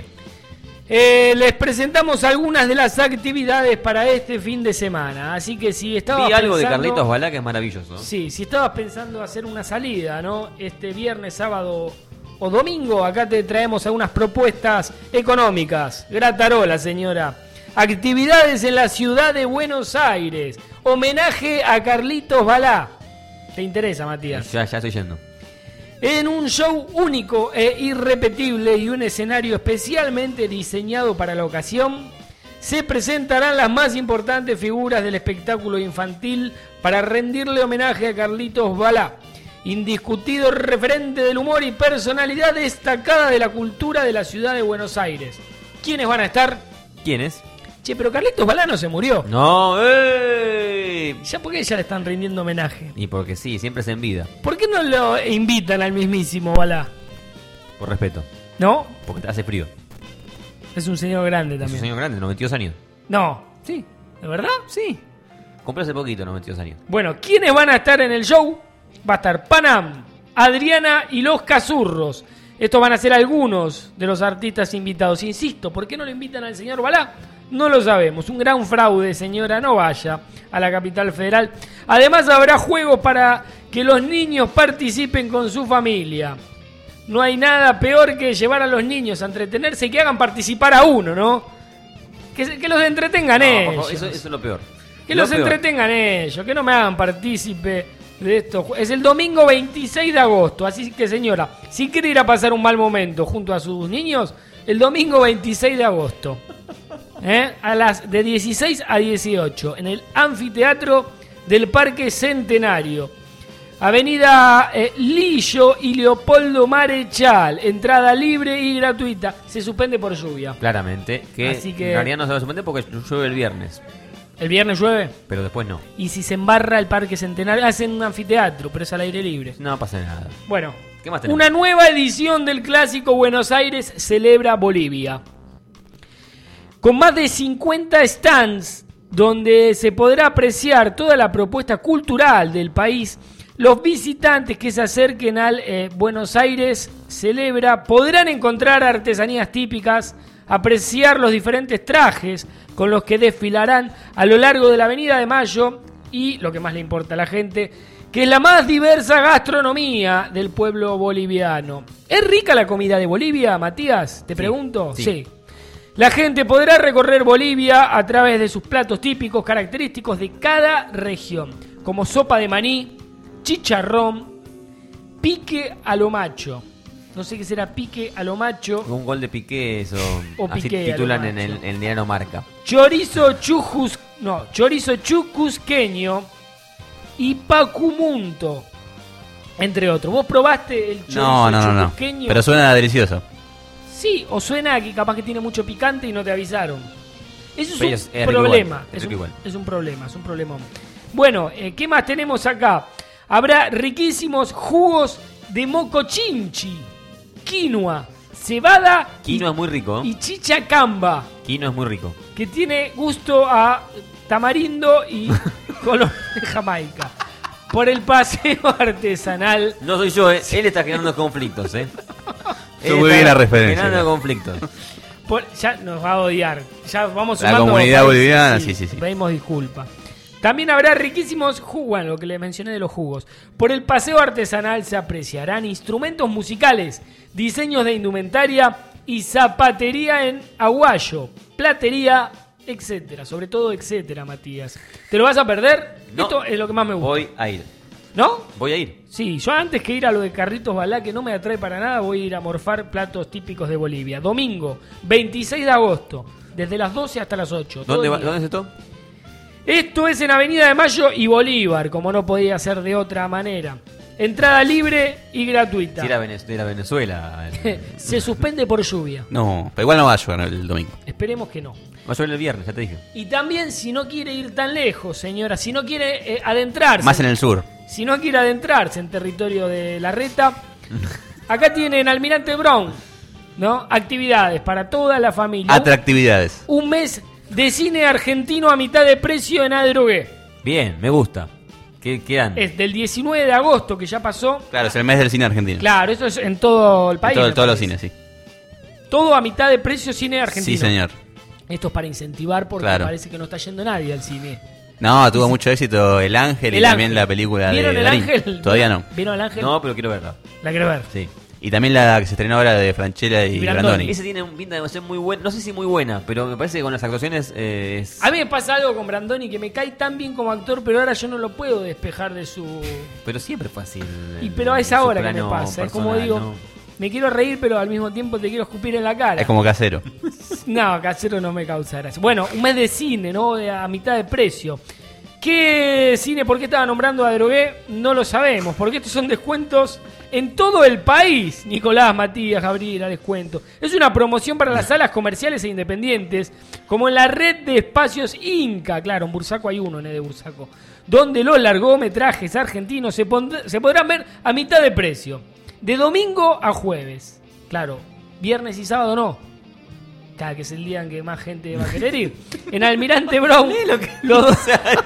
Eh, les presentamos algunas de las actividades para este fin de semana. Así que si estabas Vi algo de pensando- Carlitos Balá que es maravilloso. Sí, si estabas pensando hacer una salida, ¿no? Este viernes, sábado o domingo, acá te traemos algunas propuestas económicas. Gratarola, señora. Actividades en la ciudad de Buenos Aires. Homenaje a Carlitos Balá. ¿Te interesa, Matías? Ya, ya estoy yendo. En un show único e irrepetible y un escenario especialmente diseñado para la ocasión, se presentarán las más importantes figuras del espectáculo infantil para rendirle homenaje a Carlitos Balá, indiscutido referente del humor y personalidad destacada de la cultura de la ciudad de Buenos Aires. ¿Quiénes van a estar? ¿Quién es? Che, pero Carlitos Balá no se murió. No, ¡ey! ¿Ya por qué ya le están rindiendo homenaje? Y porque sí, siempre es en vida. ¿Por qué no lo invitan al mismísimo Balá? Por respeto. ¿No? Porque te hace frío. Es un señor grande Es un también. señor grande, noventa y dos años. No, sí. ¿De verdad? Sí. Compré hace poquito, noventa y dos años. Bueno, ¿quiénes van a estar en el show? Va a estar Panam, Adriana y los Cazurros. Estos van a ser algunos de los artistas invitados. Insisto, ¿por qué no lo invitan al señor Balá? No lo sabemos. Un gran fraude, señora. No vaya a la capital federal. Además, habrá juegos para que los niños participen con su familia. No hay nada peor que llevar a los niños a entretenerse y que hagan participar a uno, ¿no? Que, se- que los entretengan No, por ellos. favor, eso, eso es lo peor. Que Lo los peor. entretengan ellos, que no me hagan partícipe de esto. Es el domingo veintiséis de agosto, así que señora, si quiere ir a pasar un mal momento junto a sus niños, el domingo veintiséis de agosto, ¿eh? a las de dieciséis a dieciocho, en el anfiteatro del Parque Centenario. Avenida eh, Lillo y Leopoldo Marechal, entrada libre y gratuita. Se suspende por lluvia. Claramente. Que, Así que- en realidad no se va a suspender porque llueve el viernes. ¿El viernes llueve? Pero después no. Y si se embarra el Parque Centenario, hacen un anfiteatro, pero es al aire libre. No pasa nada. Bueno, ¿Qué más tenemos? una nueva edición del clásico Buenos Aires celebra Bolivia. Con más de cincuenta stands donde se podrá apreciar toda la propuesta cultural del país, los visitantes que se acerquen al eh, Buenos Aires celebra podrán encontrar artesanías típicas, apreciar los diferentes trajes con los que desfilarán a lo largo de la Avenida de Mayo y, lo que más le importa a la gente, que es la más diversa gastronomía del pueblo boliviano. ¿Es rica la comida de Bolivia, Matías? Te pregunto. sí. Sí. La gente podrá recorrer Bolivia a través de sus platos típicos característicos de cada región, como sopa de maní, chicharrón, pique a lo macho. No sé qué será pique a lo macho. Un gol de Piqué, eso. O así Piqué, titulan a lo en el, macho. en el diario Marca. Chorizo chujus, no, chorizo chucusqueño y pacumunto, entre otros. ¿Vos probaste el chorizo No, no, no, no. chucusqueño? Pero suena delicioso. Sí, o suena que capaz que tiene mucho picante y no te avisaron. Eso es Pero un es- es rico problema. igual, es es, un, rico igual. es un problema, es un problema. Bueno, eh, ¿qué más tenemos acá? Habrá riquísimos jugos de mocochinchi, quinoa, cebada Quino es muy rico. y chicha camba, Quino es muy rico. que tiene gusto a tamarindo y color de Jamaica. Por el paseo artesanal. No soy yo, eh. Él está generando conflictos, ¿eh? Él Muy está bien la referencia. Generando conflictos. Por- ya nos va a odiar. Ya vamos La sumando comunidad países, boliviana, sí, sí, sí. Pedimos disculpas. También habrá riquísimos jugos, bueno, lo que les mencioné de los jugos. Por el paseo artesanal se apreciarán instrumentos musicales, diseños de indumentaria y zapatería en aguayo, platería etcétera. Sobre todo, etcétera, Matías. ¿Te lo vas a perder? No. Esto es lo que más me gusta. Voy a ir. ¿No? Voy a ir. Sí, yo antes que ir a lo de Carlitos Balá, que no me atrae para nada, voy a ir a morfar platos típicos de Bolivia. Domingo, veintiséis de agosto, desde las doce hasta las ocho. ¿Dónde, va, ¿Dónde es esto? Esto es en Avenida de Mayo y Bolívar, como no podía ser de otra manera. Entrada libre y gratuita. Si era, Venez- era Venezuela. Se suspende por lluvia. No, pero igual no va a llover el domingo. Esperemos que no. Va a llover el viernes, ya te dije. Y también, si no quiere ir tan lejos, señora, si no quiere eh, adentrarse. Más en el sur. Si no quiere adentrarse en territorio de la reta, acá tienen Almirante Brown, ¿no? Actividades para toda la familia. Atractividades. Un mes de cine argentino a mitad de precio en Adrogué. Bien, me gusta. ¿Qué, qué dan? Es del diecinueve de agosto, que ya pasó. Claro, es el mes del cine argentino. Claro, eso es en todo el En país. todo- me todos los parece. cines, sí. Todo a mitad de precio cine argentino. Sí, señor. Esto es para incentivar porque Claro. parece que no está yendo nadie al cine. No, tuvo mucho éxito El Ángel y El también Ángel. la película de ¿Vieron El Darín. Ángel? Todavía no. ¿Vieron El Ángel? No, pero quiero verla. La quiero ver. Sí. Y también la que se estrenó ahora de Franchella y, Y Brandoni. Brandoni. Ese tiene un pinta de ser muy buena. No sé si muy buena, pero me parece que con las actuaciones eh, es... A mí me pasa algo con Brandoni que me cae tan bien como actor, pero ahora yo no lo puedo despejar de su... Pero siempre fue así. Y pero a esa su hora que me plano pasa. Es como personal, digo, ¿no? me quiero reír, pero al mismo tiempo te quiero escupir en la cara. Es como Casero. No, Casero no me causa gracia. Bueno, un mes de cine, ¿no? De- a mitad de precio. ¿Qué cine? ¿Por qué estaba nombrando a Drogué? No lo sabemos, porque estos son descuentos en todo el país. Nicolás, Matías, Gabriela, descuento. Es una promoción para las salas comerciales e independientes, como en la red de espacios Inca. Claro, en Bursaco hay uno, en de Bursaco. Donde los largometrajes argentinos se, pond- se podrán ver a mitad de precio. De domingo a jueves. Claro, viernes y sábado no. Cada que es el día en que más gente va a querer ir. En Almirante Brown, los, dos,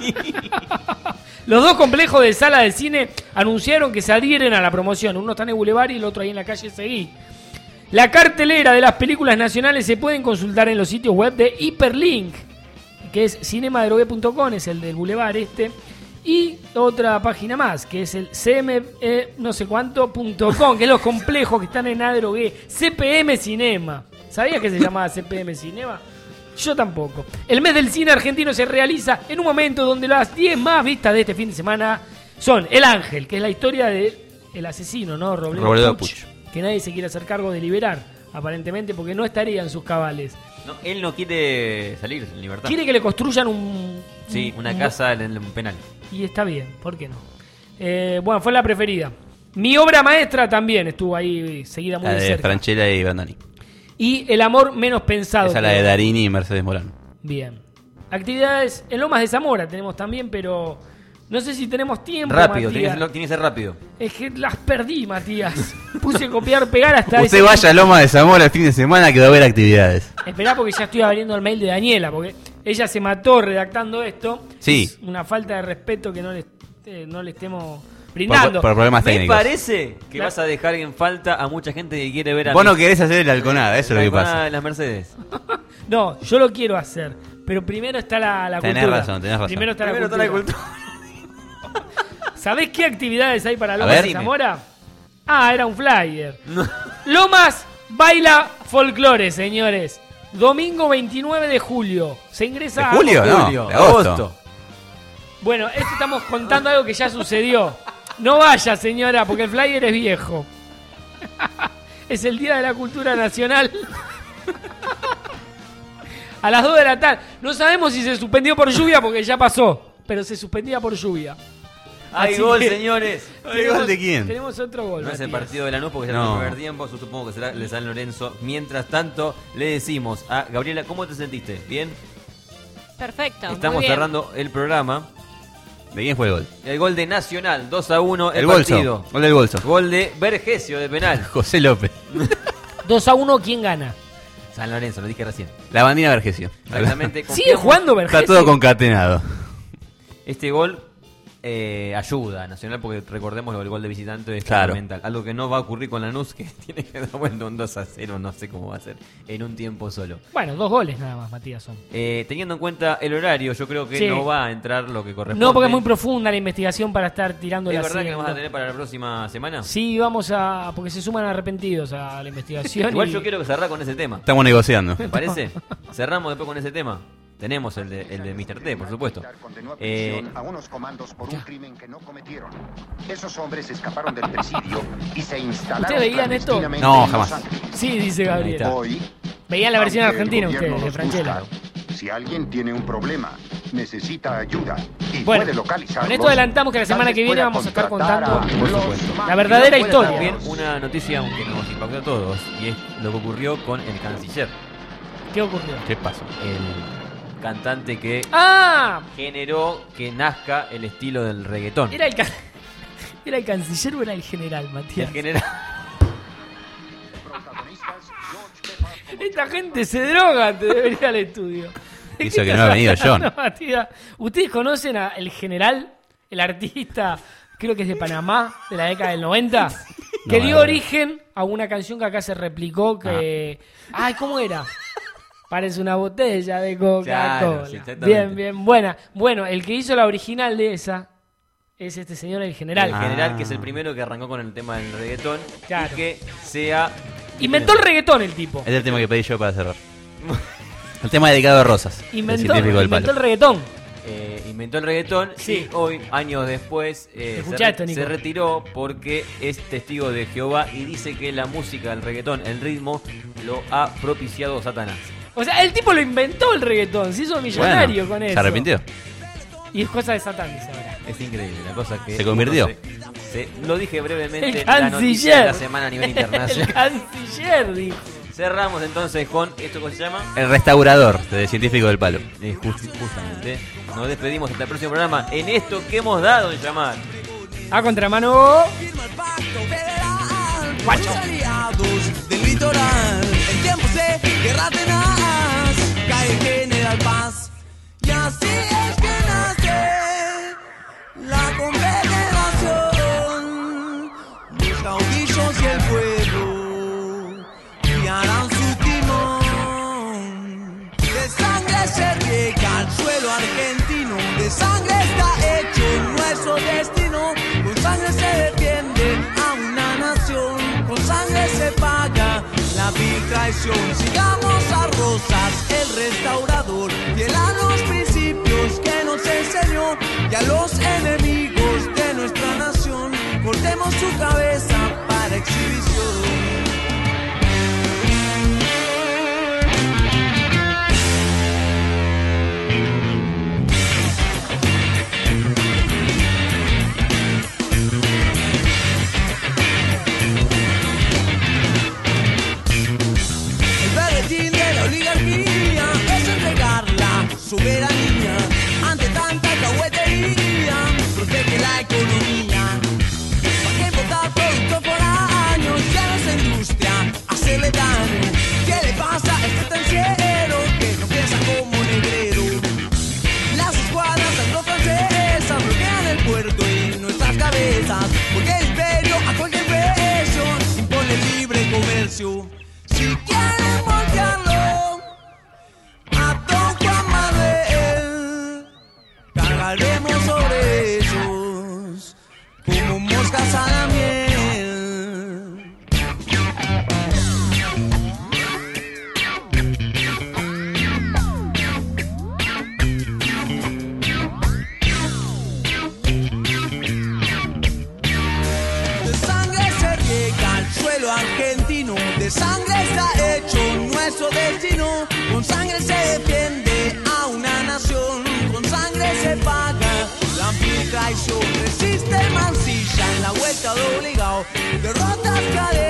los dos complejos de sala de cine anunciaron que se adhieren a la promoción. Uno está en el Boulevard y el otro ahí en la calle Seguí. La cartelera de las películas nacionales se pueden consultar en los sitios web de Hiperlink, que es cinemadrogué punto com, es el del Boulevard este. Y otra página más, que es el C M E no sé cuánto punto com, que es los complejos que están en Adrogué. C P M Cinema. ¿Sabías que se llamaba C P M Cinema? Yo tampoco. El mes del cine argentino se realiza en un momento donde las diez más vistas de este fin de semana son El Ángel, que es la historia del asesino, ¿no? Robledo, Robledo Puch, Puch. que nadie se quiere hacer cargo de liberar, aparentemente, porque no estaría en sus cabales. No, él no quiere salir en libertad. Quiere que le construyan un... Sí, un- una un- casa en el penal. Y está bien, ¿por qué no? Eh, bueno, fue la preferida. Mi obra maestra también estuvo ahí seguida muy La de de cerca. Franchella y Brandoni. Y El amor menos pensado. Esa es la creo. de Darini y Mercedes Morán. Bien. Actividades en Lomas de Zamora tenemos también, pero no sé si tenemos tiempo, Rápido, tiene que, Matías. ser, tiene que ser rápido. Es que las perdí, Matías. Puse copiar, pegar hasta Usted ese- vaya a Loma de Zamora el fin de semana que va a haber actividades. Esperá porque ya estoy abriendo el mail de Daniela, porque ella se mató redactando esto. Sí. Es una falta de respeto que no le, eh, no le estemos brindando. Por, por problemas Me técnicos. parece que La- vas a dejar en falta a mucha gente que quiere ver a Vos mí. no querés hacer el Alconada, eso es La lo que Alconada pasa. de las Mercedes. No, yo lo quiero hacer. Pero primero está la, la Tenés cultura. razón, tenés razón. Primero está Primero la está cultura. la ¿Sabés qué actividades hay para A Lomas ver. de Zamora? Ah, era un flyer. Lomas baila folclore, señores. Domingo veintinueve de julio. Se ingresa ¿De a julio? agosto. No, Julio, de agosto. agosto. Bueno, esto estamos contando algo que ya sucedió. No vaya, señora, porque el flyer es viejo. Es el Día de la Cultura Nacional. A las dos de la tarde. No sabemos si se suspendió por lluvia porque ya pasó. Pero se suspendía por lluvia. Hay Así gol, que- señores. ¿Hay gol de quién? Tenemos otro gol. No es el Matías. partido de Lanús porque ya No. no es el primer tiempo. Yo supongo que será el de San Lorenzo. Mientras tanto, le decimos a Gabriela, ¿cómo te sentiste? ¿Bien? Perfecto. muy Estamos bien. cerrando el programa. ¿De quién fue el gol? El gol de Nacional, dos a uno. El, El bolso. partido. Gol del bolso. Gol de Vergesio de penal. José López. dos a uno, ¿quién gana? San Lorenzo, lo dije recién. La bandina Vergesio. Exactamente. ¿Sigue jugando Vergesio? Está todo concatenado. Este gol eh, ayuda a Nacional porque recordemos el gol de visitante es Claro. fundamental. Algo que no va a ocurrir con Lanús, que tiene que dar vuelta un dos a cero, no sé cómo va a ser, en un tiempo solo. Bueno, dos goles nada más, Matías, son. Eh, teniendo en cuenta el horario, yo creo que Sí. no va a entrar lo que corresponde. No, porque es muy profunda la investigación para estar tirando ¿Es la verdad que nos vas a tener para la próxima semana? Sí, vamos a... porque se suman arrepentidos a la investigación. Igual y- yo quiero que cerrar con ese tema. Estamos negociando. ¿Te parece? Cerramos después con ese tema. Tenemos el de, el de míster T, por supuesto. Eh, a unos comandos por un crimen que no cometieron. Esos hombres escaparon del presidio y se instalaron. ¿Ustedes veían esto? clandestinamente No, en Los jamás. Ángeles. Sí, dice Gabriel. Hoy, Veían la versión aunque el argentina gobierno ustedes, de los Franchella. busca, si alguien tiene un problema, necesita ayuda y Bueno, puede localizarlos, con esto adelantamos que la semana tal que vez viene pueda vamos a estar contratar contando a por los supuesto. la verdadera Y después historia. También una noticia que nos impactó a todos, y es lo que ocurrió con el canciller. ¿Qué ocurrió? ¿Qué pasó? El cantante que ¡Ah! generó que nazca el estilo del reggaetón. ¿Era el, ca- ¿Era el canciller o era el general, Matías? El general. Esta gente se droga antes de venir al estudio. ¿De Hizo qué que estás no ha venido hablando, John. Matías? ¿Ustedes conocen a el general, el artista, creo que es de Panamá, de la década del noventa? Que No, dio no, no. origen a una canción que acá se replicó que... Ay, ¿cómo era? Parece una botella de Coca-Cola. Claro, sí, exactamente. Bien, bien, buena. Bueno, el que hizo la original de esa es este señor, el general. El general, que es el primero que arrancó con el tema del reggaetón. Claro. Y que sea... Inventó el reggaetón el tipo. Es el tema que pedí yo para cerrar. El tema dedicado a Rosas. el Inventó, científico del inventó palo. el reggaetón. Eh, inventó el reggaetón Sí. y hoy, años después, eh, se, Escuchá re- esto, Nico. se retiró porque es testigo de Jehová y dice que la música, el reggaetón, el ritmo, lo ha propiciado Satanás. O sea, el tipo lo inventó el reggaetón, se hizo millonario Bueno, con eso. ¿se arrepintió? Y es cosa de Satán, dice ahora. Es increíble, la cosa que... ¿Se convirtió? uno se- se- lo dije brevemente, El la noticia canciller. de la semana a nivel internacional. El canciller, dijo. Cerramos entonces con esto que se llama... El restaurador del científico del palo. Eh, just- justamente. Nos despedimos hasta el próximo programa en esto que hemos dado en llamar. A contramano. Guacho. Aliados del litoral, en tiempos de guerra tenaz, cae General Paz. Y así es que nace la confederación. Los caudillos y el pueblo guiarán su timón. De sangre se riega al suelo argentino, de sangre está hecho nuestro destino. Con sangre se defiende a una nación, con sangre se paga la vil traición. Sigamos a Rosas, el restaurador, fiel a los principios que nos enseñó, y a los enemigos de nuestra nación cortemos su cabeza para exhibición. El berretín de la oligarquía es entregar la soberanía ante tanta cahuetería. Protege la economía. ¿Para qué importar productos por años? Ya no es industria, hacerle daño. ¿Qué le pasa a este estanciero que no piensa como negrero? Las escuadras anglo-francesas bloquean el puerto y nuestras cabezas, porque el imperio a cualquier precio impone libre comercio. Si quieren voltearlo a Don Juan Manuel, cargaremos sobre ellos como moscas a la miel. De sangre se riega al suelo argentino, de sangre está hecho nuestro destino. Con sangre se defiende a una nación, con sangre se paga la vil traición. Resiste Mansilla en la vuelta de obligado, derrotas cadenas.